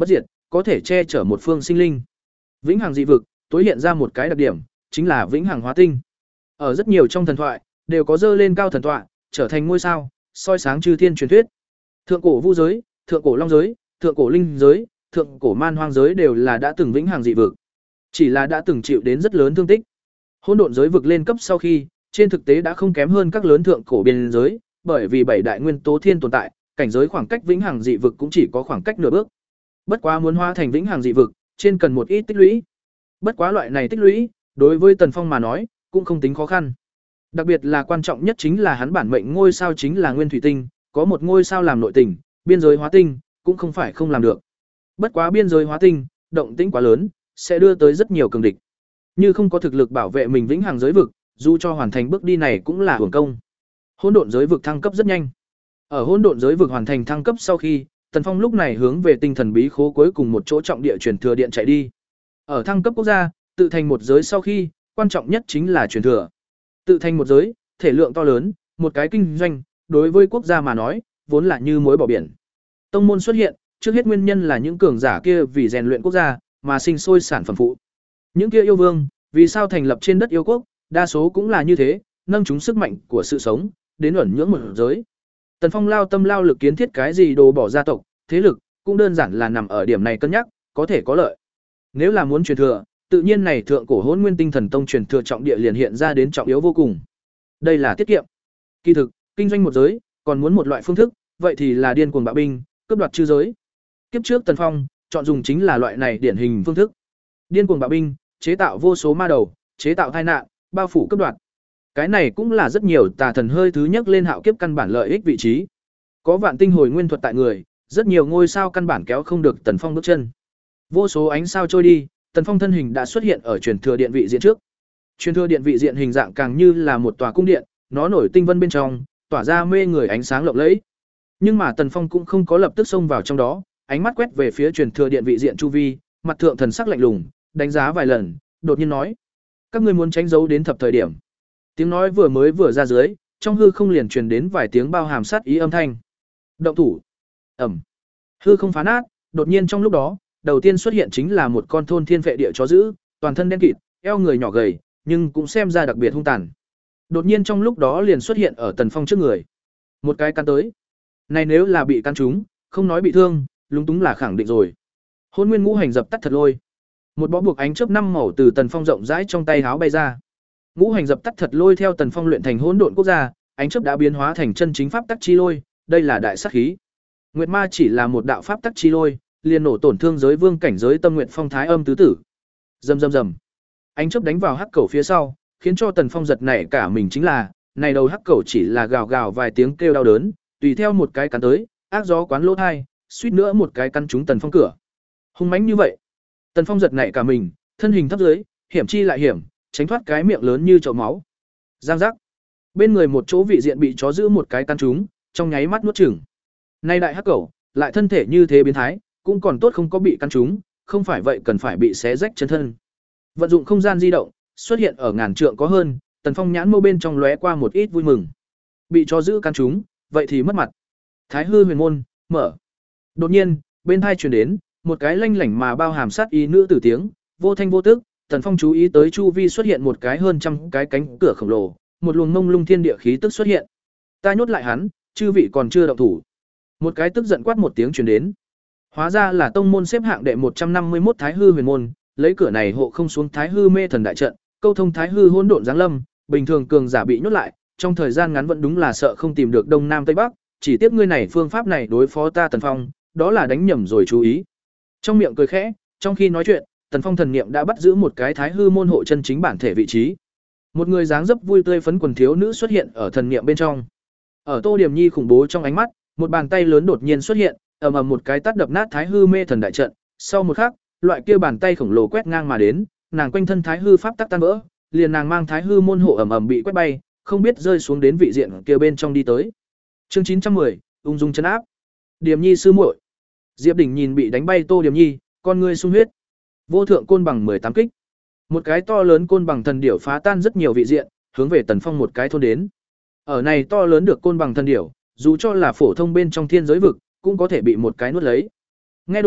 có thể che chở một phương sinh linh. Vĩnh hằng dị vực, tối hiện ra một cái đặc điểm, chính là vĩnh hằng hóa tinh. Ở rất nhiều trong thần thoại, đều có dơ lên cao thần tọa, trở thành ngôi sao, soi sáng chư thiên truyền thuyết. Thượng cổ vu giới, thượng cổ long giới, thượng cổ linh giới, thượng cổ man hoang giới đều là đã từng vĩnh hằng dị vực. Chỉ là đã từng chịu đến rất lớn thương tích. Hỗn độn giới vực lên cấp sau khi, trên thực tế đã không kém hơn các lớn thượng cổ biên giới, bởi vì bảy đại nguyên tố thiên tồn tại, cảnh giới khoảng cách vĩnh hằng dị vực cũng chỉ có khoảng cách nửa bước. Bất quá muốn hóa thành vĩnh hằng dị vực, trên cần một ít tích lũy. Bất quá loại này tích lũy, đối với Tần Phong mà nói, cũng không tính khó khăn. Đặc biệt là quan trọng nhất chính là hắn bản mệnh ngôi sao chính là nguyên thủy tinh, có một ngôi sao làm nội tình, biên giới hóa tinh cũng không phải không làm được. Bất quá biên giới hóa tinh, động tĩnh quá lớn, sẽ đưa tới rất nhiều cường địch. Như không có thực lực bảo vệ mình vĩnh hằng giới vực, dù cho hoàn thành bước đi này cũng là hưởng công. Hỗn độn giới vực thăng cấp rất nhanh. Ở hỗn độn giới vực hoàn thành thăng cấp sau khi, Tần Phong lúc này hướng về tinh thần bí khố cuối cùng một chỗ trọng địa truyền thừa điện chạy đi. Ở thăng cấp quốc gia, tự thành một giới sau khi, quan trọng nhất chính là truyền thừa. Tự thành một giới, thể lượng to lớn, một cái kinh doanh, đối với quốc gia mà nói, vốn là như muối bỏ biển. Tông môn xuất hiện, trước hết nguyên nhân là những cường giả kia vì rèn luyện quốc gia mà sinh sôi sản phẩm phụ. Những kia yêu vương, vì sao thành lập trên đất yêu quốc, đa số cũng là như thế, nâng chúng sức mạnh của sự sống, đến ẩn nhưỡng một giới. Tần Phong lao tâm lao lực kiến thiết cái gì đồ bỏ gia tộc, thế lực, cũng đơn giản là nằm ở điểm này cân nhắc, có thể có lợi. Nếu là muốn truyền thừa, tự nhiên này thượng cổ Hỗn Nguyên Tinh Thần Tông truyền thừa trọng địa liền hiện ra đến trọng yếu vô cùng. Đây là tiết kiệm. Kỳ thực, kinh doanh một giới, còn muốn một loại phương thức, vậy thì là điên cuồng bạo binh, cướp đoạt chư giới. Kiếp trước Tần Phong chọn dùng chính là loại này điển hình phương thức. Điên cuồng bạo binh, chế tạo vô số ma đầu, chế tạo tai nạn, bao phủ cướp đoạt. Cái này cũng là rất nhiều tà thần hơi thứ nhất lên hạo kiếp căn bản lợi ích vị trí. Có vạn tinh hồi nguyên thuật tại người, rất nhiều ngôi sao căn bản kéo không được Tần Phong bước chân. Vô số ánh sao trôi đi, Tần Phong thân hình đã xuất hiện ở truyền thừa điện vị diện trước. Truyền thừa điện vị diện hình dạng càng như là một tòa cung điện, nó nổi tinh vân bên trong, tỏa ra mê người ánh sáng lộng lẫy. Nhưng mà Tần Phong cũng không có lập tức xông vào trong đó, ánh mắt quét về phía truyền thừa điện vị diện chu vi, mặt thượng thần sắc lạnh lùng, đánh giá vài lần, đột nhiên nói: "Các ngươi muốn tránh giấu đến thập thời điểm." Tiếng nói vừa mới vừa ra dưới, trong hư không liền truyền đến vài tiếng bao hàm sát ý âm thanh. Động thủ. Ầm. Hư không phá nát, đột nhiên trong lúc đó, đầu tiên xuất hiện chính là một con thôn thiên vệ địa chó dữ, toàn thân đen kịt, eo người nhỏ gầy, nhưng cũng xem ra đặc biệt hung tàn. Đột nhiên trong lúc đó liền xuất hiện ở Tần Phong trước người. Một cái cắn tới. Này nếu là bị cắn trúng, không nói bị thương, lúng túng là khẳng định rồi. Hôn Nguyên Ngũ Hành dập tắt thật lôi. Một bó buộc ánh chớp năm màu từ Tần Phong rộng rãi trong tay háo bay ra. Ngũ hành dập tắt thật lôi theo Tần Phong luyện thành hỗn độn quốc gia, ánh chớp đã biến hóa thành chân chính pháp tắc chi lôi, đây là đại sát khí. Nguyệt Ma chỉ là một đạo pháp tắc chi lôi, liền nổ tổn thương giới vương cảnh giới tâm nguyện phong thái âm tứ tử. Rầm rầm rầm. Ánh chớp đánh vào hắc cẩu phía sau, khiến cho Tần Phong giật nảy cả mình chính là, này đầu hắc cẩu chỉ là gào gào vài tiếng kêu đau đớn, tùy theo một cái cắn tới, ác gió quán lỗ thai, suýt nữa một cái cắn trúng Tần Phong cửa. Hung mãnh như vậy. Tần Phong giật nảy cả mình, thân hình thấp dưới, hiểm chi lại hiểm, tránh thoát cái miệng lớn như chậu máu. Giang giác. Bên người một chỗ vị diện bị chó giữ một cái cắn trúng, trong nháy mắt nuốt chửng. Nay đại hắc cẩu, lại thân thể như thế biến thái, cũng còn tốt không có bị cắn trúng, không phải vậy cần phải bị xé rách chân thân. Vận dụng không gian di động, xuất hiện ở ngàn trượng có hơn, Tần Phong nhãn mâu bên trong lóe qua một ít vui mừng. Bị chó giữ cắn trúng, vậy thì mất mặt. Thái hư huyền môn, mở. Đột nhiên, bên tai truyền đến một cái lanh lảnh mà bao hàm sát ý nữ tử tiếng, vô thanh vô tức. Tần Phong chú ý tới chu vi xuất hiện một cái hơn trăm cái cánh cửa khổng lồ, một luồng mông lung thiên địa khí tức xuất hiện. Ta nhốt lại hắn, chư vị còn chưa động thủ. Một cái tức giận quát một tiếng truyền đến. Hóa ra là tông môn xếp hạng đệ một trăm năm mươi mốt Thái hư huyền môn, lấy cửa này hộ không xuống Thái hư mê thần đại trận, câu thông Thái hư hỗn độn giáng lâm, bình thường cường giả bị nhốt lại, trong thời gian ngắn vẫn đúng là sợ không tìm được đông nam tây bắc, chỉ tiếc ngươi này phương pháp này đối phó ta Tần Phong, đó là đánh nhầm rồi chú ý. Trong miệng cười khẽ, trong khi nói chuyện, Tần Phong thần niệm đã bắt giữ một cái Thái hư môn hộ chân chính bản thể vị trí. Một người dáng dấp vui tươi phấn quần thiếu nữ xuất hiện ở thần niệm bên trong. Ở Tô Điểm Nhi khủng bố trong ánh mắt, một bàn tay lớn đột nhiên xuất hiện, ầm ầm một cái tát đập nát Thái hư mê thần đại trận, sau một khắc, loại kia bàn tay khổng lồ quét ngang mà đến, nàng quanh thân Thái hư pháp tắc tan vỡ, liền nàng mang Thái hư môn hộ ầm ầm bị quét bay, không biết rơi xuống đến vị diện kia bên trong đi tới. Chương chín trăm mười, ung dung trấn áp. Điểm Nhi sư muội. Diệp Đỉnh nhìn bị đánh bay Tô Điểm Nhi, con ngươi sung huyết. Vô thượng côn bằng mười tám kích. Một cái to lớn côn bằng thần điểu phá tan rất nhiều vị diện, hướng về Tần Phong một cái thôn đến. Ở này to lớn được côn bằng thần điểu, dù cho là phổ thông bên trong thiên giới vực, cũng có thể bị một cái nuốt lấy. Nghe đồn,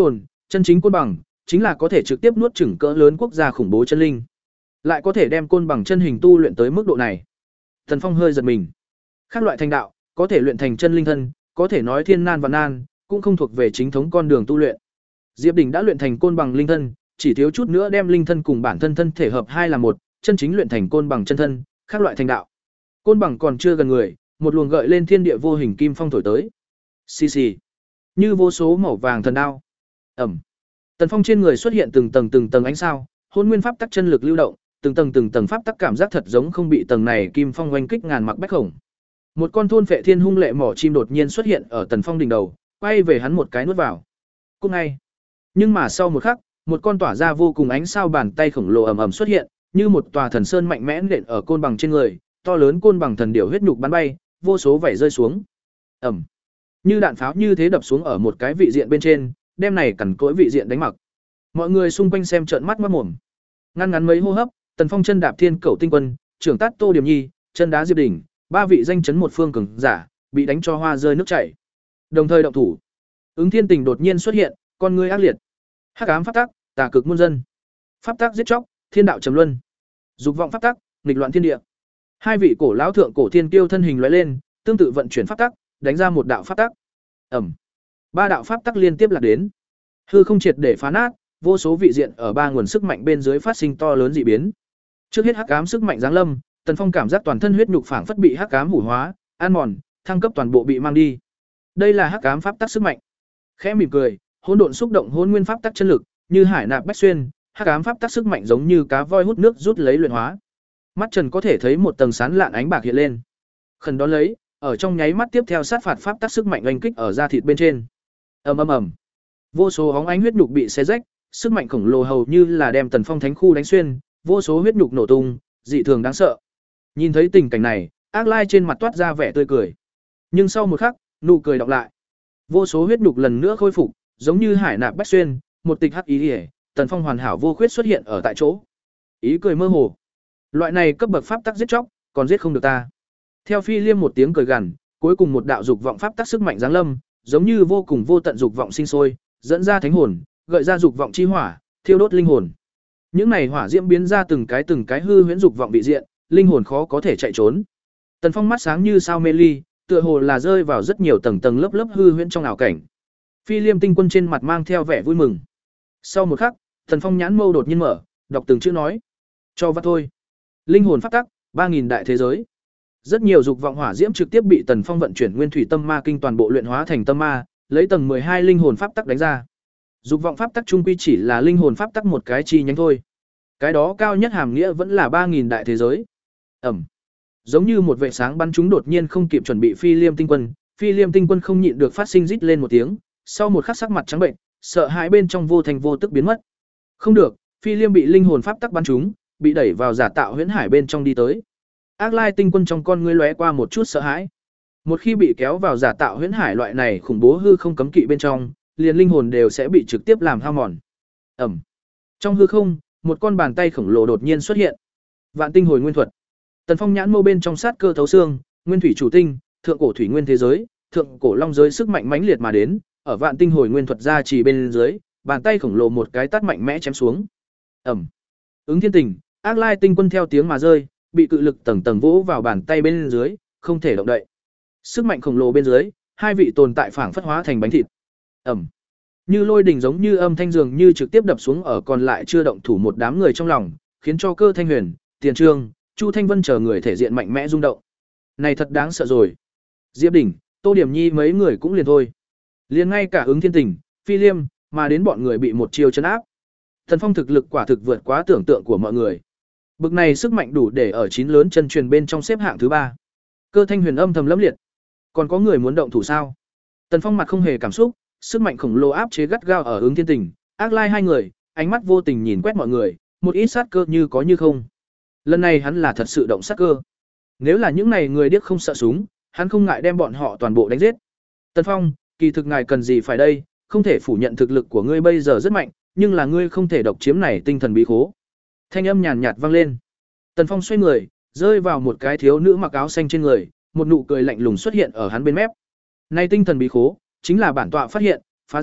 chân chính côn bằng chính là có thể trực tiếp nuốt chửng cỡ lớn quốc gia khủng bố chân linh, lại có thể đem côn bằng chân hình tu luyện tới mức độ này. Tần Phong hơi giật mình. Các loại thành đạo, có thể luyện thành chân linh thân, có thể nói thiên nan và nan, cũng không thuộc về chính thống con đường tu luyện. Diệp Đình đã luyện thành côn bằng linh thân, chỉ thiếu chút nữa đem linh thân cùng bản thân thân thể hợp hai là một, chân chính luyện thành côn bằng chân thân, các loại thành đạo. Côn bằng còn chưa gần người, một luồng gợi lên thiên địa vô hình kim phong thổi tới. Xì xì, như vô số màu vàng thần đao. Ẩm. Tần Phong trên người xuất hiện từng tầng từng tầng ánh sao, hôn nguyên pháp tắc chân lực lưu động, từng tầng từng tầng pháp tắc cảm giác thật giống không bị tầng này kim phong oanh kích ngàn mặc bách khổng. Một con thôn phệ thiên hung lệ mỏ chim đột nhiên xuất hiện ở Tần Phong đỉnh đầu, quay về hắn một cái nuốt vào. Cũng ngay. Nhưng mà sau một khắc, một con tỏa ra vô cùng ánh sao bàn tay khổng lồ ầm ầm xuất hiện, như một tòa thần sơn mạnh mẽ nện ở côn bằng trên người, to lớn côn bằng thần điểu huyết nhục bắn bay, vô số vảy rơi xuống. Ầm. Như đạn pháo như thế đập xuống ở một cái vị diện bên trên, đem này cằn cỗi vị diện đánh mặc. Mọi người xung quanh xem trợn mắt ngoác mồm. Ngăn ngắn mấy hô hấp, Tần Phong chân đạp thiên cẩu tinh quân, trưởng tát Tô Điểm Nhi, chân đá Diệp Đỉnh, ba vị danh chấn một phương cường giả, bị đánh cho hoa rơi nước chảy. Đồng thời động thủ. Ứng Thiên Tình đột nhiên xuất hiện, con ngươi ác liệt. Hắc ám pháp tắc, tà cực muôn dân. Pháp tắc giết chóc, thiên đạo trầm luân. Dục vọng pháp tắc, nghịch loạn thiên địa. Hai vị cổ lão thượng cổ thiên kiêu thân hình lóe lên, tương tự vận chuyển pháp tắc, đánh ra một đạo pháp tắc. Ầm. Ba đạo pháp tắc liên tiếp lạc đến. Hư không triệt để phá nát, vô số vị diện ở ba nguồn sức mạnh bên dưới phát sinh to lớn dị biến. Trước hết hắc ám sức mạnh giáng lâm, Tần Phong cảm giác toàn thân huyết nhục phảng phất bị hắc ám hủ hóa, ăn mòn, thăng cấp toàn bộ bị mang đi. Đây là hắc ám pháp tắc sức mạnh. Khẽ mỉm cười, hỗn độn xúc động hỗn nguyên pháp tắc chân lực, như hải nạp bách xuyên, hắc ám pháp tắc sức mạnh giống như cá voi hút nước rút lấy luyện hóa. Mắt Trần có thể thấy một tầng sáng lạn ánh bạc hiện lên. Khẩn đón lấy, ở trong nháy mắt tiếp theo sát phạt pháp tắc sức mạnh oanh kích ở da thịt bên trên. Ầm ầm ầm. Vô số óng ánh huyết nhục bị xé rách, sức mạnh khổng lồ hầu như là đem Tần Phong thánh khu đánh xuyên, vô số huyết nhục nổ tung, dị thường đáng sợ. Nhìn thấy tình cảnh này, Ác Lai trên mặt toát ra vẻ tươi cười. Nhưng sau một khắc, nụ cười đọc lại. Vô số huyết nhục lần nữa khôi phục, giống như hải nạp bách xuyên, một tịch hắc ý liễu, Tần Phong hoàn hảo vô khuyết xuất hiện ở tại chỗ. Ý cười mơ hồ. Loại này cấp bậc pháp tắc giết chóc, còn giết không được ta. Theo Phi Liêm một tiếng cười gằn, cuối cùng một đạo dục vọng pháp tắc sức mạnh giáng lâm, giống như vô cùng vô tận dục vọng sinh sôi, dẫn ra thánh hồn, gợi ra dục vọng chi hỏa, thiêu đốt linh hồn. Những này hỏa diễm biến ra từng cái từng cái hư huyễn dục vọng vị diện, linh hồn khó có thể chạy trốn. Tần Phong mắt sáng như sao mê ly, tựa hồ là rơi vào rất nhiều tầng tầng lớp lớp hư huyễn trong ảo cảnh. Phi Liêm tinh quân trên mặt mang theo vẻ vui mừng. Sau một khắc, Tần Phong nhãn mâu đột nhiên mở, đọc từng chữ nói: "Cho vắt thôi." Linh hồn pháp tắc, ba nghìn đại thế giới. Rất nhiều dục vọng hỏa diễm trực tiếp bị Tần Phong vận chuyển nguyên thủy tâm ma kinh toàn bộ luyện hóa thành tâm ma, lấy tầng mười hai linh hồn pháp tắc đánh ra. Dục vọng pháp tắc trung quy chỉ là linh hồn pháp tắc một cái chi nhánh thôi. Cái đó cao nhất hàm nghĩa vẫn là ba nghìn đại thế giới. Ẩm. Giống như một vệ sáng bắn chúng đột nhiên không kịp chuẩn bị Phi Liêm tinh quân, Phi Liêm tinh quân không nhịn được phát sinh rít lên một tiếng, sau một khắc sắc mặt trắng bệnh, sợ hãi bên trong vô thành vô tức biến mất. Không được, Phi Liêm bị linh hồn pháp tắc bắn trúng, bị đẩy vào giả tạo huyễn hải bên trong đi tới. Ác Lai tinh quân trong con ngươi lóe qua một chút sợ hãi. Một khi bị kéo vào giả tạo huyễn hải loại này khủng bố hư không cấm kỵ bên trong, liền linh hồn đều sẽ bị trực tiếp làm hao mòn. Ẩm. Trong hư không, một con bàn tay khổng lồ đột nhiên xuất hiện. Vạn tinh hồi nguyên thuật. Tần Phong nhãn mâu bên trong sát cơ thấu xương, nguyên thủy chủ tinh, thượng cổ thủy nguyên thế giới, thượng cổ long giới sức mạnh mãnh liệt mà đến, ở vạn tinh hồi nguyên thuật ra chỉ bên dưới, bàn tay khổng lồ một cái tát mạnh mẽ chém xuống. Ẩm. Ứng Thiên Tình, Ác Lai tinh quân theo tiếng mà rơi, bị cự lực tầng tầng vỗ vào bàn tay bên dưới, không thể động đậy. Sức mạnh khổng lồ bên dưới, hai vị tồn tại phảng phất hóa thành bánh thịt. Ẩm. Như lôi đình giống như âm thanh dường như trực tiếp đập xuống ở còn lại chưa động thủ một đám người trong lòng, khiến cho Cơ Thanh Huyền, Tiền Trương, Chu Thanh Vân chờ người thể diện mạnh mẽ rung động. Này thật đáng sợ rồi. Diệp Đỉnh, Tô Điểm Nhi mấy người cũng liền thôi. Liền ngay cả Ứng Thiên Tình, Phi Liêm, mà đến bọn người bị một chiêu trấn áp. Thần Phong thực lực quả thực vượt quá tưởng tượng của mọi người. Bực này sức mạnh đủ để ở chín lớn chân truyền bên trong xếp hạng thứ ba. Cơ Thanh Huyền âm thầm lẫm liệt. Còn có người muốn động thủ sao? Tần Phong mặt không hề cảm xúc, sức mạnh khổng lồ áp chế gắt gao ở Ứng Thiên Tình, Ác Lai hai người, ánh mắt vô tình nhìn quét mọi người, một ít sát cơ như có như không. Lần này hắn là thật sự động sát cơ. Nếu là những này người điếc không sợ súng, hắn không ngại đem bọn họ toàn bộ đánh giết. Tần Phong, kỳ thực ngài cần gì phải đây, không thể phủ nhận thực lực của ngươi bây giờ rất mạnh, nhưng là ngươi không thể độc chiếm này tinh thần bí khố. Thanh âm nhàn nhạt vang lên. Tần Phong xoay người, rơi vào một cái thiếu nữ mặc áo xanh trên người, một nụ cười lạnh lùng xuất hiện ở hắn bên mép. Này tinh thần bí khố, chính là bản tọa phát hiện, phá giải,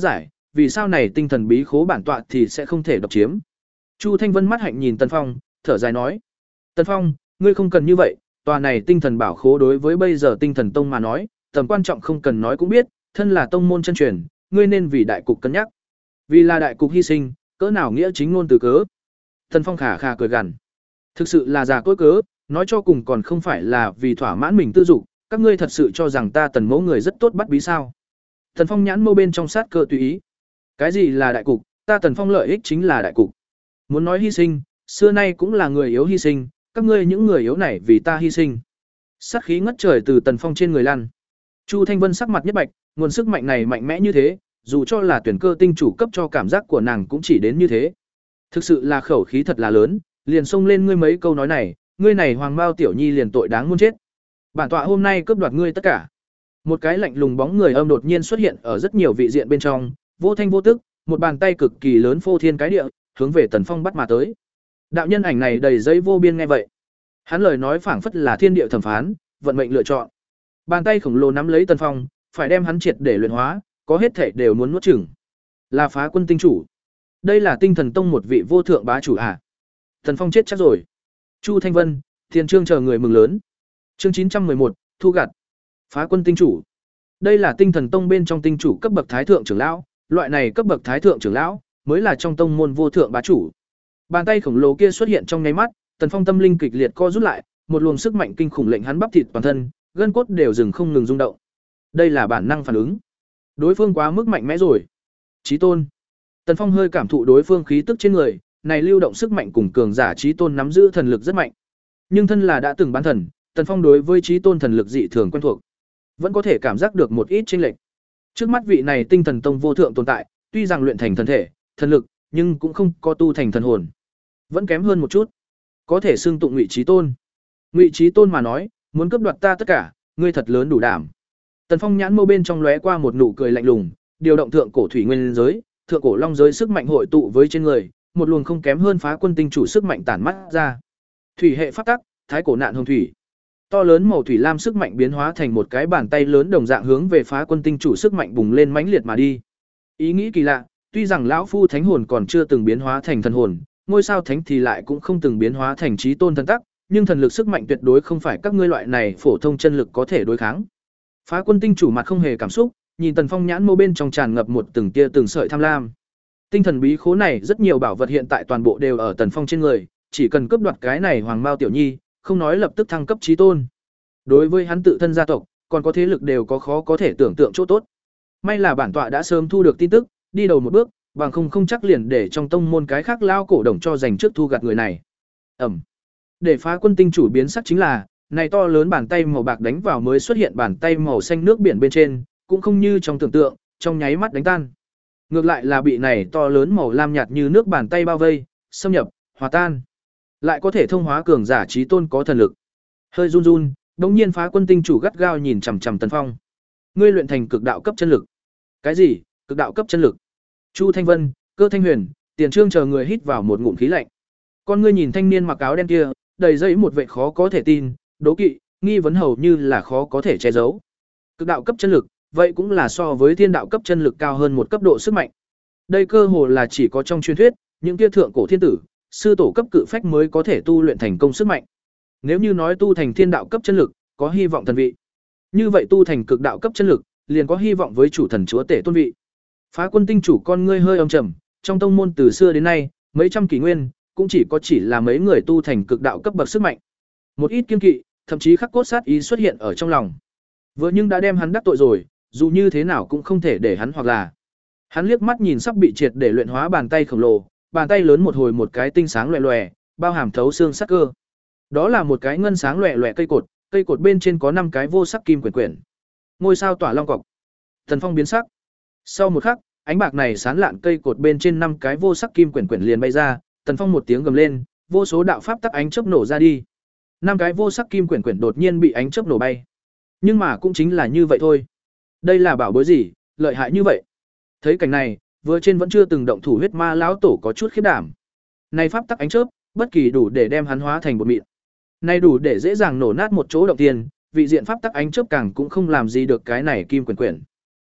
vì sao này tinh thần bí khố bản tọa thì sẽ không thể độc chiếm. Chu Thanh Vân mắt hạnh nhìn Tần Phong, thở dài nói: "Tần Phong, ngươi không cần như vậy, tòa này tinh thần bảo khố đối với bây giờ Tinh Thần Tông mà nói, tầm quan trọng không cần nói cũng biết, thân là tông môn chân truyền, ngươi nên vì đại cục cân nhắc. Vì là đại cục hy sinh, cỡ nào nghĩa chính ngôn từ cớ." Tần Phong khà khà cười gằn: "Thực sự là già cỗi cớ, nói cho cùng còn không phải là vì thỏa mãn mình tư dục, các ngươi thật sự cho rằng ta Tần mẫu người rất tốt bắt bí sao?" Tần Phong nhãn mâu bên trong sát cơ tùy ý. "Cái gì là đại cục, ta Tần Phong lợi ích chính là đại cục. Muốn nói hy sinh, xưa nay cũng là người yếu hy sinh, các ngươi những người yếu này vì ta hy sinh." Sát khí ngất trời từ Tần Phong trên người lăn. Chu Thanh Vân sắc mặt nhất bạch, nguồn sức mạnh này mạnh mẽ như thế, dù cho là tuyển cơ tinh chủ cấp cho cảm giác của nàng cũng chỉ đến như thế. Thực sự là khẩu khí thật là lớn, liền xông lên ngươi mấy câu nói này, ngươi này Hoàng Mao tiểu nhi liền tội đáng muôn chết. Bản tọa hôm nay cướp đoạt ngươi tất cả. Một cái lạnh lùng bóng người âm đột nhiên xuất hiện ở rất nhiều vị diện bên trong, vô thanh vô tức, một bàn tay cực kỳ lớn phô thiên cái địa, hướng về Tần Phong bắt mà tới. Đạo nhân ảnh này đầy giấy vô biên nghe vậy. Hắn lời nói phảng phất là thiên địa thẩm phán, vận mệnh lựa chọn. Bàn tay khổng lồ nắm lấy Tần Phong, phải đem hắn triệt để luyện hóa, có hết thể đều muốn nuốt chửng. Là Phá Quân tinh chủ. Đây là Tinh Thần Tông một vị vô thượng bá chủ à? Tần Phong chết chắc rồi. Chu Thanh Vân, Thiên Trương chờ người mừng lớn. Chương chín trăm mười một, thu gặt. Phá Quân tinh chủ. Đây là Tinh Thần Tông bên trong tinh chủ cấp bậc thái thượng trưởng lão, loại này cấp bậc thái thượng trưởng lão mới là trong tông môn vô thượng bá chủ. Bàn tay khổng lồ kia xuất hiện trong nháy mắt, Tần Phong tâm linh kịch liệt co rút lại, một luồng sức mạnh kinh khủng lệnh hắn bắp thịt toàn thân, gân cốt đều dừng không ngừng rung động. Đây là bản năng phản ứng. Đối phương quá mức mạnh mẽ rồi. Chí tôn. Tần Phong hơi cảm thụ đối phương khí tức trên người, này lưu động sức mạnh cùng cường giả chí tôn nắm giữ thần lực rất mạnh. Nhưng thân là đã từng bán thần, Tần Phong đối với chí tôn thần lực dị thường quen thuộc, vẫn có thể cảm giác được một ít chênh lệch. Trước mắt vị này Tinh Thần Tông vô thượng tồn tại, tuy rằng luyện thành thần thể, thần lực, nhưng cũng không có tu thành thần hồn, vẫn kém hơn một chút. Có thể xưng tụng Ngụy Chí Tôn. Ngụy Chí Tôn mà nói, muốn cướp đoạt ta tất cả, ngươi thật lớn đủ đảm. Tần Phong nhãn mâu bên trong lóe qua một nụ cười lạnh lùng, điều động thượng cổ thủy nguyên giới, thượng cổ long giới sức mạnh hội tụ với trên người, một luồng không kém hơn Phá Quân tinh chủ sức mạnh tản mắt ra. Thủy hệ pháp tắc, thái cổ nạn hồng thủy. To lớn màu thủy lam sức mạnh biến hóa thành một cái bàn tay lớn đồng dạng hướng về Phá Quân tinh chủ sức mạnh bùng lên mãnh liệt mà đi. Ý nghĩ kỳ lạ, tuy rằng lão phu thánh hồn còn chưa từng biến hóa thành thần hồn, ngôi sao thánh thì lại cũng không từng biến hóa thành chí tôn thần tắc, nhưng thần lực sức mạnh tuyệt đối không phải các ngươi loại này phổ thông chân lực có thể đối kháng. Phá Quân tinh chủ mặt không hề cảm xúc, nhìn Tần Phong nhãn mâu bên trong tràn ngập một từng tia từng sợi tham lam. Tinh thần bí khố này rất nhiều bảo vật hiện tại toàn bộ đều ở Tần Phong trên người, chỉ cần cướp đoạt cái này Hoàng Mao tiểu nhi, không nói lập tức thăng cấp chí tôn. Đối với hắn tự thân gia tộc, còn có thế lực đều có khó có thể tưởng tượng chỗ tốt. May là bản tọa đã sớm thu được tin tức, đi đầu một bước, bằng không không chắc liền để trong tông môn cái khác lao cổ đồng cho dành trước thu gặt người này. Ẩm. Để Phá Quân tinh chủ biến sắc chính là, này to lớn bàn tay màu bạc đánh vào mới xuất hiện bàn tay màu xanh nước biển bên trên, cũng không như trong tưởng tượng, trong nháy mắt đánh tan. Ngược lại là bị này to lớn màu lam nhạt như nước bàn tay bao vây, xâm nhập, hòa tan. Lại có thể thông hóa cường giả chí tôn có thần lực. Hơi run run, đống nhiên Phá Quân tinh chủ gắt gao nhìn chằm chằm Tần Phong. Ngươi luyện thành cực đạo cấp chân lực. Cái gì? Cực đạo cấp chân lực? Chu Thanh Vân, Cơ Thanh Huyền, Tiền Trương chờ người hít vào một ngụm khí lạnh. Con ngươi nhìn thanh niên mặc áo đen kia, đầy dẫy một vẻ khó có thể tin, đố kỵ, nghi vấn hầu như là khó có thể che giấu. Cực đạo cấp chân lực, vậy cũng là so với thiên đạo cấp chân lực cao hơn một cấp độ sức mạnh. Đây cơ hồ là chỉ có trong truyền thuyết, những kia thượng cổ thiên tử, sư tổ cấp cự phách mới có thể tu luyện thành công sức mạnh. Nếu như nói tu thành thiên đạo cấp chân lực, có hy vọng thần vị. Như vậy tu thành cực đạo cấp chân lực, liền có hy vọng với chủ thần chúa tể tôn vị. Phá Quân tinh chủ con ngươi hơi âm trầm, trong tông môn từ xưa đến nay, mấy trăm kỷ nguyên, cũng chỉ có chỉ là mấy người tu thành cực đạo cấp bậc sức mạnh. Một ít kiên kỵ, thậm chí khắc cốt sát ý xuất hiện ở trong lòng. Vừa nhưng đã đem hắn đắc tội rồi, dù như thế nào cũng không thể để hắn hoặc là. Hắn liếc mắt nhìn sắp bị triệt để luyện hóa bàn tay khổng lồ, bàn tay lớn một hồi một cái tinh sáng loè loè, bao hàm thấu xương sắc cơ. Đó là một cái ngân sáng loè loè cây cột, cây cột bên trên có năm cái vô sắc kim quyển quyển. Ngôi sao tỏa long cọc. Tần Phong biến sắc. Sau một khắc, ánh bạc này sán lạn cây cột bên trên năm cái vô sắc kim quyển quyển liền bay ra, Tần Phong một tiếng gầm lên, vô số đạo pháp tắc ánh chớp nổ ra đi. Năm cái vô sắc kim quyển quyển đột nhiên bị ánh chớp nổ bay. Nhưng mà cũng chính là như vậy thôi. Đây là bảo bối gì, lợi hại như vậy? Thấy cảnh này, vừa trên vẫn chưa từng động thủ huyết ma lão tổ có chút khiếp đảm. Này pháp tắc ánh chớp, bất kỳ đủ để đem hắn hóa thành bột mịn. Này đủ để dễ dàng nổ nát một chỗ động tiền, vị diện pháp tắc ánh chớp càng cũng không làm gì được cái này kim quyển quyển.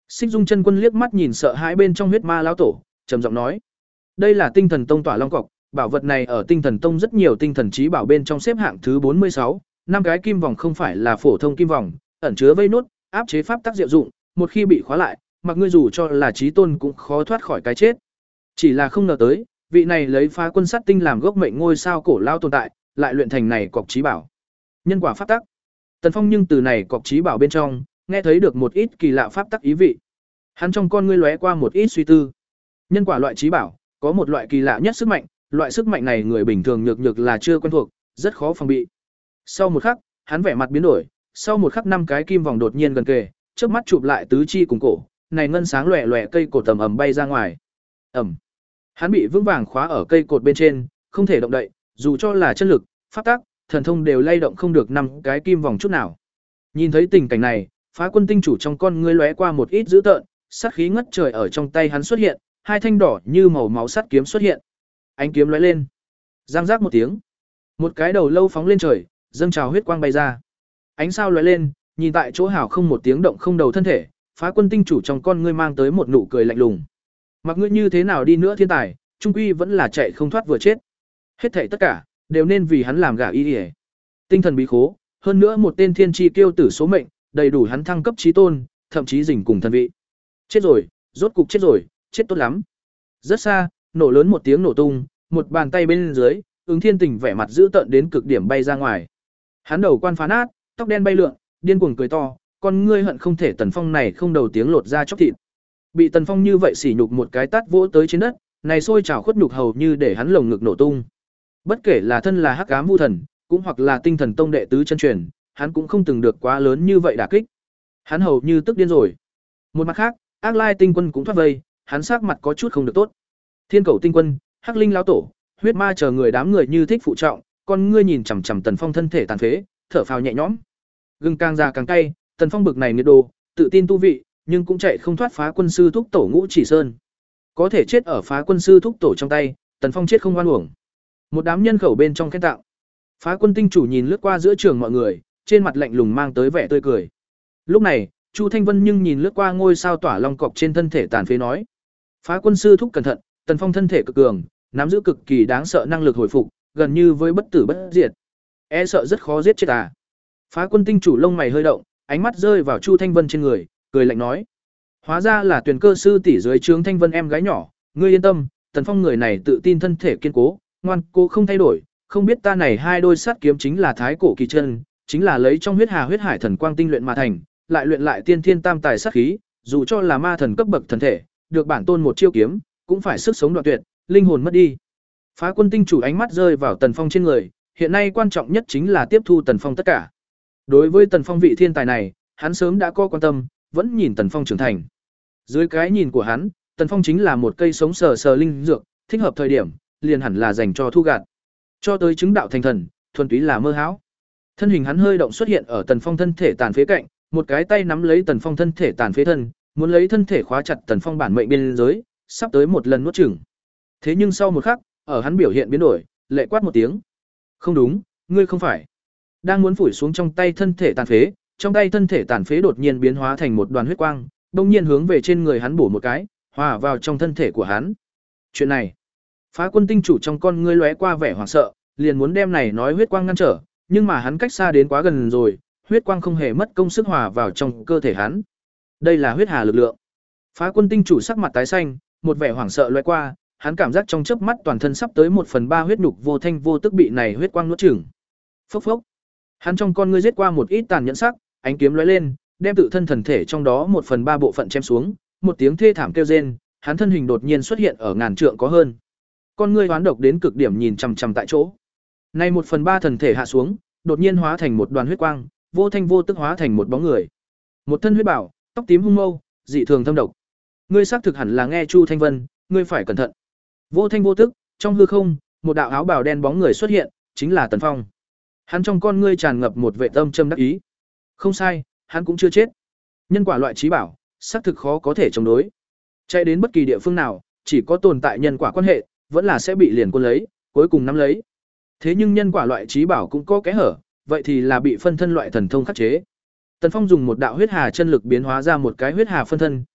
Xích Dung chân quân liếc mắt nhìn sợ hãi bên trong huyết ma lão tổ, trầm giọng nói: "Đây là Tinh Thần Tông Tỏa Long cọc, bảo vật này ở Tinh Thần Tông rất nhiều tinh thần trí bảo bên trong xếp hạng thứ bốn mươi sáu, năm cái kim vòng không phải là phổ thông kim vòng, ẩn chứa vây nốt, áp chế pháp tác diệu dụng, một khi bị khóa lại, mặc ngươi dù cho là chí tôn cũng khó thoát khỏi cái chết." Chỉ là không ngờ tới, vị này lấy Phá Quân Sát Tinh làm gốc mệnh ngôi sao cổ lao tồn tại, lại luyện thành này cọc trí bảo. Nhân quả pháp tắc. Tần Phong nhưng từ này cọc trí bảo bên trong, nghe thấy được một ít kỳ lạ pháp tắc ý vị. Hắn trong con ngươi lóe qua một ít suy tư. Nhân quả loại trí bảo, có một loại kỳ lạ nhất sức mạnh, loại sức mạnh này người bình thường nhược nhược là chưa quen thuộc, rất khó phòng bị. Sau một khắc, hắn vẻ mặt biến đổi, sau một khắc năm cái kim vòng đột nhiên gần kề, chớp mắt chụp lại tứ chi cùng cổ, này ngân sáng lòe lòe cây cột tầm ầm bay ra ngoài. Ầm. Hắn bị vững vàng khóa ở cây cột bên trên, không thể động đậy, dù cho là chân lực, pháp tắc, thần thông đều lay động không được năm cái kim vòng chút nào. Nhìn thấy tình cảnh này, Phá Quân tinh chủ trong con ngươi lóe qua một ít dữ tợn, sát khí ngất trời ở trong tay hắn xuất hiện, hai thanh đỏ như màu máu sắt kiếm xuất hiện. Ánh kiếm lóe lên, giang rác một tiếng, một cái đầu lâu phóng lên trời, dâng trào huyết quang bay ra. Ánh sao lóe lên, nhìn tại chỗ hảo không một tiếng động không đầu thân thể, Phá Quân tinh chủ trong con ngươi mang tới một nụ cười lạnh lùng. Mặc ngươi như thế nào đi nữa thiên tài, trung quy vẫn là chạy không thoát vừa chết. Hết thảy tất cả đều nên vì hắn làm gả y y. Tinh thần bí khố, hơn nữa một tên thiên chi kiêu tử số mệnh, đầy đủ hắn thăng cấp chí tôn, thậm chí rình cùng thần vị. Chết rồi, rốt cục chết rồi, chết tốt lắm. Rất xa, nổ lớn một tiếng nổ tung, một bàn tay bên dưới, Ứng Thiên Tình vẻ mặt dữ tợn đến cực điểm bay ra ngoài. Hắn đầu quan phá nát, tóc đen bay lượn, điên cuồng cười to, con ngươi hận không thể Tần Phong này không đầu tiếng lột ra chóc thịt. Bị Tần Phong như vậy sỉ nhục một cái tát vỗ tới trên đất, này sôi trào khuất nhục hầu như để hắn lồng ngực nổ tung. Bất kể là thân là Hắc Ám Vu Thần, cũng hoặc là Tinh Thần Tông đệ tứ chân truyền, hắn cũng không từng được quá lớn như vậy đả kích. Hắn hầu như tức điên rồi. Một mặt khác, Ác Lai Tinh Quân cũng thoát vây, hắn sắc mặt có chút không được tốt. Thiên Cầu Tinh Quân, Hắc Linh lão tổ, huyết ma chờ người đám người như thích phụ trọng, con ngươi nhìn chằm chằm Tần Phong thân thể tàn phế, thở phào nhẹ nhõm. Gừng càng già càng cay, Tần Phong bực này nghiệt đồ, tự tin tu vị, nhưng cũng chạy không thoát Phá Quân sư thúc tổ Ngũ Chỉ Sơn. Có thể chết ở Phá Quân sư thúc tổ trong tay, Tần Phong chết không oan uổng. Một đám nhân khẩu bên trong khen tạo. Phá Quân tinh chủ nhìn lướt qua giữa trường mọi người, trên mặt lạnh lùng mang tới vẻ tươi cười. Lúc này, Chu Thanh Vân nhưng nhìn lướt qua ngôi sao tỏa long cọc trên thân thể tàn phế nói: "Phá Quân sư thúc cẩn thận, Tần Phong thân thể cực cường, nắm giữ cực kỳ đáng sợ năng lực hồi phục, gần như với bất tử bất diệt. E sợ rất khó giết chết à?" Phá Quân tinh chủ lông mày hơi động, ánh mắt rơi vào Chu Thanh Vân trên người, cười lạnh nói: "Hóa ra là Tuyền Cơ sư tỷ dưới trướng Thanh Vân em gái nhỏ, ngươi yên tâm, Tần Phong người này tự tin thân thể kiên cố, ngoan cố không thay đổi, không biết ta này hai đôi sát kiếm chính là thái cổ kỳ chân, chính là lấy trong huyết hà huyết hải thần quang tinh luyện mà thành, lại luyện lại tiên thiên tam tài sát khí, dù cho là ma thần cấp bậc thần thể, được bản tôn một chiêu kiếm, cũng phải sức sống đoạn tuyệt, linh hồn mất đi." Phá Quân tinh chủ ánh mắt rơi vào Tần Phong trên người, hiện nay quan trọng nhất chính là tiếp thu Tần Phong tất cả. Đối với Tần Phong vị thiên tài này, hắn sớm đã có quan tâm, vẫn nhìn Tần Phong trưởng thành. Dưới cái nhìn của hắn, Tần Phong chính là một cây sống sờ sờ linh dược, thích hợp thời điểm, liền hẳn là dành cho thu gạt. Cho tới chứng đạo thành thần, thuần túy là mơ hão. Thân hình hắn hơi động xuất hiện ở Tần Phong thân thể tàn phế cạnh, một cái tay nắm lấy Tần Phong thân thể tàn phế thân, muốn lấy thân thể khóa chặt Tần Phong bản mệnh biên giới, sắp tới một lần nuốt chửng. Thế nhưng sau một khắc, ở hắn biểu hiện biến đổi, lệ quát một tiếng: "Không đúng, ngươi không phải." Đang muốn phủi xuống trong tay thân thể tàn phế, trong tay thân thể tàn phế đột nhiên biến hóa thành một đoàn huyết quang, bỗng nhiên hướng về trên người hắn bổ một cái, hòa vào trong thân thể của hắn. Chuyện này, Phá Quân tinh chủ trong con ngươi lóe qua vẻ hoảng sợ, liền muốn đem này nói huyết quang ngăn trở, nhưng mà hắn cách xa đến quá gần rồi, huyết quang không hề mất công sức hòa vào trong cơ thể hắn. Đây là huyết hà lực lượng. Phá Quân tinh chủ sắc mặt tái xanh, một vẻ hoảng sợ lóe qua, hắn cảm giác trong chớp mắt toàn thân sắp tới một phần ba huyết nhục vô thanh vô tức bị này huyết quang nuốt chửng. Phốc phốc. Hắn trong con ngươi giết qua một ít tàn nhẫn sắc, ánh kiếm lóe lên, đem tự thân thần thể trong đó một phần ba bộ phận chém xuống, một tiếng thê thảm kêu rên, hắn thân hình đột nhiên xuất hiện ở ngàn trượng có hơn. Con ngươi hoán độc đến cực điểm nhìn chằm chằm tại chỗ. Nay một phần ba thần thể hạ xuống, đột nhiên hóa thành một đoàn huyết quang, vô thanh vô tức hóa thành một bóng người. Một thân huyết bảo, tóc tím hung mâu, dị thường thâm độc. Ngươi xác thực hẳn là nghe Chu Thanh Vân, ngươi phải cẩn thận. Vô thanh vô tức, trong hư không, một đạo áo bào đen bóng người xuất hiện, chính là Tần Phong. Hắn trong con ngươi tràn ngập một vẻ tâm châm đắc ý. Không sai, hắn cũng chưa chết. Nhân quả loại trí bảo, xác thực khó có thể chống đối. Chạy đến bất kỳ địa phương nào, chỉ có tồn tại nhân quả quan hệ, vẫn là sẽ bị liền quân lấy, cuối cùng nắm lấy. Thế nhưng nhân quả loại trí bảo cũng có kẽ hở, vậy thì là bị phân thân loại thần thông khắc chế. Tần Phong dùng một đạo huyết hà chân lực biến hóa ra một cái huyết hà phân thân,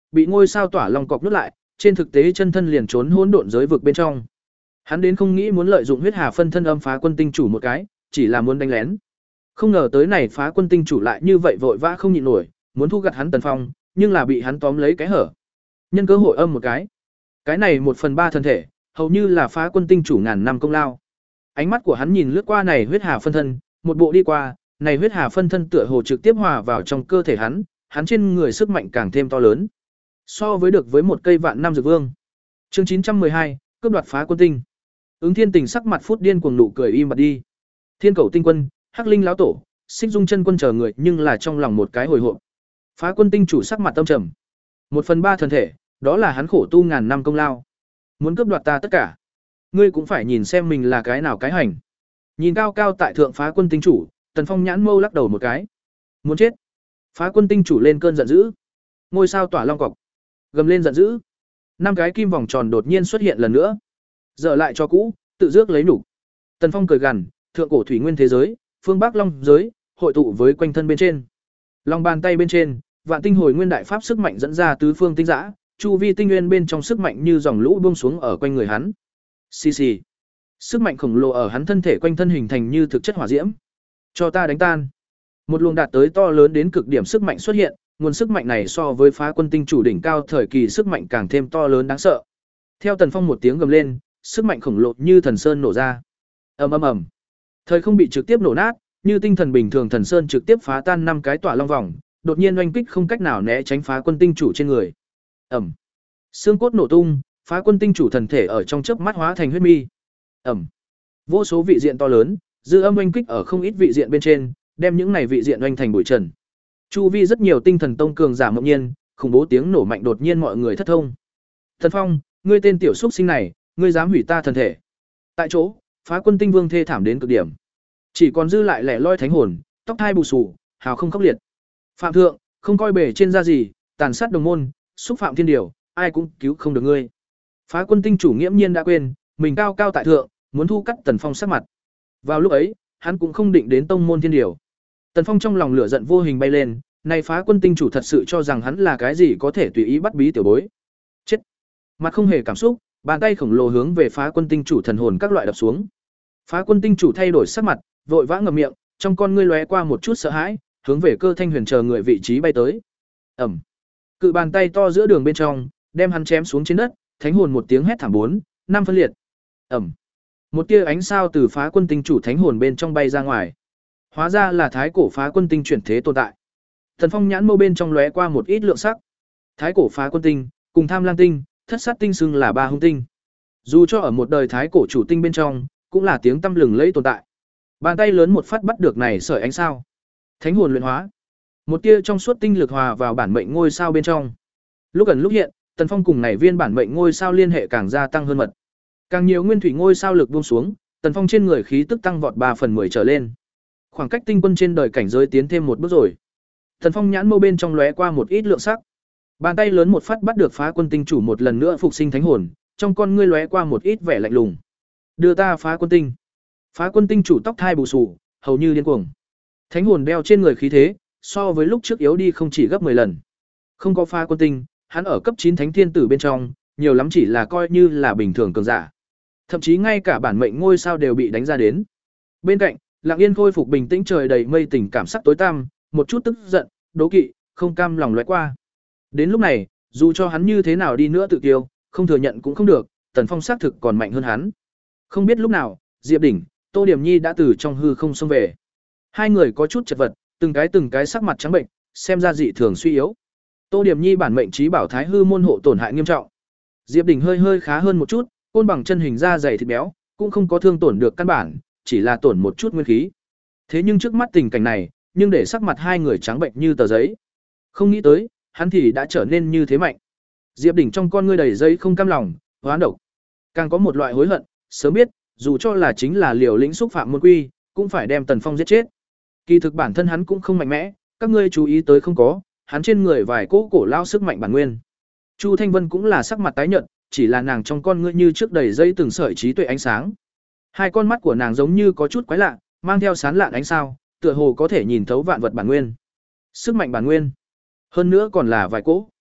bị ngôi sao tỏa long cọc nuốt lại, trên thực tế chân thân liền trốn hỗn độn giới vực bên trong. Hắn đến không nghĩ muốn lợi dụng huyết hà phân thân âm phá quân tinh chủ một cái, chỉ là muốn đánh lén. Không ngờ tới này phá quân tinh chủ lại như vậy vội vã không nhịn nổi, muốn thu gặt hắn Tần Phong, nhưng là bị hắn tóm lấy cái hở. Nhân cơ hội âm một cái. Cái này một phần ba thân thể, hầu như là phá quân tinh chủ ngàn năm công lao. Ánh mắt của hắn nhìn lướt qua này huyết hà phân thân, một bộ đi qua, này huyết hà phân thân tựa hồ trực tiếp hòa vào trong cơ thể hắn, hắn trên người sức mạnh càng thêm to lớn. So với được với một cây vạn năm dược vương. Chương chín trăm mười hai, cướp đoạt phá quân tinh. Ứng Thiên Tình sắc mặt phút điên cuồng nụ cười im bặt đi. Thiên Cầu Tinh Quân, Hắc Linh lão tổ, Xích Dung Chân Quân chờ người, nhưng là trong lòng một cái hồi hộp. Phá quân tinh chủ sắc mặt tâm trầm. Một phần ba thân thể, đó là hắn khổ tu ngàn năm công lao. Muốn cướp đoạt ta tất cả, ngươi cũng phải nhìn xem mình là cái nào cái hành. Nhìn cao cao tại thượng phá quân tinh chủ, Tần Phong nhãn mâu lắc đầu một cái. Muốn chết. Phá quân tinh chủ lên cơn giận dữ. Ngôi sao tỏa long cọc, gầm lên giận dữ. Năm cái kim vòng tròn đột nhiên xuất hiện lần nữa. Dở lại cho cũ, tự dước lấy nhục. Tần Phong cười gằn, thượng cổ thủy nguyên thế giới, phương Bắc long giới, hội tụ với quanh thân bên trên. Long bàn tay bên trên, vạn tinh hồi nguyên đại pháp sức mạnh dẫn ra tứ phương tinh dã, chu vi tinh nguyên bên trong sức mạnh như dòng lũ buông xuống ở quanh người hắn. Xì xì. Sức mạnh khổng lồ ở hắn thân thể quanh thân hình thành như thực chất hỏa diễm. Cho ta đánh tan. Một luồng đạt tới to lớn đến cực điểm sức mạnh xuất hiện, nguồn sức mạnh này so với phá quân tinh chủ đỉnh cao thời kỳ sức mạnh càng thêm to lớn đáng sợ. Theo Tần Phong một tiếng gầm lên, sức mạnh khổng lồ như thần sơn nổ ra. Ầm ầm ầm. Thời không bị trực tiếp nổ nát, như tinh thần bình thường thần sơn trực tiếp phá tan năm cái tỏa long vòng, đột nhiên oanh kích không cách nào né tránh phá quân tinh chủ trên người. Ầm. Xương cốt nổ tung, phá quân tinh chủ thần thể ở trong chớp mắt hóa thành huyết mi. Ầm. Vô số vị diện to lớn, dư âm oanh kích ở không ít vị diện bên trên, đem những này vị diện oanh thành bụi trần. Chu vi rất nhiều tinh thần tông cường giả ngẫu nhiên, khủng bố tiếng nổ mạnh đột nhiên mọi người thất thông. Thần Phong, ngươi tên tiểu xúc sinh này, ngươi dám hủy ta thần thể? Tại chỗ, phá quân tinh vương thê thảm đến cực điểm, chỉ còn dư lại lẻ loi thánh hồn, tóc thai bù xù, hào không khốc liệt. Phạm thượng, không coi bể trên da gì, tàn sát đồng môn, xúc phạm thiên điều, ai cũng cứu không được ngươi. Phá quân tinh chủ nghiễm nhiên đã quên, mình cao cao tại thượng, muốn thu cắt Tần Phong sắc mặt. Vào lúc ấy, hắn cũng không định đến tông môn thiên điều. Tần Phong trong lòng lửa giận vô hình bay lên, này phá quân tinh chủ thật sự cho rằng hắn là cái gì có thể tùy ý bắt bí tiểu bối. Chết. Mặt không hề cảm xúc, bàn tay khổng lồ hướng về phá quân tinh chủ thần hồn các loại đập xuống. Phá quân tinh chủ thay đổi sắc mặt, vội vã ngậm miệng, trong con ngươi lóe qua một chút sợ hãi, hướng về Cơ Thanh Huyền chờ người vị trí bay tới. Ầm. Cự bàn tay to giữa đường bên trong, đem hắn chém xuống trên đất, thánh hồn một tiếng hét thảm bốn, năm phân liệt. Ầm. Một tia ánh sao từ phá quân tinh chủ thánh hồn bên trong bay ra ngoài. Hóa ra là thái cổ phá quân tinh chuyển thế tồn tại. Thần Phong nhãn mâu bên trong lóe qua một ít lượng sắc. Thái cổ phá quân tinh, cùng tham lang tinh, thất sát tinh xưng là ba hung tinh. Dù cho ở một đời thái cổ chủ tinh bên trong, cũng là tiếng tăm lừng lẫy tồn tại. Bàn tay lớn một phát bắt được này sợi ánh sao. Thánh hồn luyện hóa. Một tia trong suốt tinh lực hòa vào bản mệnh ngôi sao bên trong. Lúc gần lúc hiện, Tần Phong cùng này viên bản mệnh ngôi sao liên hệ càng gia tăng hơn mật. Càng nhiều nguyên thủy ngôi sao lực buông xuống, Tần Phong trên người khí tức tăng vọt ba phần mười trở lên. Khoảng cách tinh quân trên đời cảnh giới tiến thêm một bước rồi. Tần Phong nhãn mâu bên trong lóe qua một ít lượng sắc. Bàn tay lớn một phát bắt được phá quân tinh chủ một lần nữa phục sinh thánh hồn, trong con ngươi lóe qua một ít vẻ lạnh lùng. Đưa ta phá quân tinh. Phá quân tinh chủ tóc thai bù xù, hầu như điên cuồng. Thánh hồn đeo trên người khí thế, so với lúc trước yếu đi không chỉ gấp mười lần. Không có phá quân tinh, hắn ở cấp chín thánh thiên tử bên trong, nhiều lắm chỉ là coi như là bình thường cường giả. Thậm chí ngay cả bản mệnh ngôi sao đều bị đánh ra đến. Bên cạnh, Lặng Yên khôi phục bình tĩnh, trời đầy mây tình cảm sắc tối tăm, một chút tức giận, đố kỵ, không cam lòng lóe qua. Đến lúc này, dù cho hắn như thế nào đi nữa tự kiêu, không thừa nhận cũng không được, Tần Phong xác thực còn mạnh hơn hắn. Không biết lúc nào, Diệp Đỉnh, Tô Điểm Nhi đã từ trong hư không xông về. Hai người có chút chật vật, từng cái từng cái sắc mặt trắng bệnh, xem ra dị thường suy yếu. Tô Điểm Nhi bản mệnh trí bảo thái hư môn hộ tổn hại nghiêm trọng. Diệp Đỉnh hơi hơi khá hơn một chút, côn bằng chân hình da dày thịt béo, cũng không có thương tổn được căn bản, chỉ là tổn một chút nguyên khí. Thế nhưng trước mắt tình cảnh này, nhưng để sắc mặt hai người trắng bệnh như tờ giấy. Không nghĩ tới, hắn thì đã trở nên như thế mạnh. Diệp Đỉnh trong con ngươi đầy giấy không cam lòng, hoán độc. Càng có một loại hối hận, sớm biết, dù cho là chính là liều lĩnh xúc phạm môn quy, cũng phải đem Tần Phong giết chết. Kỳ thực bản thân hắn cũng không mạnh mẽ, các ngươi chú ý tới không có, hắn trên người vài cỗ cổ lao sức mạnh bản nguyên. Chu Thanh Vân cũng là sắc mặt tái nhợt, chỉ là nàng trong con ngươi như trước đầy dây từng sợi trí tuệ ánh sáng. Hai con mắt của nàng giống như có chút quái lạ, mang theo sán lạn ánh sao, tựa hồ có thể nhìn thấu vạn vật bản nguyên. Sức mạnh bản nguyên, hơn nữa còn là vài cỗ.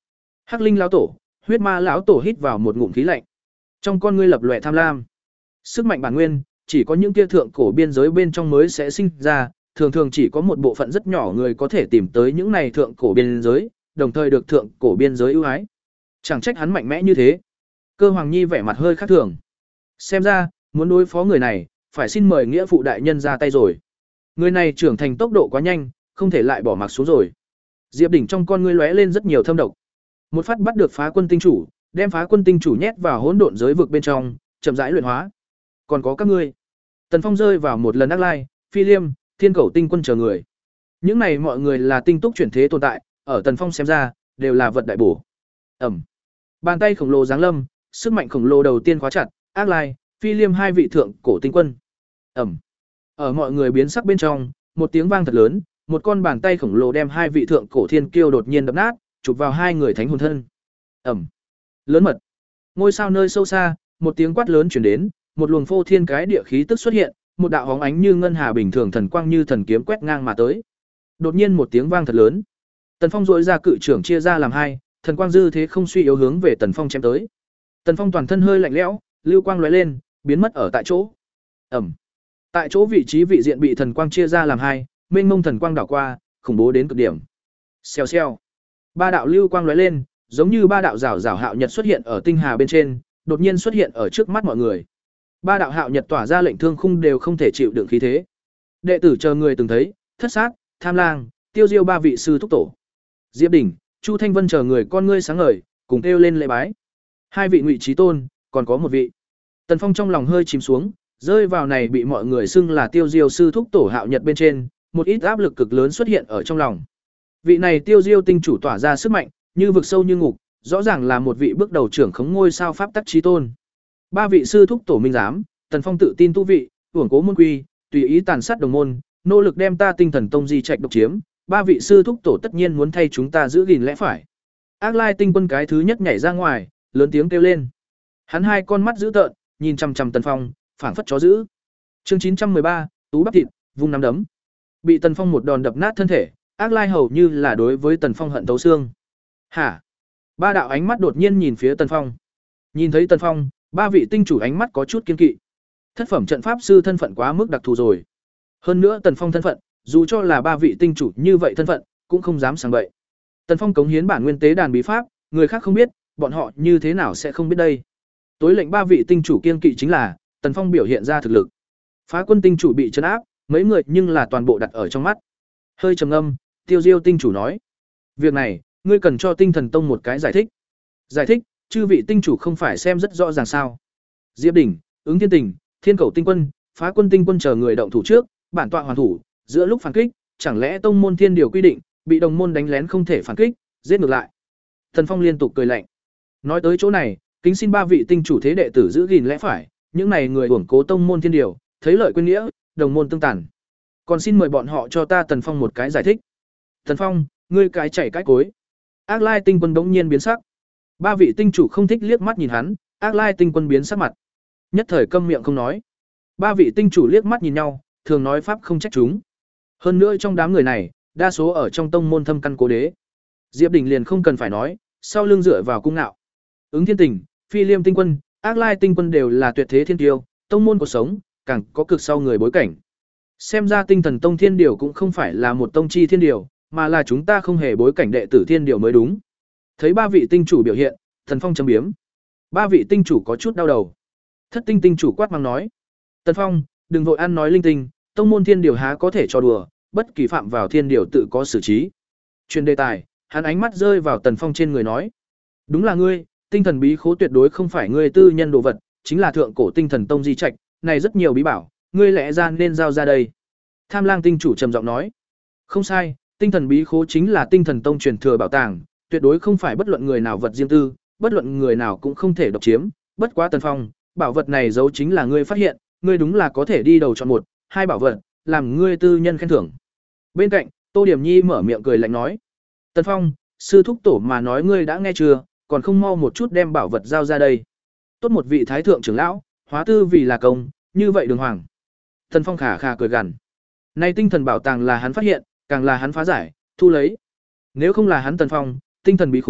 Hắc Linh lão tổ, Huyết Ma lão tổ hít vào một ngụm khí lạnh. Trong con ngươi lập lòe tham lam. Sức mạnh bản nguyên, chỉ có những kia thượng cổ biên giới bên trong mới sẽ sinh ra, thường thường chỉ có một bộ phận rất nhỏ người có thể tìm tới những này thượng cổ biên giới, đồng thời được thượng cổ biên giới ưu ái. Chẳng trách hắn mạnh mẽ như thế. Cơ Hoàng Nhi vẻ mặt hơi khác thường. Xem ra, muốn đối phó người này, phải xin mời nghĩa phụ đại nhân ra tay rồi. Người này trưởng thành tốc độ quá nhanh, không thể lại bỏ mặc xuống rồi. Diệp Đỉnh trong con ngươi lóe lên rất nhiều thâm độc. Một phát bắt được Phá Quân tinh chủ, đem Phá Quân tinh chủ nhét vào hỗn độn giới vực bên trong, chậm rãi luyện hóa. Còn có các ngươi. Tần Phong rơi vào một lần ác lai, Phi Liêm, Thiên Cẩu tinh quân chờ người. Những này mọi người là tinh túc chuyển thế tồn tại, ở Tần Phong xem ra, đều là vật đại bổ. Ẩm. Bàn tay khổng lồ giáng lâm, sức mạnh khổng lồ đầu tiên khóa chặt, ác lai, Phi Liêm hai vị thượng cổ tinh quân. Ẩm. Ở mọi người biến sắc bên trong, một tiếng vang thật lớn, một con bàn tay khổng lồ đem hai vị thượng cổ thiên kiêu đột nhiên đập nát, chụp vào hai người thánh hồn thân. Ẩm. Lớn mật. Ngôi sao nơi sâu xa, một tiếng quát lớn truyền đến, một luồng phô thiên cái địa khí tức xuất hiện, một đạo hóng ánh như ngân hà bình thường thần quang như thần kiếm quét ngang mà tới. Đột nhiên một tiếng vang thật lớn. Tần Phong rũa ra cự trưởng chia ra làm hai, thần quang dư thế không suy yếu hướng về Tần Phong chém tới. Tần Phong toàn thân hơi lạnh lẽo, lưu quang lóe lên, biến mất ở tại chỗ. Ẩm. Tại chỗ vị trí vị diện bị thần quang chia ra làm hai, mênh mông thần quang đảo qua, khủng bố đến cực điểm. Xèo xèo. Ba đạo lưu quang lóe lên, giống như ba đạo rảo rảo hạo nhật xuất hiện ở tinh hà bên trên, đột nhiên xuất hiện ở trước mắt mọi người. Ba đạo hạo nhật tỏa ra lệnh thương khung đều không thể chịu đựng khí thế. Đệ tử chờ người từng thấy, Thất Sát, Tham Lang, Tiêu Diêu ba vị sư thúc tổ. Diệp Đỉnh, Chu Thanh Vân chờ người con ngươi sáng ngời, cùng kêu lên lễ bái. Hai vị Ngụy Chí Tôn, còn có một vị. Tần Phong trong lòng hơi chìm xuống, rơi vào này bị mọi người xưng là Tiêu Diêu sư thúc tổ hạo nhật bên trên, một ít áp lực cực lớn xuất hiện ở trong lòng. Vị này Tiêu Diêu tinh chủ tỏa ra sức mạnh, như vực sâu như ngục, rõ ràng là một vị bước đầu trưởng khống ngôi sao pháp tắc chí tôn. Ba vị sư thúc tổ minh giám, Tần Phong tự tin tu vị, uổng cố môn quy, tùy ý tàn sát đồng môn, nỗ lực đem ta Tinh Thần Tông di trạch độc chiếm, ba vị sư thúc tổ tất nhiên muốn thay chúng ta giữ gìn lẽ phải. Ác Lai tinh quân cái thứ nhất nhảy ra ngoài, lớn tiếng kêu lên. Hắn hai con mắt dữ tợn, nhìn chằm chằm Tần Phong, phảng phất chó dữ. Chương chín trăm mười ba, tú bắp thịt, vung nắm đấm. Bị Tần Phong một đòn đập nát thân thể, Ác Lai hầu như là đối với Tần Phong hận thấu xương. Hả? Ba đạo ánh mắt đột nhiên nhìn phía Tần Phong. Nhìn thấy Tần Phong, ba vị tinh chủ ánh mắt có chút kiên kỵ. Thất phẩm trận pháp sư thân phận quá mức đặc thù rồi. Hơn nữa Tần Phong thân phận, dù cho là ba vị tinh chủ như vậy thân phận, cũng không dám sang bậy. Tần Phong cống hiến bản nguyên tế đàn bí pháp, người khác không biết, bọn họ như thế nào sẽ không biết đây. Tối lệnh ba vị tinh chủ kiên kỵ chính là Tần Phong biểu hiện ra thực lực. Phá Quân tinh chủ bị trấn áp, mấy người nhưng là toàn bộ đặt ở trong mắt. Hơi trầm ngâm, Tiêu Diêu tinh chủ nói: "Việc này, ngươi cần cho Tinh Thần Tông một cái giải thích." "Giải thích? Chư vị tinh chủ không phải xem rất rõ ràng sao?" Diệp Đỉnh, Ứng Thiên Tình, Thiên Cẩu tinh quân, Phá Quân tinh quân chờ người động thủ trước, bản tọa hoàn thủ, giữa lúc phản kích, chẳng lẽ tông môn thiên điều quy định, bị đồng môn đánh lén không thể phản kích, giết ngược lại. Tần Phong liên tục cười lạnh. Nói tới chỗ này, kính xin ba vị tinh chủ thế đệ tử giữ gìn lẽ phải, những này người uổng cố tông môn thiên điều, thấy lợi quên nghĩa, đồng môn tương tàn. Còn xin mời bọn họ cho ta Tần Phong một cái giải thích. Tần Phong, ngươi cái chảy cái cối. Ác Lai tinh quân bỗng nhiên biến sắc. Ba vị tinh chủ không thích liếc mắt nhìn hắn, Ác Lai tinh quân biến sắc mặt. Nhất thời câm miệng không nói. Ba vị tinh chủ liếc mắt nhìn nhau, thường nói pháp không trách chúng. Hơn nữa trong đám người này, đa số ở trong tông môn thâm căn cố đế. Diệp Đình liền không cần phải nói, sau lưng dựa vào cung nạo. Ứng Thiên Tình, Phi Liêm tinh quân, Ác Lai tinh quân đều là tuyệt thế thiên tiêu, tông môn cuộc sống, càng có cực sau người bối cảnh. Xem ra Tinh Thần Tông thiên điều cũng không phải là một tông chi thiên điều, mà là chúng ta không hề bối cảnh đệ tử thiên điều mới đúng. Thấy ba vị tinh chủ biểu hiện, Tần Phong châm biếm. Ba vị tinh chủ có chút đau đầu. Thất tinh tinh chủ quát mắng nói: "Tần Phong, đừng vội ăn nói linh tinh, tông môn thiên điều há có thể cho đùa, bất kỳ phạm vào thiên điều tự có xử trí." Truyền đề tài, hắn ánh mắt rơi vào Tần Phong trên người nói: "Đúng là ngươi, tinh thần bí khố tuyệt đối không phải ngươi tư nhân đồ vật, chính là thượng cổ Tinh Thần Tông di trạch, này rất nhiều bí bảo, ngươi lẽ ra nên giao ra đây." Tham Lang tinh chủ trầm giọng nói: "Không sai, tinh thần bí khố chính là Tinh Thần Tông truyền thừa bảo tàng, tuyệt đối không phải bất luận người nào vật riêng tư, bất luận người nào cũng không thể độc chiếm, bất quá Tần Phong, bảo vật này giấu chính là ngươi phát hiện, ngươi đúng là có thể đi đầu chọn một, hai bảo vật, làm ngươi tư nhân khen thưởng." Bên cạnh, Tô Điểm Nhi mở miệng cười lạnh nói: "Tần Phong, sư thúc tổ mà nói ngươi đã nghe chưa, còn không mau một chút đem bảo vật giao ra đây." Tốt một vị thái thượng trưởng lão, hóa tư vì là công, như vậy đường hoàng. Tần Phong khà khà cười gằn. Nay tinh thần bảo tàng là hắn phát hiện, càng là hắn phá giải, thu lấy. Nếu không là hắn Tần Phong, tinh thần bí khố,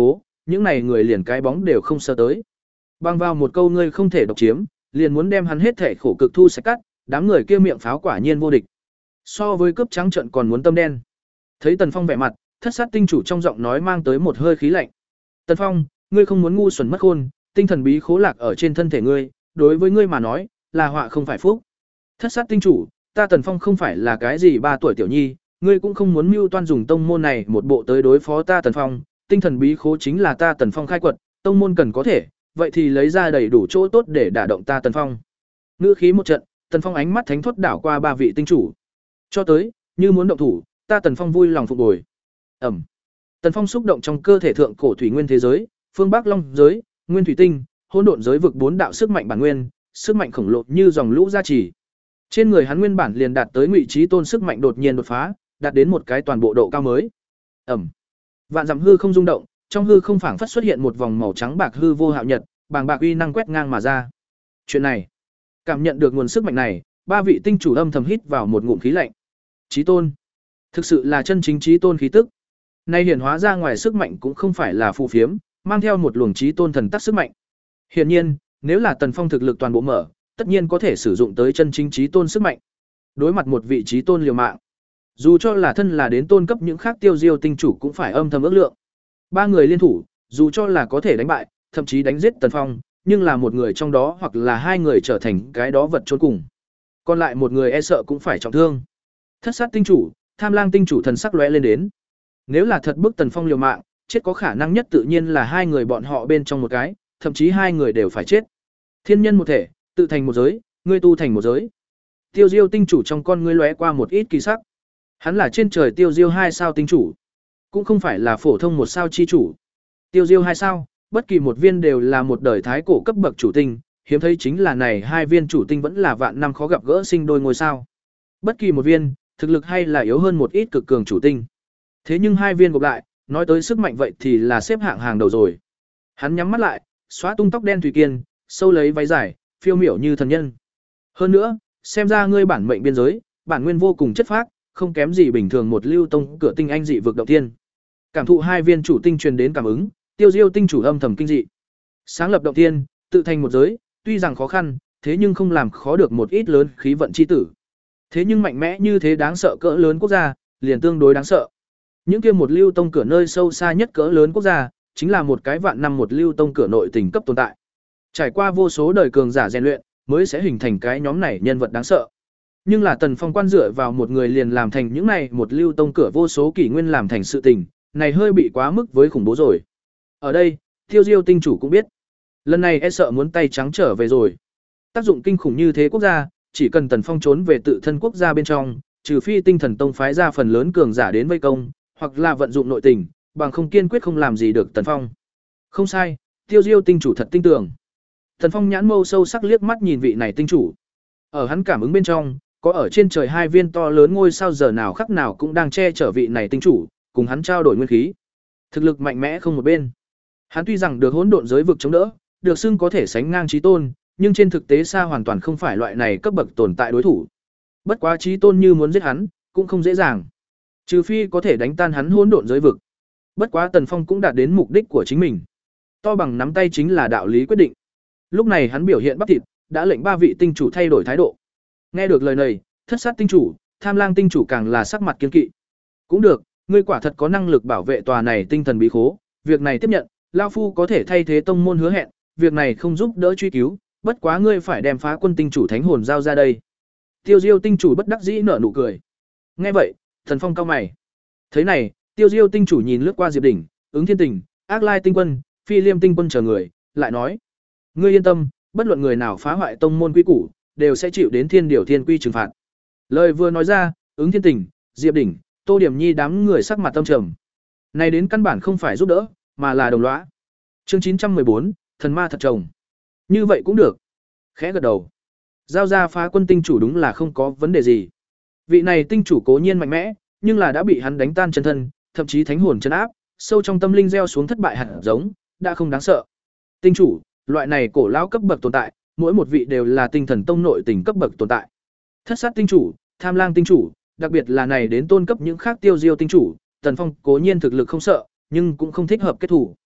những này người liền cái bóng đều không sơ tới. Bằng vào một câu ngươi không thể độc chiếm, liền muốn đem hắn hết thể khổ cực thu sạch cắt, đám người kia miệng pháo quả nhiên vô địch. So với cướp trắng trận còn muốn tâm đen. Thấy Tần Phong vẻ mặt, Thất Sát tinh chủ trong giọng nói mang tới một hơi khí lạnh. Tần Phong, ngươi không muốn ngu xuẩn mất khôn, tinh thần bí khố lạc ở trên thân thể ngươi, đối với ngươi mà nói, là họa không phải phúc. Thất Sát tinh chủ, ta Tần Phong không phải là cái gì ba tuổi tiểu nhi, ngươi cũng không muốn mưu toan dùng tông môn này một bộ tới đối phó ta Tần Phong, tinh thần bí khố chính là ta Tần Phong khai quật, tông môn cần có thể, vậy thì lấy ra đầy đủ chỗ tốt để đả động ta Tần Phong. Ngữ khí một trận, Tần Phong ánh mắt thánh thuất đảo qua ba vị tinh chủ. Cho tới, như muốn động thủ, ta Tần Phong vui lòng phục bồi. Ẩm. Tần Phong xúc động trong cơ thể thượng cổ thủy nguyên thế giới, phương Bắc Long giới, nguyên thủy tinh, hỗn độn giới vực bốn đạo sức mạnh bản nguyên, sức mạnh khổng lồ như dòng lũ gia trì. Trên người hắn nguyên bản liền đạt tới ngụy trí tôn sức mạnh đột nhiên đột phá, đạt đến một cái toàn bộ độ cao mới. Ẩm. Vạn dặm hư không rung động, trong hư không phảng phất xuất hiện một vòng màu trắng bạc hư vô hạo nhật, bàng bạc uy năng quét ngang mà ra. Chuyện này, cảm nhận được nguồn sức mạnh này, ba vị tinh chủ âm thầm hít vào một ngụm khí lạnh. Chí tôn, thực sự là chân chính chí tôn khí tức. Nay hiển hóa ra ngoài sức mạnh cũng không phải là phù phiếm, mang theo một luồng chí tôn thần tắc sức mạnh. Hiển nhiên, nếu là Tần Phong thực lực toàn bộ mở, tất nhiên có thể sử dụng tới chân chính chí tôn sức mạnh. Đối mặt một vị chí tôn liều mạng, dù cho là thân là đến tôn cấp những khác tiêu diêu tinh chủ cũng phải âm thầm ước lượng. Ba người liên thủ, dù cho là có thể đánh bại, thậm chí đánh giết Tần Phong, nhưng là một người trong đó hoặc là hai người trở thành cái đó vật chôn cùng. Còn lại một người e sợ cũng phải trọng thương. Thất Sát tinh chủ, Tham Lang tinh chủ thần sắc lóe lên đến. Nếu là thật bức Tần Phong liều mạng, chết có khả năng nhất tự nhiên là hai người bọn họ bên trong một cái, thậm chí hai người đều phải chết. Thiên nhân một thể, tự thành một giới, ngươi tu thành một giới. Tiêu Diêu tinh chủ trong con ngươi lóe qua một ít kỳ sắc. Hắn là trên trời Tiêu Diêu hai sao tinh chủ, cũng không phải là phổ thông một sao chi chủ. Tiêu Diêu hai sao, bất kỳ một viên đều là một đời thái cổ cấp bậc chủ tinh, hiếm thấy chính là này hai viên chủ tinh vẫn là vạn năm khó gặp gỡ sinh đôi ngôi sao. Bất kỳ một viên, thực lực hay là yếu hơn một ít cực cường chủ tinh. Thế nhưng hai viên gộp lại, nói tới sức mạnh vậy thì là xếp hạng hàng đầu rồi. Hắn nhắm mắt lại, xóa tung tóc đen thủy kiên, sâu lấy váy dài, phiêu miểu như thần nhân. Hơn nữa, xem ra ngươi bản mệnh biên giới, bản nguyên vô cùng chất phác, không kém gì bình thường một lưu tông cửa tinh anh dị vực động thiên. Cảm thụ hai viên chủ tinh truyền đến cảm ứng, Tiêu Diêu tinh chủ âm thầm kinh dị. Sáng lập động thiên, tự thành một giới, tuy rằng khó khăn, thế nhưng không làm khó được một ít lớn khí vận chi tử. Thế nhưng mạnh mẽ như thế đáng sợ cỡ lớn quốc gia, liền tương đối đáng sợ. Những kia một lưu tông cửa nơi sâu xa nhất cỡ lớn quốc gia, chính là một cái vạn năm một lưu tông cửa nội tình cấp tồn tại. Trải qua vô số đời cường giả rèn luyện, mới sẽ hình thành cái nhóm này nhân vật đáng sợ. Nhưng là Tần Phong quan dựa vào một người liền làm thành những này một lưu tông cửa vô số kỷ nguyên làm thành sự tình, này hơi bị quá mức với khủng bố rồi. Ở đây, Tiêu Diêu tinh chủ cũng biết, lần này e sợ muốn tay trắng trở về rồi. Tác dụng kinh khủng như thế quốc gia, chỉ cần Tần Phong trốn về tự thân quốc gia bên trong, trừ phi Tinh Thần Tông phái ra phần lớn cường giả đến vây công, hoặc là vận dụng nội tình, bằng không kiên quyết không làm gì được Tần Phong. Không sai, Tiêu Diêu tinh chủ thật tinh tưởng. Tần Phong nhãn mâu sâu sắc liếc mắt nhìn vị này tinh chủ. Ở hắn cảm ứng bên trong, có ở trên trời hai viên to lớn ngôi sao giờ nào khắc nào cũng đang che chở vị này tinh chủ, cùng hắn trao đổi nguyên khí. Thực lực mạnh mẽ không một bên. Hắn tuy rằng được hỗn độn giới vực chống đỡ, được xưng có thể sánh ngang chí tôn, nhưng trên thực tế xa hoàn toàn không phải loại này cấp bậc tồn tại đối thủ. Bất quá chí tôn như muốn giết hắn, cũng không dễ dàng. Trừ phi có thể đánh tan hắn hỗn độn giới vực. Bất quá Tần Phong cũng đạt đến mục đích của chính mình. To bằng nắm tay chính là đạo lý quyết định. Lúc này hắn biểu hiện bắp thịt, đã lệnh ba vị tinh chủ thay đổi thái độ. Nghe được lời này, Thất Sát tinh chủ, Tham Lang tinh chủ càng là sắc mặt kiên kỵ. Cũng được, ngươi quả thật có năng lực bảo vệ tòa này tinh thần bí khố, việc này tiếp nhận, lão phu có thể thay thế tông môn hứa hẹn, việc này không giúp đỡ truy cứu, bất quá ngươi phải đem Phá Quân tinh chủ thánh hồn giao ra đây. Tiêu Diêu tinh chủ bất đắc dĩ nở nụ cười. Nghe vậy, Thần Phong cau mày. Thế này, Tiêu Diêu tinh chủ nhìn lướt qua Diệp Đỉnh, Ứng Thiên Tình, Ác Lai tinh quân, Phi Liêm tinh quân chờ người, lại nói: "Ngươi yên tâm, bất luận người nào phá hoại tông môn quy củ, đều sẽ chịu đến thiên điều thiên quy trừng phạt." Lời vừa nói ra, Ứng Thiên Tình, Diệp Đỉnh, Tô Điểm Nhi đám người sắc mặt tâm trầm. Này đến căn bản không phải giúp đỡ, mà là đồng lõa. Chương chín trăm mười bốn, thần ma thật chồng. Như vậy cũng được. Khẽ gật đầu. Giao ra Phá Quân tinh chủ đúng là không có vấn đề gì. Vị này tinh chủ cố nhiên mạnh mẽ, nhưng là đã bị hắn đánh tan chân thân, thậm chí thánh hồn chân áp, sâu trong tâm linh gieo xuống thất bại hạt giống, đã không đáng sợ. Tinh chủ, loại này cổ lão cấp bậc tồn tại, mỗi một vị đều là tinh thần tông nội tình cấp bậc tồn tại. Thất Sát tinh chủ, Tham Lang tinh chủ, đặc biệt là này đến tôn cấp những khác Tiêu Diêu tinh chủ, Tần Phong cố nhiên thực lực không sợ, nhưng cũng không thích hợp kết thủ.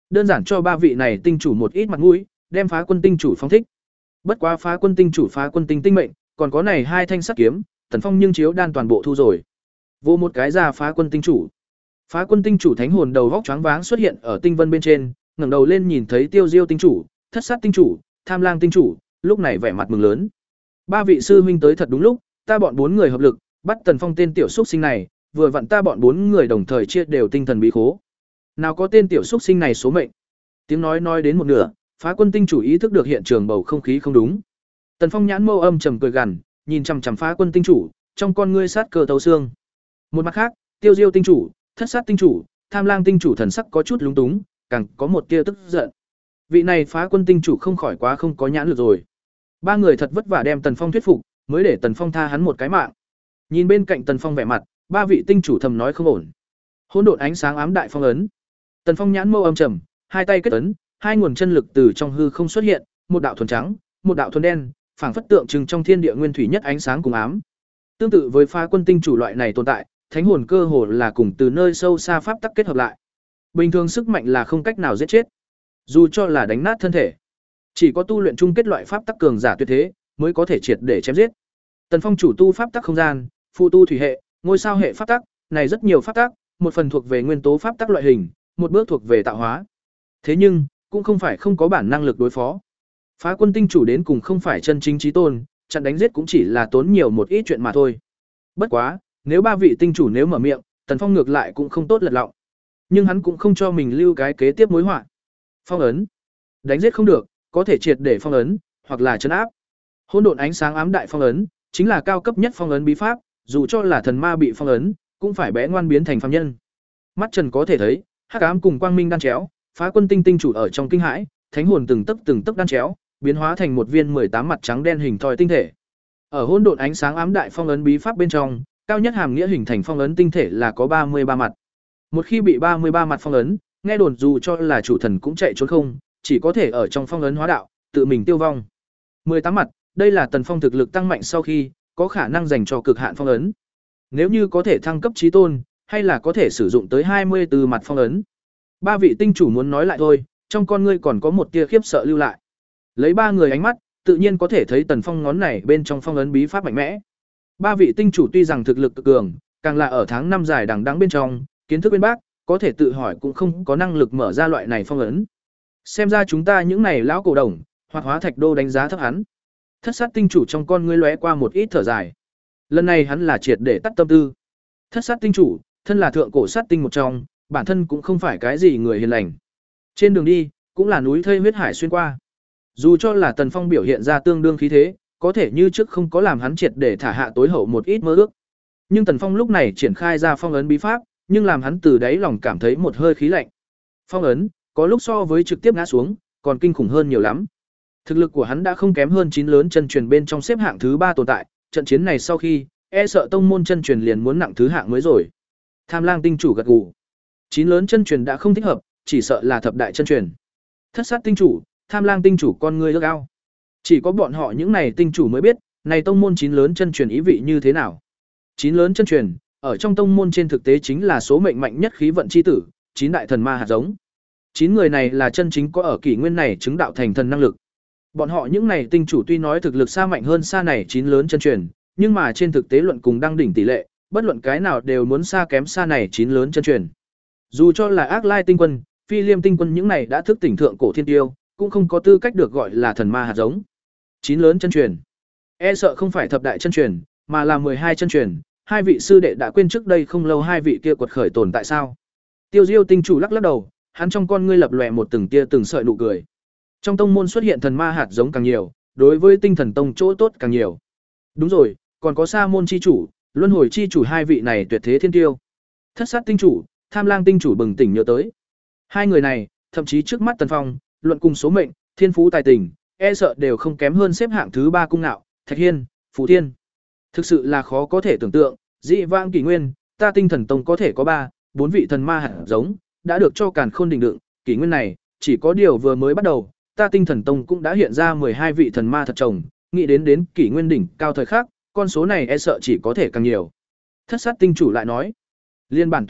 đơn giản cho ba vị này tinh chủ một ít mặt mũi, đem Phá Quân tinh chủ phóng thích. Bất quá Phá Quân tinh chủ Phá Quân tinh tinh mệnh, còn có này hai thanh sắt kiếm, Tần Phong nhưng chiếu đan toàn bộ thu rồi. Vô một cái ra Phá Quân tinh chủ. Phá Quân tinh chủ thánh hồn đầu vóc choáng váng xuất hiện ở tinh vân bên trên, ngẩng đầu lên nhìn thấy Tiêu Diêu tinh chủ, Thất Sát tinh chủ, Tham Lang tinh chủ, lúc này vẻ mặt mừng lớn. Ba vị sư huynh tới thật đúng lúc, ta bọn bốn người hợp lực, bắt Tần Phong tên tiểu xúc sinh này, vừa vặn ta bọn bốn người đồng thời chia đều tinh thần bí khố. Nào có tên tiểu xúc sinh này số mệnh. Tiếng nói nói đến một nửa, Phá Quân tinh chủ ý thức được hiện trường bầu không khí không đúng. Tần Phong nhãn mâu âm trầm cười gằn, nhìn chằm chằm Phá Quân tinh chủ, trong con ngươi sát cơ tấu xương. Một mặt khác, Tiêu Diêu tinh chủ, Thất Sát tinh chủ, Tham Lang tinh chủ thần sắc có chút lúng túng, càng có một tia tức giận. Vị này Phá Quân tinh chủ không khỏi quá không có nhãn lực rồi. Ba người thật vất vả đem Tần Phong thuyết phục, mới để Tần Phong tha hắn một cái mạng. Nhìn bên cạnh Tần Phong vẻ mặt, ba vị tinh chủ thầm nói không ổn. Hỗn độn ánh sáng ám đại phong ấn. Tần Phong nhãn mâu âm trầm, hai tay kết ấn, hai nguồn chân lực từ trong hư không xuất hiện, một đạo thuần trắng, một đạo thuần đen, phảng phất tượng trưng trong thiên địa nguyên thủy nhất ánh sáng cùng ám. Tương tự với Phá Quân tinh chủ loại này tồn tại, thánh hồn cơ hồ là cùng từ nơi sâu xa pháp tắc kết hợp lại. Bình thường sức mạnh là không cách nào giết chết, dù cho là đánh nát thân thể. Chỉ có tu luyện chung kết loại pháp tắc cường giả tuyệt thế, mới có thể triệt để chém giết. Tần Phong chủ tu pháp tắc không gian, phụ tu thủy hệ, ngôi sao hệ pháp tắc, này rất nhiều pháp tắc, một phần thuộc về nguyên tố pháp tắc loại hình, một bước thuộc về tạo hóa. Thế nhưng, cũng không phải không có bản năng lực đối phó. Phá Quân tinh chủ đến cùng không phải chân chính chí tôn, chặn đánh giết cũng chỉ là tốn nhiều một ít chuyện mà thôi. Bất quá, nếu ba vị tinh chủ nếu mở miệng, Tần Phong ngược lại cũng không tốt lật lọng. Nhưng hắn cũng không cho mình lưu cái kế tiếp mối họa. Phong ấn, đánh giết không được, có thể triệt để phong ấn, hoặc là trấn áp. Hỗn độn ánh sáng ám đại phong ấn, chính là cao cấp nhất phong ấn bí pháp, dù cho là thần ma bị phong ấn, cũng phải bé ngoan biến thành phàm nhân. Mắt Trần có thể thấy, hắc ám cùng quang minh đan chéo, Phá Quân tinh tinh chủ ở trong kinh hãi, thánh hồn từng tấc từng tấc đan chéo, biến hóa thành một viên mười tám mặt trắng đen hình thoi tinh thể. Ở hỗn độn ánh sáng ám đại phong ấn bí pháp bên trong, cao nhất hàm nghĩa hình thành phong ấn tinh thể là có ba mươi ba mặt. Một khi bị ba mươi ba mặt phong ấn, nghe đồn dù cho là chủ thần cũng chạy trốn không, chỉ có thể ở trong phong ấn hóa đạo, tự mình tiêu vong. mười tám mặt, đây là Tần Phong thực lực tăng mạnh sau khi có khả năng dành cho cực hạn phong ấn. Nếu như có thể thăng cấp chí tôn, hay là có thể sử dụng tới hai mươi tư mặt phong ấn. Ba vị tinh chủ muốn nói lại thôi, trong con ngươi còn có một tia khiếp sợ lưu lại. Lấy ba người ánh mắt, tự nhiên có thể thấy Tần Phong ngón này bên trong phong ấn bí pháp mạnh mẽ. Ba vị tinh chủ tuy rằng thực lực cực cường, càng là ở tháng năm dài đằng đẵng bên trong, kiến thức bên bác, có thể tự hỏi cũng không có năng lực mở ra loại này phong ấn. Xem ra chúng ta những này lão cổ đồng, hoặc hóa thạch đô đánh giá thấp hắn. Thất Sát tinh chủ trong con ngươi lóe qua một ít thở dài. Lần này hắn là triệt để tắt tâm tư. Thất Sát tinh chủ, thân là thượng cổ sát tinh một trong, bản thân cũng không phải cái gì người hiền lành. Trên đường đi, cũng là núi thây huyết hải xuyên qua. Dù cho là Tần Phong biểu hiện ra tương đương khí thế, có thể như trước không có làm hắn triệt để thả hạ tối hậu một ít mơ ước. Nhưng Tần Phong lúc này triển khai ra phong ấn bí pháp, nhưng làm hắn từ đáy lòng cảm thấy một hơi khí lạnh. Phong ấn, có lúc so với trực tiếp ngã xuống, còn kinh khủng hơn nhiều lắm. Thực lực của hắn đã không kém hơn chín lớn chân truyền bên trong xếp hạng thứ ba tồn tại, trận chiến này sau khi, e sợ tông môn chân truyền liền muốn nặng thứ hạng mới rồi. Tham Lang tinh chủ gật gù. Chín lớn chân truyền đã không thích hợp, chỉ sợ là thập đại chân truyền. Thất Sát tinh chủ, Tham Lang tinh chủ con ngươi ước ao. Chỉ có bọn họ những này tinh chủ mới biết, này tông môn chín lớn chân truyền ý vị như thế nào. Chín lớn chân truyền, ở trong tông môn trên thực tế chính là số mệnh mạnh nhất khí vận chi tử, chín đại thần ma hạt giống. Chín người này là chân chính có ở kỷ nguyên này chứng đạo thành thần năng lực. Bọn họ những này tinh chủ tuy nói thực lực xa mạnh hơn xa này chín lớn chân truyền, nhưng mà trên thực tế luận cùng đăng đỉnh tỷ lệ, bất luận cái nào đều muốn xa kém xa này chín lớn chân truyền. Dù cho là Ác Lai tinh quân, Phi Liêm tinh quân những này đã thức tỉnh thượng cổ thiên tiêu, cũng không có tư cách được gọi là thần ma hạt giống. Chín lớn chân truyền, e sợ không phải thập đại chân truyền, mà là mười hai chân truyền, hai vị sư đệ đã quên trước đây không lâu hai vị kia quật khởi tồn tại sao? Tiêu Diêu tinh chủ lắc lắc đầu, hắn trong con ngươi lập lòe một từng tia từng sợi nụ cười. Trong tông môn xuất hiện thần ma hạt giống càng nhiều, đối với Tinh Thần Tông chỗ tốt càng nhiều. Đúng rồi, còn có Sa môn chi chủ, Luân hồi chi chủ hai vị này tuyệt thế thiên tiêu. Thất Sát tinh chủ, Tham Lang tinh chủ bừng tỉnh nhớ tới. Hai người này, thậm chí trước mắt Tần Phong, luận cùng số mệnh, thiên phú tài tình, e sợ đều không kém hơn xếp hạng thứ ba cung nạo, Thạch Hiên, Phù Thiên. Thực sự là khó có thể tưởng tượng, dị vãng kỷ nguyên, ta Tinh Thần Tông có thể có ba, bốn vị thần ma hạt giống, đã được cho Càn Khôn đỉnh đựng, kỷ nguyên này, chỉ có điều vừa mới bắt đầu, ta Tinh Thần Tông cũng đã hiện ra mười hai vị thần ma thật chồng, nghĩ đến đến kỷ nguyên đỉnh cao thời khắc, con số này e sợ chỉ có thể càng nhiều. Thất Sát tinh chủ lại nói, liên bản tọa biết,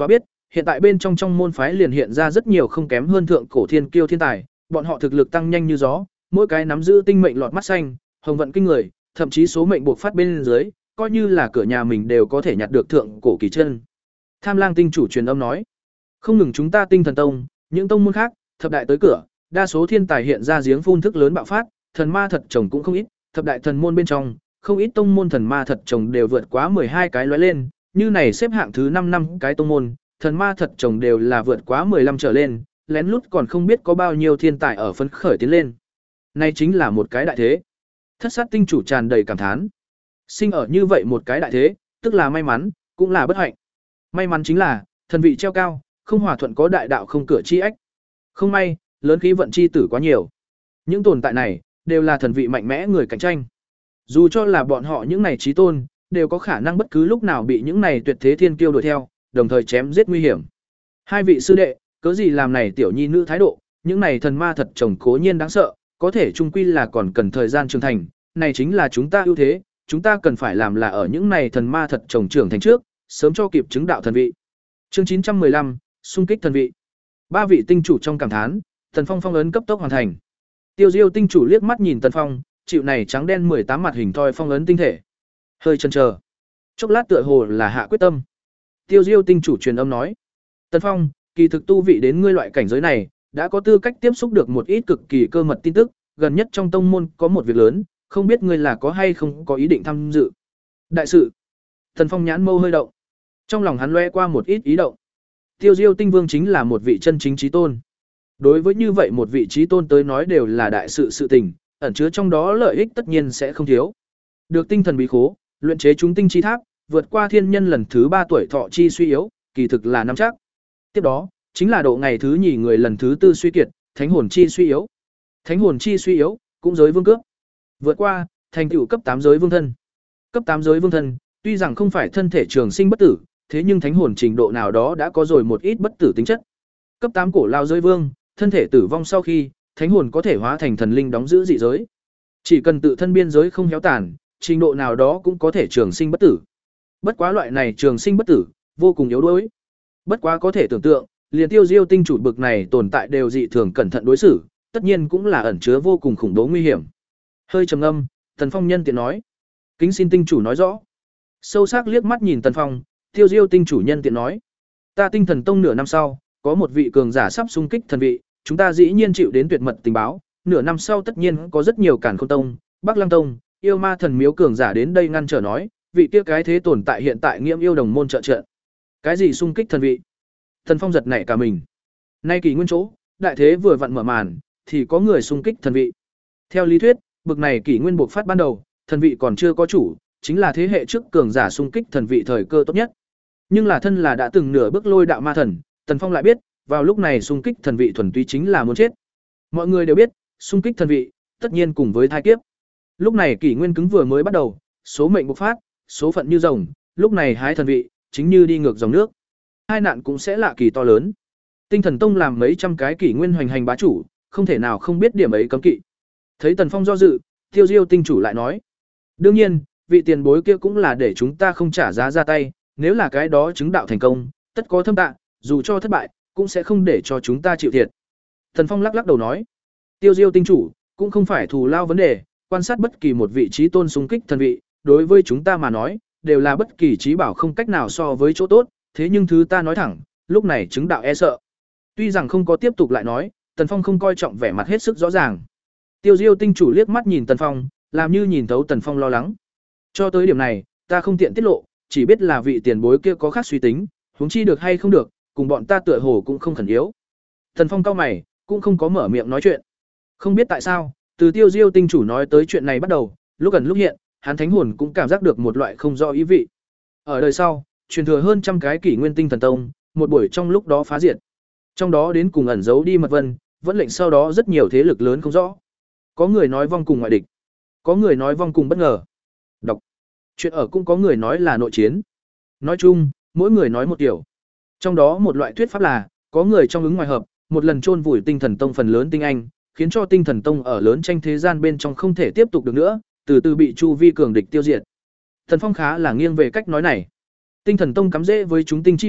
hiện tại bên trong trong môn phái liền hiện ra rất nhiều không kém hơn thượng cổ thiên kiêu thiên tài, bọn họ thực lực tăng nhanh như gió, mỗi cái nắm giữ tinh mệnh lọt mắt xanh, hồng vận kinh người, thậm chí số mệnh buộc phát bên dưới, coi như là cửa nhà mình đều có thể nhặt được thượng cổ kỳ chân. Tham Lang tinh chủ truyền âm nói, không ngừng chúng ta Tinh Thần Tông, những tông môn khác, thập đại tới cửa, đa số thiên tài hiện ra giếng phun thức lớn bạo phát, thần ma thật chồng cũng không ít, thập đại thần môn bên trong, không ít tông môn thần ma thật chồng đều vượt quá mười hai cái lóe lên, như này xếp hạng thứ năm năm cái tông môn, thần ma thật chồng đều là vượt quá mười lăm trở lên, lén lút còn không biết có bao nhiêu thiên tài ở phấn khởi tiến lên. Này chính là một cái đại thế. Thất sát tinh chủ tràn đầy cảm thán. Sinh ở như vậy một cái đại thế, tức là may mắn, cũng là bất hạnh. May mắn chính là, thần vị treo cao, không hòa thuận có đại đạo không cửa chi ách. Không may, lớn khí vận chi tử quá nhiều. Những tồn tại này, đều là thần vị mạnh mẽ người cạnh tranh. Dù cho là bọn họ những này trí tôn, đều có khả năng bất cứ lúc nào bị những này tuyệt thế thiên kiêu đuổi theo, đồng thời chém giết nguy hiểm. Hai vị sư đệ, cớ gì làm này tiểu nhi nữ thái độ, những này thần ma thật chồng cố nhiên đáng sợ, có thể chung quy là còn cần thời gian trưởng thành, này chính là chúng ta ưu thế, chúng ta cần phải làm là ở những này thần ma thật chồng trưởng thành trước, sớm cho kịp chứng đạo thần vị. Chương chín trăm mười lăm, xung kích thần vị. Ba vị tinh chủ trong cảm thán, Tần Phong phong ấn cấp tốc hoàn thành. Tiêu Diêu tinh chủ liếc mắt nhìn Tần Phong, chịu này trắng đen mười tám mặt hình thoi phong ấn tinh thể. Hơi chần chờ. Chốc lát tựa hồ là hạ quyết tâm. Tiêu Diêu tinh chủ truyền âm nói: "Tần Phong, kỳ thực tu vị đến ngươi loại cảnh giới này, đã có tư cách tiếp xúc được một ít cực kỳ cơ mật tin tức, gần nhất trong tông môn có một việc lớn, không biết ngươi là có hay không có ý định tham dự." Đại sự. Tần Phong nhãn mâu hơi động. Trong lòng hắn lóe qua một ít ý động. Tiêu Diêu tinh vương chính là một vị chân chính chí tôn. Đối với như vậy một vị chí tôn tới nói đều là đại sự sự tình, ẩn chứa trong đó lợi ích tất nhiên sẽ không thiếu. Được tinh thần bí khố, luyện chế chúng tinh chi tháp, vượt qua thiên nhân lần thứ ba tuổi thọ chi suy yếu, kỳ thực là năm chắc. Tiếp đó, chính là độ ngày thứ nhì người lần thứ tư suy kiệt, thánh hồn chi suy yếu. Thánh hồn chi suy yếu, cũng giới vương cướp. Vượt qua, thành tựu cấp tám giới vương thân. Cấp tám giới vương thân, tuy rằng không phải thân thể trường sinh bất tử, thế nhưng thánh hồn trình độ nào đó đã có rồi một ít bất tử tính chất. Cấp tám cổ lao giới vương, thân thể tử vong sau khi, thánh hồn có thể hóa thành thần linh đóng giữ dị giới. Chỉ cần tự thân biên giới không héo tàn, trình độ nào đó cũng có thể trường sinh bất tử. Bất quá loại này trường sinh bất tử, vô cùng yếu đuối. Bất quá có thể tưởng tượng, liền Tiêu Diêu tinh chủ bực này tồn tại đều dị thường cẩn thận đối xử, tất nhiên cũng là ẩn chứa vô cùng khủng bố nguy hiểm. Hơi trầm ngâm, Tần Phong nhân tiện nói: "Kính xin tinh chủ nói rõ." Sâu sắc liếc mắt nhìn Tần Phong, Tiêu Diêu tinh chủ nhân tiện nói: "Ta Tinh Thần Tông nửa năm sau, có một vị cường giả sắp xung kích thần vị, chúng ta dĩ nhiên chịu đến tuyệt mật tình báo, nửa năm sau tất nhiên có rất nhiều Càn Khôn Tông, Bắc Lăng Tông, Yêu Ma Thần Miếu cường giả đến đây ngăn trở nói, vị kia cái thế tồn tại hiện tại Nghiễm Yêu Đồng môn trợ trận." Cái gì xung kích thần vị? Tần Phong giật nảy cả mình. Nay kỳ nguyên chỗ, đại thế vừa vặn mở màn, thì có người xung kích thần vị. Theo lý thuyết, bực này kỷ nguyên buộc phát ban đầu, thần vị còn chưa có chủ, chính là thế hệ trước cường giả xung kích thần vị thời cơ tốt nhất. Nhưng là thân là đã từng nửa bước lôi đạo ma thần, Tần Phong lại biết, vào lúc này xung kích thần vị thuần túy chính là muốn chết. Mọi người đều biết, xung kích thần vị, tất nhiên cùng với thai kiếp. Lúc này kỷ nguyên cứng vừa mới bắt đầu, số mệnh bộc phát, số phận như rồng, lúc này hái thần vị, chính như đi ngược dòng nước. Hai nạn cũng sẽ lạ kỳ to lớn. Tinh Thần Tông làm mấy trăm cái kỷ nguyên hoành hành bá chủ, không thể nào không biết điểm ấy cấm kỵ. Thấy Tần Phong do dự, Tiêu Diêu tinh chủ lại nói: "Đương nhiên, vị tiền bối kia cũng là để chúng ta không trả giá ra tay, nếu là cái đó chứng đạo thành công, tất có thâm tạ, dù cho thất bại, cũng sẽ không để cho chúng ta chịu thiệt." Tần Phong lắc lắc đầu nói: "Tiêu Diêu tinh chủ, cũng không phải thù lao vấn đề, quan sát bất kỳ một vị trí tôn xung kích thần vị, đối với chúng ta mà nói, đều là bất kỳ trí bảo không cách nào so với chỗ tốt, thế nhưng thứ ta nói thẳng, lúc này chứng đạo e sợ." Tuy rằng không có tiếp tục lại nói, Tần Phong không coi trọng vẻ mặt hết sức rõ ràng. Tiêu Diêu tinh chủ liếc mắt nhìn Tần Phong, làm như nhìn thấu Tần Phong lo lắng. Cho tới điểm này, ta không tiện tiết lộ, chỉ biết là vị tiền bối kia có khác suy tính, huống chi được hay không được, cùng bọn ta tựa hồ cũng không khẩn yếu. Tần Phong cau mày, cũng không có mở miệng nói chuyện. Không biết tại sao, từ Tiêu Diêu tinh chủ nói tới chuyện này bắt đầu, lúc gần lúc hiện, hắn thánh hồn cũng cảm giác được một loại không rõ ý vị. Ở đời sau, truyền thừa hơn trăm cái kỷ nguyên Tinh Thần Tông, một buổi trong lúc đó phá diệt. Trong đó đến cùng ẩn giấu đi mật vân, vẫn lệnh sau đó rất nhiều thế lực lớn không rõ. Có người nói vong cùng ngoại địch, có người nói vong cùng bất ngờ. Đọc. Chuyện ở cũng có người nói là nội chiến. Nói chung, mỗi người nói một kiểu. Trong đó một loại thuyết pháp là, có người trong ứng ngoài hợp, một lần chôn vùi Tinh Thần Tông phần lớn tinh anh, khiến cho Tinh Thần Tông ở lớn tranh thế gian bên trong không thể tiếp tục được nữa, từ từ bị chu vi cường địch tiêu diệt. Thần Phong khá là nghiêng về cách nói này. Tinh Thần Tông cắm rễ với chúng tinh chi vực,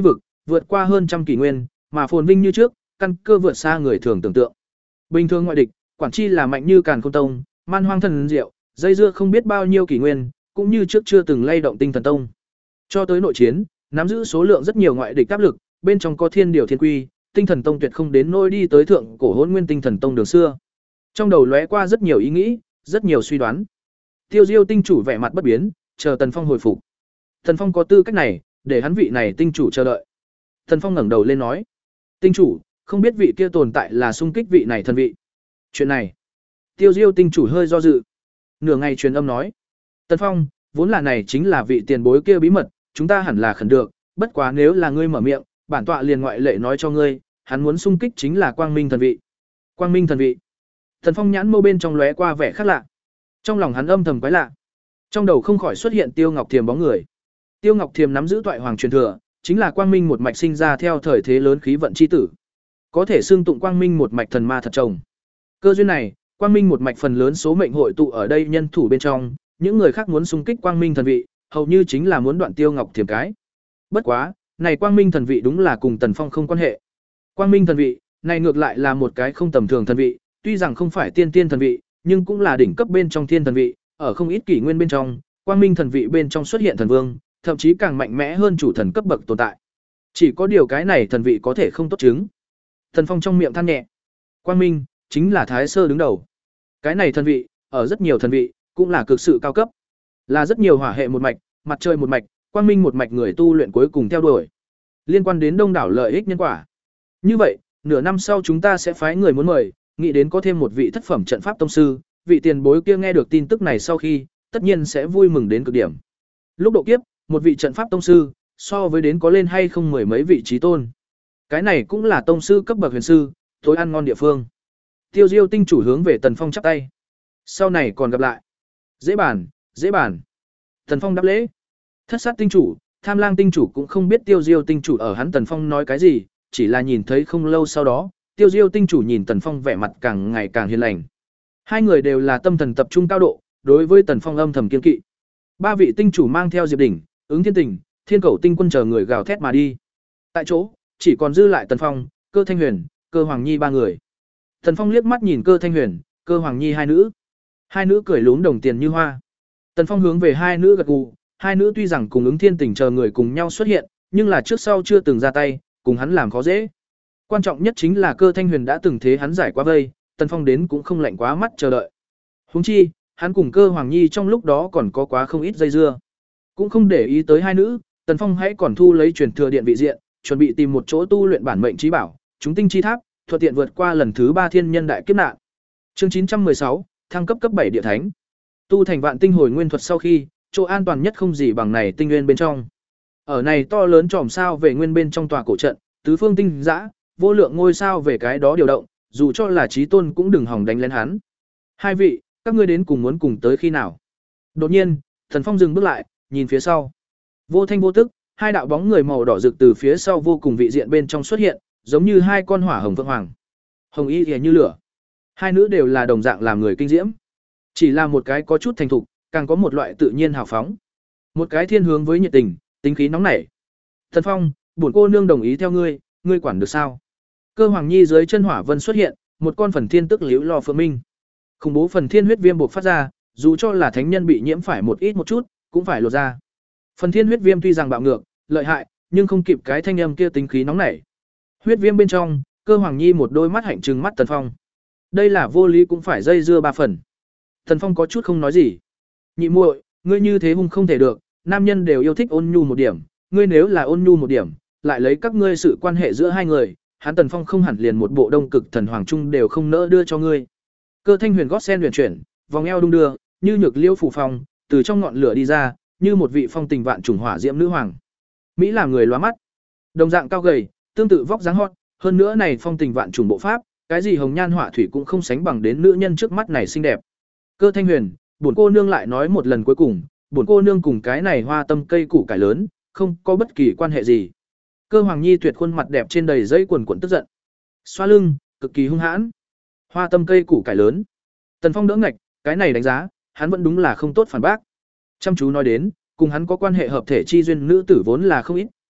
vượt qua hơn trăm kỷ nguyên, mà phồn vinh như trước, căn cơ vượt xa người thường tưởng tượng. Bình thường ngoại địch, quản chi là mạnh như Càn Khôn Tông, man hoang thần diệu, dây dưa không biết bao nhiêu kỷ nguyên, cũng như trước chưa từng lay động Tinh Thần Tông. Cho tới nội chiến, nắm giữ số lượng rất nhiều ngoại địch áp lực, bên trong có thiên điều thiên quy, Tinh Thần Tông tuyệt không đến nỗi đi tới thượng cổ Hỗn Nguyên Tinh Thần Tông đường xưa. Trong đầu lóe qua rất nhiều ý nghĩ, rất nhiều suy đoán. Tiêu Diêu tinh chủ vẻ mặt bất biến, chờ Tần Phong hồi phục. Tần Phong có tư cách này, để hắn vị này tinh chủ chờ đợi. Tần Phong ngẩng đầu lên nói: "Tinh chủ, không biết vị kia tồn tại là xung kích vị này thần vị." Chuyện này, Tiêu Diêu tinh chủ hơi do dự. Nửa ngày truyền âm nói: "Tần Phong, vốn là này chính là vị tiền bối kia bí mật, chúng ta hẳn là khẩn được, bất quá nếu là ngươi mở miệng, bản tọa liền ngoại lệ nói cho ngươi, hắn muốn xung kích chính là Quang Minh thần vị." Quang Minh thần vị. Tần Phong nhãn mâu bên trong lóe qua vẻ khác lạ. Trong lòng hắn âm thầm quái lạ. Trong đầu không khỏi xuất hiện Tiêu Ngọc Thiềm bóng người. Tiêu Ngọc Thiềm nắm giữ toại hoàng truyền thừa, chính là Quang Minh một mạch sinh ra theo thời thế lớn khí vận chi tử. Có thể xưng tụng Quang Minh một mạch thần ma thật chồng. Cơ duyên này, Quang Minh một mạch phần lớn số mệnh hội tụ ở đây nhân thủ bên trong, những người khác muốn xung kích Quang Minh thần vị, hầu như chính là muốn đoạn Tiêu Ngọc Thiềm cái. Bất quá, này Quang Minh thần vị đúng là cùng Tần Phong không quan hệ. Quang Minh thần vị, này ngược lại là một cái không tầm thường thần vị, tuy rằng không phải tiên tiên thần vị, nhưng cũng là đỉnh cấp bên trong thiên thần vị, ở không ít kỷ nguyên bên trong, Quang Minh thần vị bên trong xuất hiện thần vương, thậm chí càng mạnh mẽ hơn chủ thần cấp bậc tồn tại. Chỉ có điều cái này thần vị có thể không tốt chứng. Thần Phong trong miệng than nhẹ. Quang Minh chính là Thái Sơ đứng đầu. Cái này thần vị, ở rất nhiều thần vị cũng là cực sự cao cấp. Là rất nhiều hỏa hệ một mạch, mặt trời một mạch, Quang Minh một mạch người tu luyện cuối cùng theo đuổi. Liên quan đến đông đảo lợi ích nhân quả. Như vậy, nửa năm sau chúng ta sẽ phái người muốn mời, nghĩ đến có thêm một vị thất phẩm trận pháp tông sư, vị tiền bối kia nghe được tin tức này sau khi, tất nhiên sẽ vui mừng đến cực điểm. Lúc độ kiếp, một vị trận pháp tông sư, so với đến có lên hay không mười mấy vị trí tôn. Cái này cũng là tông sư cấp bậc huyền sư, tối ăn ngon địa phương. Tiêu Diêu tinh chủ hướng về Tần Phong chắp tay. Sau này còn gặp lại. Dễ bàn, dễ bàn. Tần Phong đáp lễ. Thất sát tinh chủ, Tham Lang tinh chủ cũng không biết Tiêu Diêu tinh chủ ở hắn Tần Phong nói cái gì, chỉ là nhìn thấy không lâu sau đó, Tiêu Diêu tinh chủ nhìn Tần Phong vẻ mặt càng ngày càng hiền lành. Hai người đều là tâm thần tập trung cao độ, đối với Tần Phong âm thầm kiên kỵ. Ba vị tinh chủ mang theo Diệp Đỉnh, Ứng Thiên Tình, Thiên Cẩu tinh quân chờ người gào thét mà đi. Tại chỗ, chỉ còn dư lại Tần Phong, Cơ Thanh Huyền, Cơ Hoàng Nhi ba người. Tần Phong liếc mắt nhìn Cơ Thanh Huyền, Cơ Hoàng Nhi hai nữ. Hai nữ cười lúm đồng tiền như hoa. Tần Phong hướng về hai nữ gật gù, hai nữ tuy rằng cùng Ứng Thiên Tình chờ người cùng nhau xuất hiện, nhưng là trước sau chưa từng ra tay, cùng hắn làm khó dễ. Quan trọng nhất chính là Cơ Thanh Huyền đã từng thế hắn giải quá vây, Tần Phong đến cũng không lạnh quá mắt chờ đợi. Huống chi, hắn cùng Cơ Hoàng Nhi trong lúc đó còn có quá không ít dây dưa. Cũng không để ý tới hai nữ, Tần Phong hãy còn thu lấy truyền thừa điện vị diện, chuẩn bị tìm một chỗ tu luyện bản mệnh trí bảo, chúng tinh chi tháp, thuận tiện vượt qua lần thứ ba thiên nhân đại kiếp nạn. Chương chín trăm mười sáu, thăng cấp cấp bảy địa thánh. Tu thành vạn tinh hồi nguyên thuật sau khi, chỗ an toàn nhất không gì bằng này tinh nguyên bên trong. Ở này to lớn chòm sao về nguyên bên trong tòa cổ trận, tứ phương tinh dã, vô lượng ngôi sao về cái đó điều động, dù cho là chí tôn cũng đừng hòng đánh lên hắn. Hai vị, các ngươi đến cùng muốn cùng tới khi nào? Đột nhiên, Thần Phong dừng bước lại, nhìn phía sau. Vô thanh vô tức, hai đạo bóng người màu đỏ rực từ phía sau vô cùng vị diện bên trong xuất hiện, giống như hai con hỏa hồng vượng hoàng. Hồng y liễu như lửa. Hai nữ đều là đồng dạng làm người kinh diễm. Chỉ là một cái có chút thành thục, càng có một loại tự nhiên hào phóng. Một cái thiên hướng với nhiệt tình, tính khí nóng nảy. Thần Phong, bổn cô nương đồng ý theo ngươi, ngươi quản được sao? Cơ Hoàng Nhi dưới chân hỏa vân xuất hiện, một con phần thiên tức liễu lo phượng minh. Khủng bố phần thiên huyết viêm bộc phát ra, dù cho là thánh nhân bị nhiễm phải một ít một chút, cũng phải lột ra. Phần thiên huyết viêm tuy rằng bạo ngược, lợi hại, nhưng không kịp cái thanh âm kia tính khí nóng nảy. Huyết viêm bên trong, Cơ Hoàng Nhi một đôi mắt hạnh trừng mắt Tần Phong. Đây là vô lý cũng phải dây dưa ba phần. Tần Phong có chút không nói gì. Nhị muội, ngươi như thế hung không thể được, nam nhân đều yêu thích ôn nhu một điểm, ngươi nếu là ôn nhu một điểm, lại lấy các ngươi sự quan hệ giữa hai người, hắn Tần Phong không hẳn liền một bộ đông cực thần hoàng trung đều không nỡ đưa cho ngươi. Cơ Thanh Huyền gót sen huyền chuyển, vòng eo đung đưa, như nhược liêu phủ phong, từ trong ngọn lửa đi ra, như một vị phong tình vạn trùng hỏa diễm nữ hoàng. Mỹ làm người lóa mắt. Đồng dạng cao gầy, tương tự vóc dáng hot, hơn nữa này phong tình vạn trùng bộ pháp, cái gì hồng nhan họa thủy cũng không sánh bằng đến nữ nhân trước mắt này xinh đẹp. Cơ Thanh Huyền, bổn cô nương lại nói một lần cuối cùng, bổn cô nương cùng cái này hoa tâm cây củ cải lớn, không có bất kỳ quan hệ gì. Cơ Hoàng Nhi tuyệt khuôn mặt đẹp trên đầy dây quần quần tức giận. Xoa lưng, cực kỳ hung hãn. Hoa tâm cây củ cải lớn. Tần Phong đỡ ngạch, cái này đánh giá, hắn vẫn đúng là không tốt phản bác. Chăm chú nói đến, cùng hắn có quan hệ hợp thể chi duyên nữ tử vốn là không ít,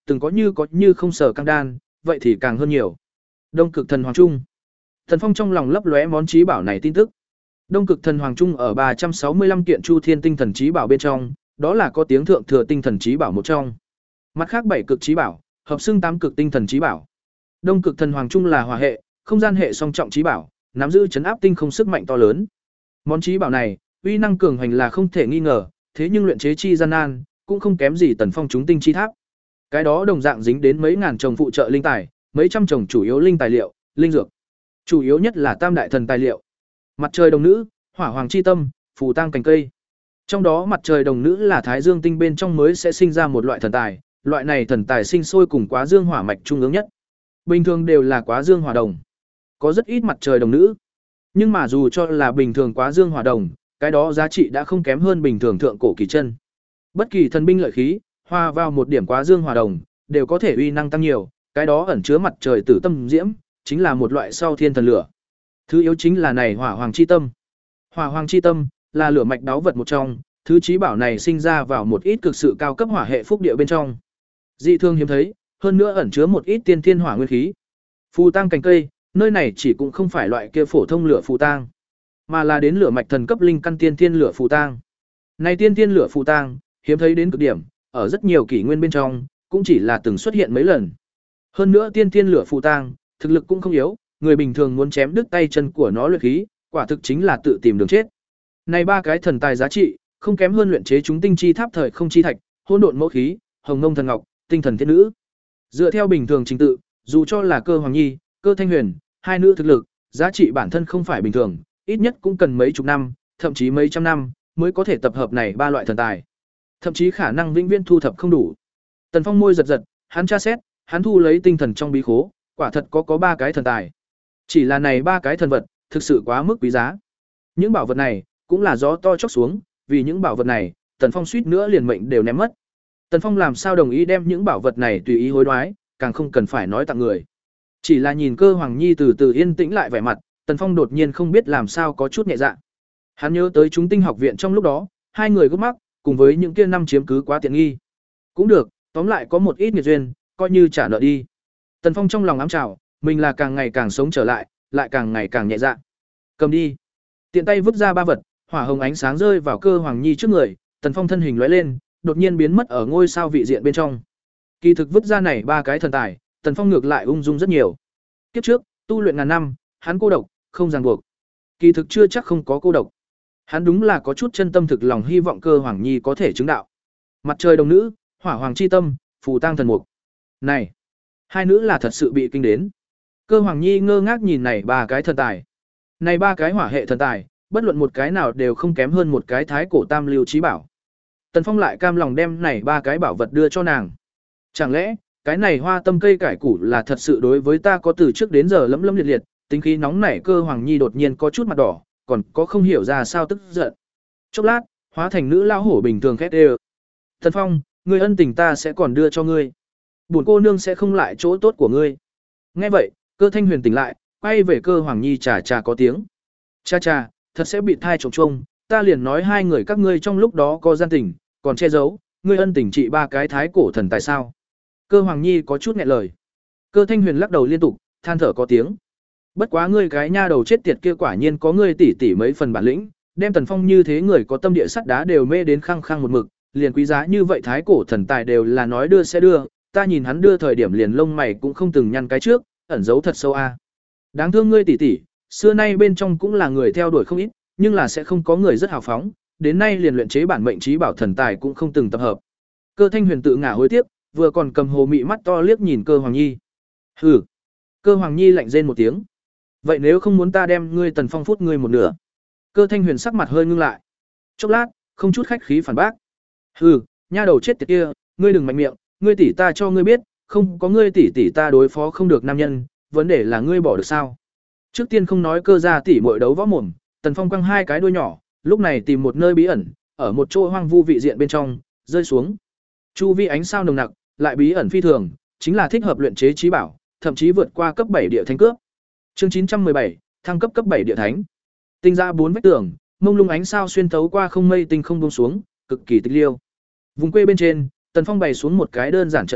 từng có như có như không sở căng đan, vậy thì càng hơn nhiều. Đông Cực Thần Hoàng Trung. Tần Phong trong lòng lấp lóe món trí bảo này tin tức. Đông Cực Thần Hoàng Trung ở ba trăm sáu mươi lăm kiện Chu Thiên tinh thần trí bảo bên trong, đó là có tiếng thượng thừa tinh thần trí bảo một trong. Mặt khác bảy cực trí bảo, hợp xưng tám cực tinh thần trí bảo. Đông Cực Thần Hoàng Trung là hỏa hệ, không gian hệ song trọng trí bảo, nắm giữ trấn áp tinh không sức mạnh to lớn. Món trí bảo này, uy năng cường hành là không thể nghi ngờ, thế nhưng luyện chế chi gian nan, cũng không kém gì Tần Phong chúng tinh chi tháp. Cái đó đồng dạng dính đến mấy ngàn chồng phụ trợ linh tài, mấy trăm chồng chủ yếu linh tài liệu, linh dược. Chủ yếu nhất là tam đại thần tài liệu. Mặt trời đồng nữ, hỏa hoàng chi tâm, phù tang cành cây. Trong đó mặt trời đồng nữ là thái dương tinh bên trong mới sẽ sinh ra một loại thần tài, loại này thần tài sinh sôi cùng quá dương hỏa mạch trung ương nhất. Bình thường đều là quá dương hỏa đồng. Có rất ít mặt trời đồng nữ. Nhưng mà dù cho là bình thường quá dương hỏa đồng, cái đó giá trị đã không kém hơn bình thường thượng cổ kỳ chân. Bất kỳ thần binh lợi khí, hòa vào một điểm quá dương hỏa đồng, đều có thể uy năng tăng nhiều, cái đó ẩn chứa mặt trời tử tâm diễm, chính là một loại sau thiên thần lửa. Thứ yếu chính là này hỏa hoàng chi tâm. Hỏa hoàng chi tâm là lửa mạch đáo vật một trong, thứ trí bảo này sinh ra vào một ít cực sự cao cấp hỏa hệ phúc địa bên trong. Dị thương hiếm thấy, hơn nữa ẩn chứa một ít tiên thiên hỏa nguyên khí. Phù tang cành cây, nơi này chỉ cũng không phải loại kia phổ thông lửa phù tang, mà là đến lửa mạch thần cấp linh căn tiên thiên lửa phù tang. Này tiên thiên lửa phù tang, hiếm thấy đến cực điểm, ở rất nhiều kỷ nguyên bên trong, cũng chỉ là từng xuất hiện mấy lần. Hơn nữa tiên thiên lửa phù tang, thực lực cũng không yếu, người bình thường muốn chém đứt tay chân của nó luyện khí, quả thực chính là tự tìm đường chết. Này ba cái thần tài giá trị, không kém hơn luyện chế chúng tinh chi tháp thời không chi thạch, hỗn độn mẫu khí, hồng ngông thần ngọc, tinh thần thiên nữ. Dựa theo bình thường trình tự, dù cho là Cơ Hoàng Nhi, Cơ Thanh Huyền, hai nữ thực lực, giá trị bản thân không phải bình thường, ít nhất cũng cần mấy chục năm, thậm chí mấy trăm năm mới có thể tập hợp này ba loại thần tài. Thậm chí khả năng vĩnh viễn thu thập không đủ. Tần Phong môi giật giật, hắn tra xét, hắn thu lấy tinh thần trong bí khố, quả thật có có ba cái thần tài. Chỉ là này ba cái thần vật, thực sự quá mức quý giá. Những bảo vật này cũng là gió to chốc xuống, vì những bảo vật này, Tần Phong suýt nữa liền mệnh đều ném mất. Tần Phong làm sao đồng ý đem những bảo vật này tùy ý hối đoái, càng không cần phải nói tặng người. Chỉ là nhìn Cơ Hoàng Nhi từ từ yên tĩnh lại vẻ mặt, Tần Phong đột nhiên không biết làm sao có chút nhẹ dạ. Hắn nhớ tới chúng tinh học viện trong lúc đó, hai người gốc mắc, cùng với những kia năm chiếm cứ quá tiện nghi. Cũng được, tóm lại có một ít nghiệt duyên, coi như trả nợ đi. Tần Phong trong lòng ám trào, mình là càng ngày càng sống trở lại, lại càng ngày càng nhẹ dạ. Cầm đi. Tiện tay vứt ra ba vật, hỏa hồng ánh sáng rơi vào Cơ Hoàng Nhi trước người, Tần Phong thân hình lóe lên, đột nhiên biến mất ở ngôi sao vị diện bên trong. Kỳ thực vứt ra này ba cái thần tài, Tần Phong ngược lại ung dung rất nhiều. Kiếp trước, tu luyện ngàn năm, hắn cô độc, không ràng buộc. Kỳ thực chưa chắc không có cô độc. Hắn đúng là có chút chân tâm thực lòng hy vọng Cơ Hoàng Nhi có thể chứng đạo. Mặt trời đồng nữ, hỏa hoàng chi tâm, phù tang thần mục. Này, hai nữ là thật sự bị kinh đến. Cơ Hoàng Nhi ngơ ngác nhìn này ba cái thần tài. Này ba cái hỏa hệ thần tài, bất luận một cái nào đều không kém hơn một cái thái cổ tam lưu trí bảo. Tần Phong lại cam lòng đem này ba cái bảo vật đưa cho nàng. Chẳng lẽ, cái này hoa tâm cây cải củ là thật sự đối với ta có từ trước đến giờ lấm lấm liệt liệt, tính khí nóng nảy Cơ Hoàng Nhi đột nhiên có chút mặt đỏ, còn có không hiểu ra sao tức giận. Chốc lát, hóa thành nữ lao hổ bình thường khét đê. Tần Phong, ngươi ân tình ta sẽ còn đưa cho ngươi. Bổn cô nương sẽ không lại chỗ tốt của ngươi. Nghe vậy, Cơ Thanh Huyền tỉnh lại, quay về Cơ Hoàng Nhi chà chà có tiếng. Cha cha, thật sẽ bị thai trồng trông, ta liền nói hai người các ngươi trong lúc đó có gian tình, còn che giấu, ngươi ân tình trị ba cái thái cổ thần tại sao? Cơ Hoàng Nhi có chút nghẹn lời. Cơ Thanh Huyền lắc đầu liên tục, than thở có tiếng. Bất quá ngươi cái nha đầu chết tiệt kia quả nhiên có ngươi tỉ tỉ mấy phần bản lĩnh, đem Tần Phong như thế người có tâm địa sắt đá đều mê đến khăng khăng một mực, liền quý giá như vậy thái cổ thần tài đều là nói đưa sẽ đưa, ta nhìn hắn đưa thời điểm liền lông mày cũng không từng nhăn cái trước, ẩn giấu thật sâu a. Đáng thương ngươi tỉ tỉ, xưa nay bên trong cũng là người theo đuổi không ít, nhưng là sẽ không có người rất hào phóng, đến nay liền luyện chế bản mệnh trí bảo thần tài cũng không từng tập hợp. Cơ Thanh Huyền tự ngả hối tiếc, vừa còn cầm hồ mị mắt to liếc nhìn Cơ Hoàng Nhi. Hừ. Cơ Hoàng Nhi lạnh rên một tiếng. Vậy nếu không muốn ta đem ngươi Tần Phong phút ngươi một nửa? Cơ Thanh Huyền sắc mặt hơi ngưng lại. Chốc lát, không chút khách khí phản bác. Hừ, nha đầu chết tiệt kia, ngươi đừng mạnh miệng, ngươi tỷ ta cho ngươi biết, không có ngươi tỷ tỷ ta đối phó không được nam nhân, vấn đề là ngươi bỏ được sao? Trước tiên không nói Cơ gia tỷ muội đấu võ mồm, Tần Phong quăng hai cái đuôi nhỏ, lúc này tìm một nơi bí ẩn, ở một chỗ hoang vu vị diện bên trong, rơi xuống. Chu vi ánh sao nồng nặc, lại bí ẩn phi thường, chính là thích hợp luyện chế trí bảo, thậm chí vượt qua cấp bảy địa thánh cướp. Chương chín trăm mười bảy, thăng cấp cấp bảy địa thánh. Tinh ra bốn vách tường, mông lung ánh sao xuyên thấu qua không mây tinh không buông xuống, cực kỳ tịch liêu. Vùng quê bên trên, Tần Phong bày xuống một cái đơn giản trận pháp,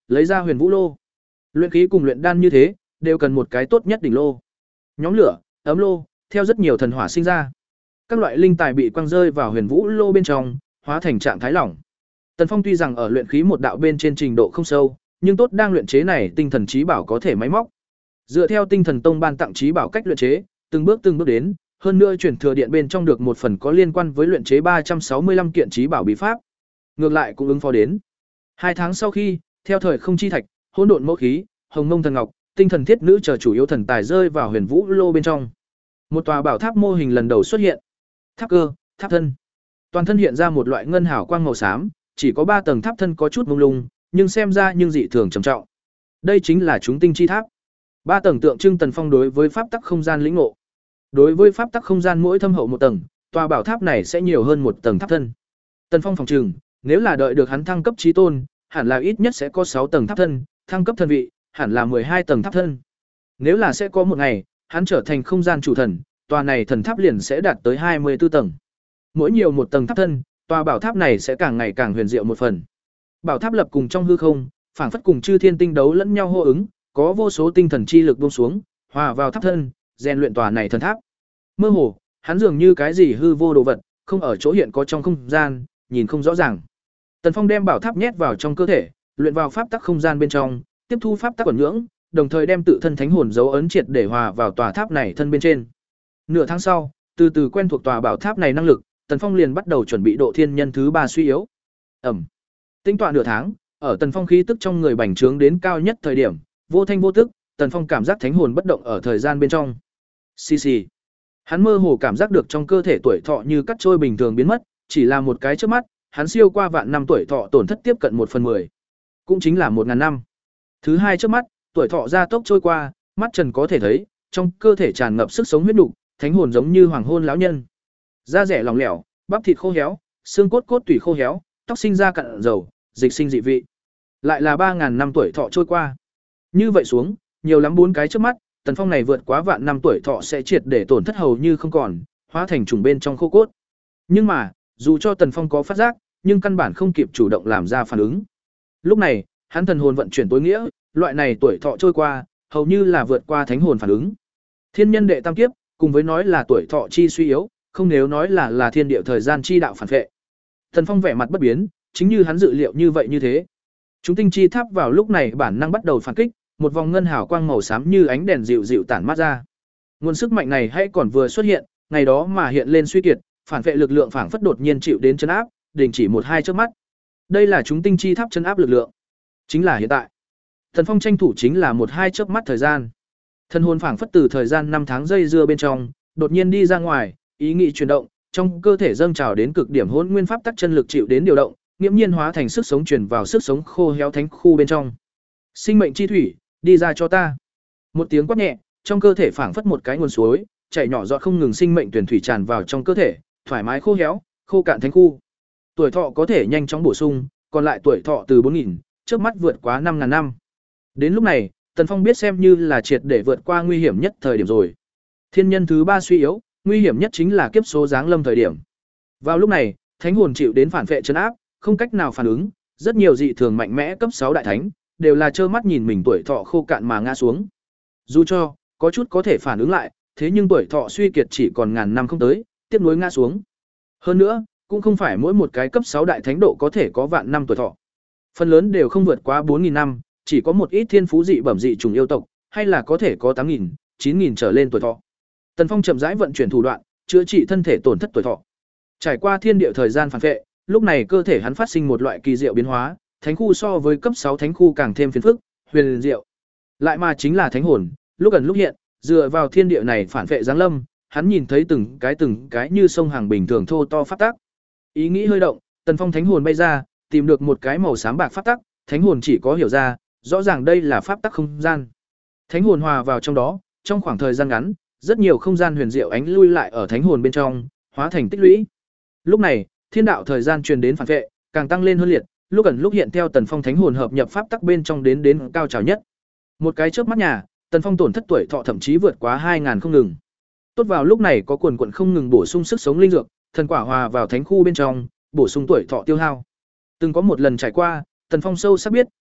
lấy ra Huyền Vũ lô. Luyện khí cùng luyện đan như thế, đều cần một cái tốt nhất đỉnh lô. Nhóm lửa, ấm lô, theo rất nhiều thần hỏa sinh ra. Các loại linh tài bị quăng rơi vào Huyền Vũ lô bên trong, hóa thành trạng thái lỏng. Tần Phong tuy rằng ở luyện khí một đạo bên trên trình độ không sâu, nhưng tốt đang luyện chế này tinh thần trí bảo có thể máy móc. Dựa theo Tinh Thần Tông ban tặng trí bảo cách luyện chế, từng bước từng bước đến, hơn nữa chuyển thừa điện bên trong được một phần có liên quan với luyện chế ba trăm sáu mươi lăm kiện trí bảo bí pháp. Ngược lại cũng ứng phó đến. Hai tháng sau khi, theo thời không chi thạch, hỗn độn mẫu khí, hồng mông thần ngọc, tinh thần thiết nữ chờ chủ yếu thần tài rơi vào Huyền Vũ lô bên trong. Một tòa bảo tháp mô hình lần đầu xuất hiện. Tháp cơ, tháp thân. Toàn thân hiện ra một loại ngân hào quang màu xám, chỉ có ba tầng tháp thân có chút mông lung, nhưng xem ra nhưng dị thường trầm trọng. Đây chính là chúng tinh chi tháp. Ba tầng tượng trưng Tần Phong đối với pháp tắc không gian lĩnh ngộ. Đối với pháp tắc không gian mỗi thâm hậu một tầng, tòa bảo tháp này sẽ nhiều hơn một tầng tháp thân. Tần Phong phòng trừng, nếu là đợi được hắn thăng cấp chí tôn, hẳn là ít nhất sẽ có sáu tầng tháp thân, thăng cấp thần vị, hẳn là mười hai tầng tháp thân. Nếu là sẽ có một ngày, hắn trở thành không gian chủ thần, tòa này thần tháp liền sẽ đạt tới hai mươi tư tầng. Mỗi nhiều một tầng tháp thân, tòa bảo tháp này sẽ càng ngày càng huyền diệu một phần. Bảo tháp lập cùng trong hư không, phảng phất cùng chư thiên tinh đấu lẫn nhau hô ứng, có vô số tinh thần chi lực buông xuống, hòa vào tháp thân, rèn luyện tòa này thần tháp. Mơ hồ, hắn dường như cái gì hư vô đồ vật, không ở chỗ hiện có trong không gian, nhìn không rõ ràng. Tần Phong đem bảo tháp nhét vào trong cơ thể, luyện vào pháp tắc không gian bên trong, tiếp thu pháp tắc quẩn nhưỡng, đồng thời đem tự thân thánh hồn dấu ấn triệt để hòa vào tòa tháp này thân bên trên. Nửa tháng sau, từ từ quen thuộc tòa bảo tháp này năng lực, Tần Phong liền bắt đầu chuẩn bị độ thiên nhân thứ ba suy yếu. Ẩm. Tính toán nửa tháng, ở Tần Phong khí tức trong người bành trướng đến cao nhất thời điểm, vô thanh vô tức, Tần Phong cảm giác thánh hồn bất động ở thời gian bên trong. Xì xì. Hắn mơ hồ cảm giác được trong cơ thể tuổi thọ như cắt trôi bình thường biến mất, chỉ là một cái chớp mắt, hắn siêu qua vạn năm tuổi thọ tổn thất tiếp cận một phần mười, cũng chính là một ngàn năm. Thứ hai chớp mắt, tuổi thọ gia tốc trôi qua, mắt trần có thể thấy, trong cơ thể tràn ngập sức sống huyết nục, thánh hồn giống như hoàng hôn lão nhân. Da rẻ lỏng lẻo, bắp thịt khô héo, xương cốt cốt tủy khô héo, tóc sinh ra cặn dầu, dịch sinh dị vị. Lại là ba ngàn năm tuổi thọ trôi qua. Như vậy xuống, nhiều lắm bốn cái trước mắt, Tần Phong này vượt quá vạn năm tuổi thọ sẽ triệt để tổn thất hầu như không còn, hóa thành trùng bên trong khô cốt. Nhưng mà, dù cho Tần Phong có phát giác, nhưng căn bản không kịp chủ động làm ra phản ứng. Lúc này, hắn thần hồn vận chuyển tối nghĩa, loại này tuổi thọ trôi qua, hầu như là vượt qua thánh hồn phản ứng. Thiên nhân đệ tam kiếp, cùng với nói là tuổi thọ chi suy yếu, không nếu nói là là thiên địa thời gian chi đạo phản vệ. Tần Phong vẻ mặt bất biến, chính như hắn dự liệu như vậy như thế. Chúng tinh chi tháp vào lúc này bản năng bắt đầu phản kích, một vòng ngân hào quang màu xám như ánh đèn dịu dịu tản mát ra. Nguồn sức mạnh này hay còn vừa xuất hiện, ngày đó mà hiện lên suy kiệt, phản vệ lực lượng phảng phất đột nhiên chịu đến chấn áp, đình chỉ một hai chớp mắt. Đây là chúng tinh chi tháp chấn áp lực lượng, chính là hiện tại. Thần Phong tranh thủ chính là một hai chớp mắt thời gian. Thân hồn phảng phất từ thời gian năm tháng dây dưa bên trong, đột nhiên đi ra ngoài, ý nghĩ chuyển động, trong cơ thể dâng trào đến cực điểm hỗn nguyên pháp tắc chân lực chịu đến điều động, nghiễm nhiên hóa thành sức sống truyền vào sức sống khô héo thánh khu bên trong. Sinh mệnh chi thủy, đi ra cho ta. Một tiếng quát nhẹ, trong cơ thể phảng phất một cái nguồn suối, chảy nhỏ giọt không ngừng sinh mệnh tuyển thủy tràn vào trong cơ thể, thoải mái khô héo, khô cạn thánh khu. Tuổi thọ có thể nhanh chóng bổ sung, còn lại tuổi thọ từ bốn nghìn, trước mắt vượt quá năm ngàn năm. Đến lúc này, Tần Phong biết xem như là triệt để vượt qua nguy hiểm nhất thời điểm rồi. Thiên nhân thứ ba suy yếu, nguy hiểm nhất chính là kiếp số giáng lâm thời điểm. Vào lúc này, thánh hồn chịu đến phản vệ trấn áp, không cách nào phản ứng, rất nhiều dị thường mạnh mẽ cấp sáu đại thánh đều là trơ mắt nhìn mình tuổi thọ khô cạn mà ngã xuống. Dù cho có chút có thể phản ứng lại, thế nhưng tuổi thọ suy kiệt chỉ còn ngàn năm không tới, tiếp nối ngã xuống. Hơn nữa, cũng không phải mỗi một cái cấp sáu đại thánh độ có thể có vạn năm tuổi thọ. Phần lớn đều không vượt quá bốn nghìn năm, chỉ có một ít thiên phú dị bẩm dị trùng yêu tộc, hay là có thể có tám nghìn, chín nghìn trở lên tuổi thọ. Tần Phong chậm rãi vận chuyển thủ đoạn, chữa trị thân thể tổn thất tuổi thọ. Trải qua thiên địa thời gian phản vệ, lúc này cơ thể hắn phát sinh một loại kỳ diệu biến hóa, thánh khu so với cấp sáu thánh khu càng thêm phiền phức, huyền diệu. Lại mà chính là thánh hồn, lúc gần lúc hiện, dựa vào thiên địa này phản vệ giáng lâm, hắn nhìn thấy từng cái từng cái như sông hàng bình thường thô to pháp tắc. Ý nghĩ hơi động, Tần Phong thánh hồn bay ra, tìm được một cái màu xám bạc pháp tắc, thánh hồn chỉ có hiểu ra, rõ ràng đây là pháp tắc không gian. Thánh hồn hòa vào trong đó, trong khoảng thời gian ngắn, rất nhiều không gian huyền diệu ánh lui lại ở thánh hồn bên trong, hóa thành tích lũy. Lúc này, thiên đạo thời gian truyền đến phản vệ, càng tăng lên hơn liệt, lúc ẩn lúc hiện theo Tần Phong thánh hồn hợp nhập pháp tắc bên trong đến đến cao trào nhất. Một cái chớp mắt nhà, Tần Phong tổn thất tuổi thọ thậm chí vượt quá hai ngàn không ngừng. Tốt vào lúc này có quần quần không ngừng bổ sung sức sống linh dược, thần quả hòa vào thánh khu bên trong, bổ sung tuổi thọ tiêu hao. Từng có một lần trải qua, Tần Phong sâu sắc biết,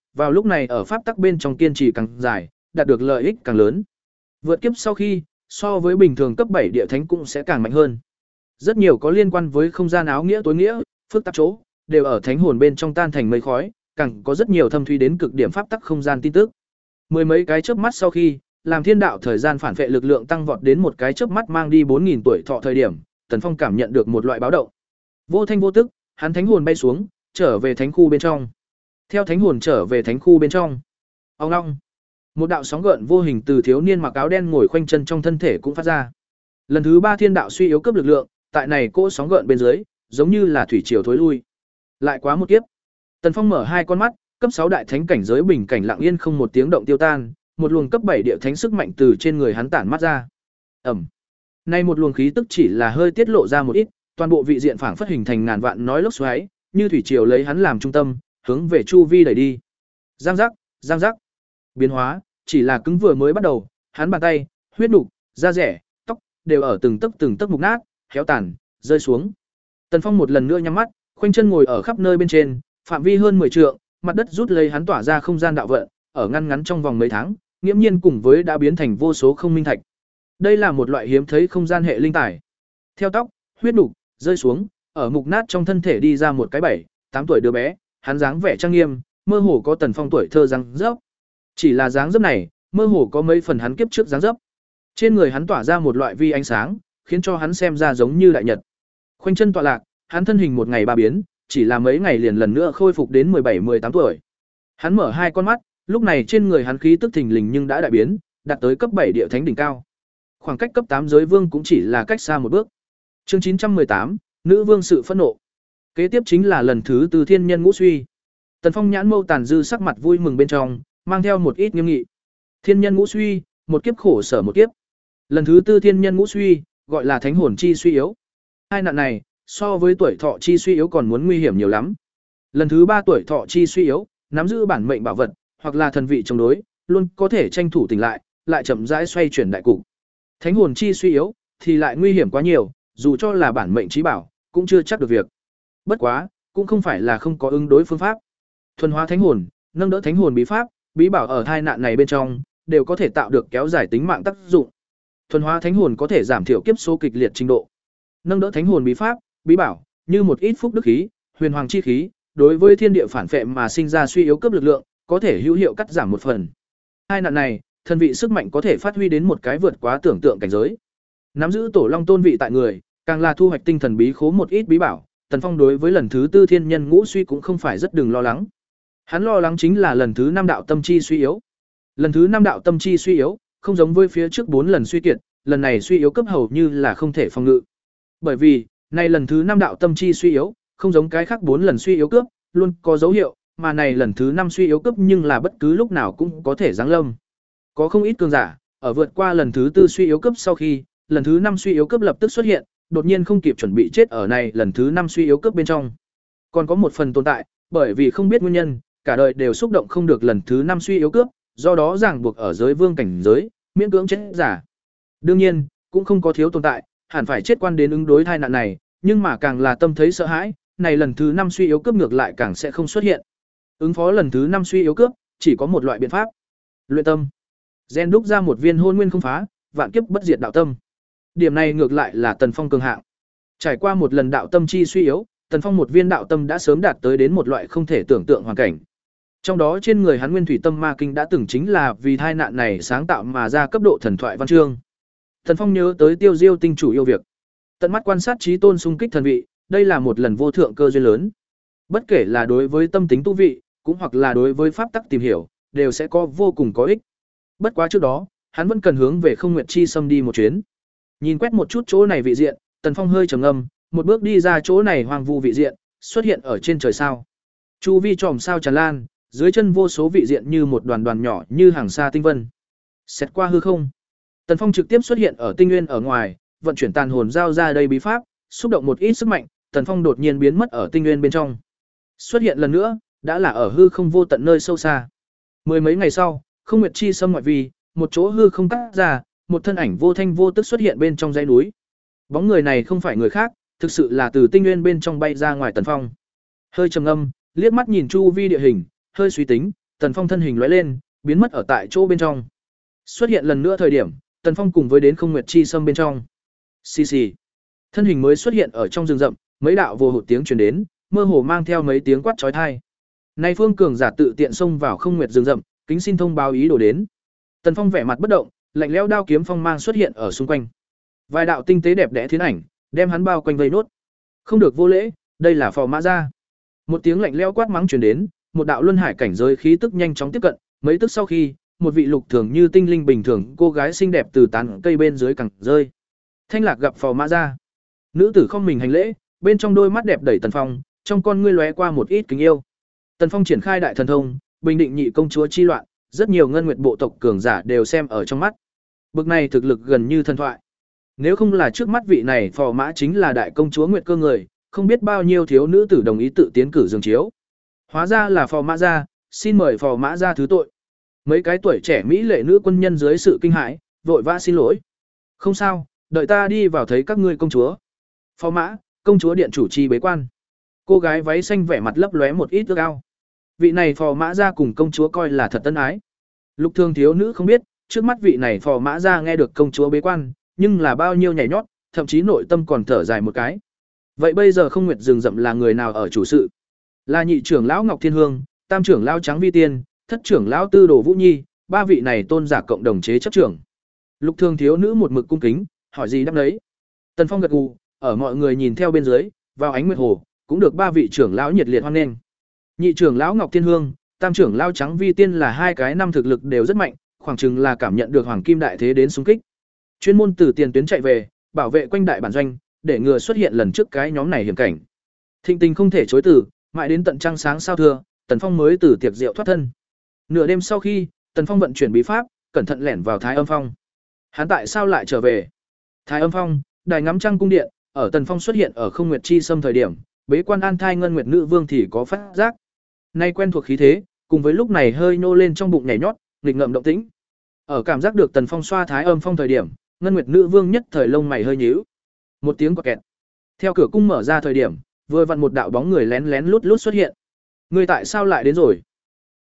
vào lúc này ở pháp tắc bên trong kiên trì càng dài, đạt được lợi ích càng lớn. Vượt kiếp sau khi, so với bình thường cấp bảy địa thánh cũng sẽ càng mạnh hơn. Rất nhiều có liên quan với không gian áo nghĩa tối nghĩa, phức tạp chỗ, đều ở thánh hồn bên trong tan thành mây khói, càng có rất nhiều thâm thúy đến cực điểm pháp tắc không gian tin tức. Mười mấy cái chớp mắt sau khi, làm thiên đạo thời gian phản vệ lực lượng tăng vọt đến một cái chớp mắt mang đi bốn nghìn tuổi thọ thời điểm, Tần Phong cảm nhận được một loại báo động. Vô thanh vô tức, hắn thánh hồn bay xuống, trở về thánh khu bên trong. Theo thánh hồn trở về thánh khu bên trong. Ông long, một đạo sóng gợn vô hình từ thiếu niên mặc áo đen ngồi khoanh chân trong thân thể cũng phát ra. Lần thứ ba thiên đạo suy yếu cấp lực lượng, tại này cỗ sóng gợn bên dưới, giống như là thủy triều thối lui. Lại quá một kiếp. Tần Phong mở hai con mắt, cấp sáu đại thánh cảnh giới bình cảnh lặng yên không một tiếng động tiêu tan, một luồng cấp bảy địa thánh sức mạnh từ trên người hắn tản mắt ra. Ầm. Nay một luồng khí tức chỉ là hơi tiết lộ ra một ít, toàn bộ vị diện phảng phất hình thành ngàn vạn nói lốc xoáy, như thủy triều lấy hắn làm trung tâm, hướng về chu vi đẩy đi. Giang giác, giang giác. Biến hóa, chỉ là cứng vừa mới bắt đầu, hắn bàn tay, huyết nục, da rẻ, tóc đều ở từng tấc từng tấc mục nát, héo tàn, rơi xuống. Tần Phong một lần nữa nhắm mắt, khoanh chân ngồi ở khắp nơi bên trên, phạm vi hơn mười trượng, mặt đất rút lấy hắn tỏa ra không gian đạo vận, ở ngăn ngắn trong vòng mấy tháng, nghiễm nhiên cùng với đã biến thành vô số không minh thạch. Đây là một loại hiếm thấy không gian hệ linh tài. Theo tóc, huyết nục rơi xuống, ở mục nát trong thân thể đi ra một cái bảy, tám tuổi đứa bé, hắn dáng vẻ trang nghiêm, mơ hồ có Tần Phong tuổi thơ dáng dấp. Chỉ là dáng dấp này, mơ hồ có mấy phần hắn kiếp trước dáng dấp. Trên người hắn tỏa ra một loại vi ánh sáng, khiến cho hắn xem ra giống như đại nhật. Khoanh chân tọa lạc, hắn thân hình một ngày ba biến, chỉ là mấy ngày liền lần nữa khôi phục đến mười bảy mười tám tuổi. Hắn mở hai con mắt, lúc này trên người hắn khí tức thình lình nhưng đã đại biến, đạt tới cấp bảy địa thánh đỉnh cao. Khoảng cách cấp tám giới vương cũng chỉ là cách xa một bước. Chương chín trăm mười tám, nữ vương sự phẫn nộ. Kế tiếp chính là lần thứ tư thiên nhân ngũ suy. Tần Phong nhãn mâu tàn dư sắc mặt vui mừng bên trong, mang theo một ít nghiêm nghị. Thiên nhân ngũ suy, một kiếp khổ sở một kiếp. Lần thứ tư thiên nhân ngũ suy, gọi là thánh hồn chi suy yếu. Hai nạn này, so với tuổi thọ chi suy yếu còn muốn nguy hiểm nhiều lắm. Lần thứ ba tuổi thọ chi suy yếu, nắm giữ bản mệnh bảo vật, hoặc là thần vị chống đối, luôn có thể tranh thủ tỉnh lại, lại chậm rãi xoay chuyển đại cục. Thánh hồn chi suy yếu, thì lại nguy hiểm quá nhiều, dù cho là bản mệnh trí bảo, cũng chưa chắc được việc. Bất quá, cũng không phải là không có ứng đối phương pháp. Thuần hóa thánh hồn, nâng đỡ thánh hồn bí pháp, bí bảo ở thai nạn này bên trong, đều có thể tạo được kéo dài tính mạng tác dụng. Thuần hóa thánh hồn có thể giảm thiểu kiếp số kịch liệt trình độ. Nâng đỡ thánh hồn bí pháp, bí bảo, như một ít phúc đức khí, huyền hoàng chi khí, đối với thiên địa phản phệ mà sinh ra suy yếu cấp lực lượng, có thể hữu hiệu cắt giảm một phần. Hai nạn này, thần vị sức mạnh có thể phát huy đến một cái vượt quá tưởng tượng cảnh giới. Nắm giữ tổ long tôn vị tại người, càng là thu hoạch tinh thần bí khố một ít bí bảo, Tần Phong đối với lần thứ tư thiên nhân ngũ suy cũng không phải rất đừng lo lắng. Hắn lo lắng chính là lần thứ năm đạo tâm chi suy yếu. Lần thứ năm đạo tâm chi suy yếu, không giống với phía trước bốn lần suy kiệt, lần này suy yếu cấp hầu như là không thể phòng ngự. Bởi vì, này lần thứ năm đạo tâm chi suy yếu, không giống cái khác bốn lần suy yếu cướp, luôn có dấu hiệu, mà này lần thứ năm suy yếu cấp nhưng là bất cứ lúc nào cũng có thể giáng lâm. Có không ít cường giả, ở vượt qua lần thứ tư suy yếu cấp sau khi, lần thứ năm suy yếu cấp lập tức xuất hiện, đột nhiên không kịp chuẩn bị chết ở này lần thứ năm suy yếu cấp bên trong. Còn có một phần tồn tại, bởi vì không biết nguyên nhân, cả đời đều xúc động không được lần thứ năm suy yếu cướp, do đó ràng buộc ở giới vương cảnh giới, miễn cưỡng chết giả. Đương nhiên, cũng không có thiếu tồn tại, hẳn phải chết quan đến ứng đối thai nạn này, nhưng mà càng là tâm thấy sợ hãi, này lần thứ năm suy yếu cướp ngược lại càng sẽ không xuất hiện. Ứng phó lần thứ năm suy yếu cướp, chỉ có một loại biện pháp. Luyện tâm. Gen đúc ra một viên hôn nguyên không phá, vạn kiếp bất diệt đạo tâm. Điểm này ngược lại là Tần Phong cường hạng. Trải qua một lần đạo tâm chi suy yếu, Tần Phong một viên đạo tâm đã sớm đạt tới đến một loại không thể tưởng tượng hoàn cảnh. Trong đó trên người hắn Nguyên Thủy Tâm Ma Kinh đã từng chính là vì tai nạn này sáng tạo mà ra cấp độ thần thoại văn chương. Tần Phong nhớ tới Tiêu Diêu tinh chủ yêu việc, tận mắt quan sát chí tôn xung kích thần vị, đây là một lần vô thượng cơ duyên lớn. Bất kể là đối với tâm tính tu vị, cũng hoặc là đối với pháp tắc tìm hiểu, đều sẽ có vô cùng có ích. Bất quá trước đó, hắn vẫn cần hướng về Không Nguyệt Chi Sâm đi một chuyến. Nhìn quét một chút chỗ này vị diện, Tần Phong hơi trầm ngâm, một bước đi ra chỗ này hoang vu vị diện, xuất hiện ở trên trời sao. Chu vi chòm sao tràn lan, dưới chân vô số vị diện như một đoàn đoàn nhỏ như hàng xa tinh vân. Xét qua hư không, Tần Phong trực tiếp xuất hiện ở tinh nguyên ở ngoài, vận chuyển tàn hồn giao ra đây bí pháp, xúc động một ít sức mạnh, Tần Phong đột nhiên biến mất ở tinh nguyên bên trong. Xuất hiện lần nữa, đã là ở hư không vô tận nơi sâu xa. Mười mấy ngày sau, Không Nguyệt Chi Sâm ngoại vi, một chỗ hư không cắt ra, một thân ảnh vô thanh vô tức xuất hiện bên trong dãy núi. Bóng người này không phải người khác, thực sự là từ tinh nguyên bên trong bay ra ngoài Tần Phong. Hơi trầm ngâm, liếc mắt nhìn chu vi địa hình, hơi suy tính, Tần Phong thân hình lóe lên, biến mất ở tại chỗ bên trong. Xuất hiện lần nữa thời điểm, Tần Phong cùng với đến Không Nguyệt Chi Sâm bên trong. Xì xì. Thân hình mới xuất hiện ở trong rừng rậm, mấy đạo vô hụt tiếng truyền đến, mơ hồ mang theo mấy tiếng quát chói tai. Nay Phương cường giả tự tiện xông vào Không Nguyệt rừng rậm, kính xin thông báo ý đồ đến. Tần Phong vẻ mặt bất động, lạnh lẽo đao kiếm phong mang xuất hiện ở xung quanh. Vài đạo tinh tế đẹp đẽ thiến ảnh, đem hắn bao quanh vây nốt. Không được vô lễ, đây là phò mã gia. Một tiếng lạnh lẽo quát mắng truyền đến, một đạo luân hải cảnh giới khí tức nhanh chóng tiếp cận, mấy tức sau khi, một vị lục thường như tinh linh bình thường cô gái xinh đẹp từ tán cây bên dưới cẳng rơi. Thanh Lạc gặp phò mã gia. Nữ tử không mình hành lễ, bên trong đôi mắt đẹp đẩy Tần Phong, trong con ngươi lóe qua một ít kính yêu. Tần Phong triển khai đại thần thông, bình định nhị công chúa chi loạn, rất nhiều ngân nguyệt bộ tộc cường giả đều xem ở trong mắt. Bực này thực lực gần như thần thoại. Nếu không là trước mắt vị này phò mã chính là đại công chúa Nguyệt Cơ người, không biết bao nhiêu thiếu nữ tử đồng ý tự tiến cử giường chiếu. Hóa ra là phò mã gia, xin mời phò mã gia thứ tội. Mấy cái tuổi trẻ mỹ lệ nữ quân nhân dưới sự kinh hãi, vội vã xin lỗi. Không sao, đợi ta đi vào thấy các ngươi công chúa. Phò mã, công chúa điện chủ trì bế quan. Cô gái váy xanh vẻ mặt lấp lóe một ít ước ao. Vị này phò mã gia cùng công chúa coi là thật tân ái. Lục Thường thiếu nữ không biết, trước mắt vị này phò mã gia nghe được công chúa bế quan, nhưng là bao nhiêu nhảy nhót, thậm chí nội tâm còn thở dài một cái. Vậy bây giờ Không Nguyệt rừng rậm là người nào ở chủ sự? Là nhị trưởng lão Ngọc Thiên Hương, tam trưởng lão Trắng Vi Tiên, thất trưởng lão Tư Đồ Vũ Nhi, ba vị này tôn giả cộng đồng chế chấp trưởng. Lục Thường thiếu nữ một mực cung kính, hỏi gì đáp đấy. Tần Phong gật gù, ở mọi người nhìn theo bên dưới, vào ánh nguyệt hồ, cũng được ba vị trưởng lão nhiệt liệt hoan nghênh. Nhị trưởng lão Ngọc Thiên Hương, tam trưởng lão Trắng Vi Tiên là hai cái năm thực lực đều rất mạnh, khoảng chừng là cảm nhận được hoàng kim đại thế đến xung kích. Chuyên môn từ tiền tuyến chạy về, bảo vệ quanh đại bản doanh, để ngừa xuất hiện lần trước cái nhóm này hiểm cảnh. Thịnh tình không thể chối từ, mãi đến tận trăng sáng sao thưa, Tần Phong mới từ tiệc rượu thoát thân. Nửa đêm sau khi, Tần Phong vận chuyển bí pháp, cẩn thận lẻn vào Thái Âm Phong. Hắn tại sao lại trở về? Thái Âm Phong, đài ngắm trăng cung điện, ở Tần Phong xuất hiện ở Không Nguyệt Chi Sâm thời điểm, bế quan an thai ngân nguyệt nữ vương thì có phát giác. Nay quen thuộc khí thế, cùng với lúc này hơi nô lên trong bụng nhảy nhót, nghịch ngợm động tĩnh. Ở cảm giác được Tần Phong xoa Thái Âm Phong thời điểm, ngân nguyệt nữ vương nhất thời lông mày hơi nhíu. Một tiếng quạt kẹt. Theo cửa cung mở ra thời điểm, vừa vặn một đạo bóng người lén lén lút lút xuất hiện. Người tại sao lại đến rồi?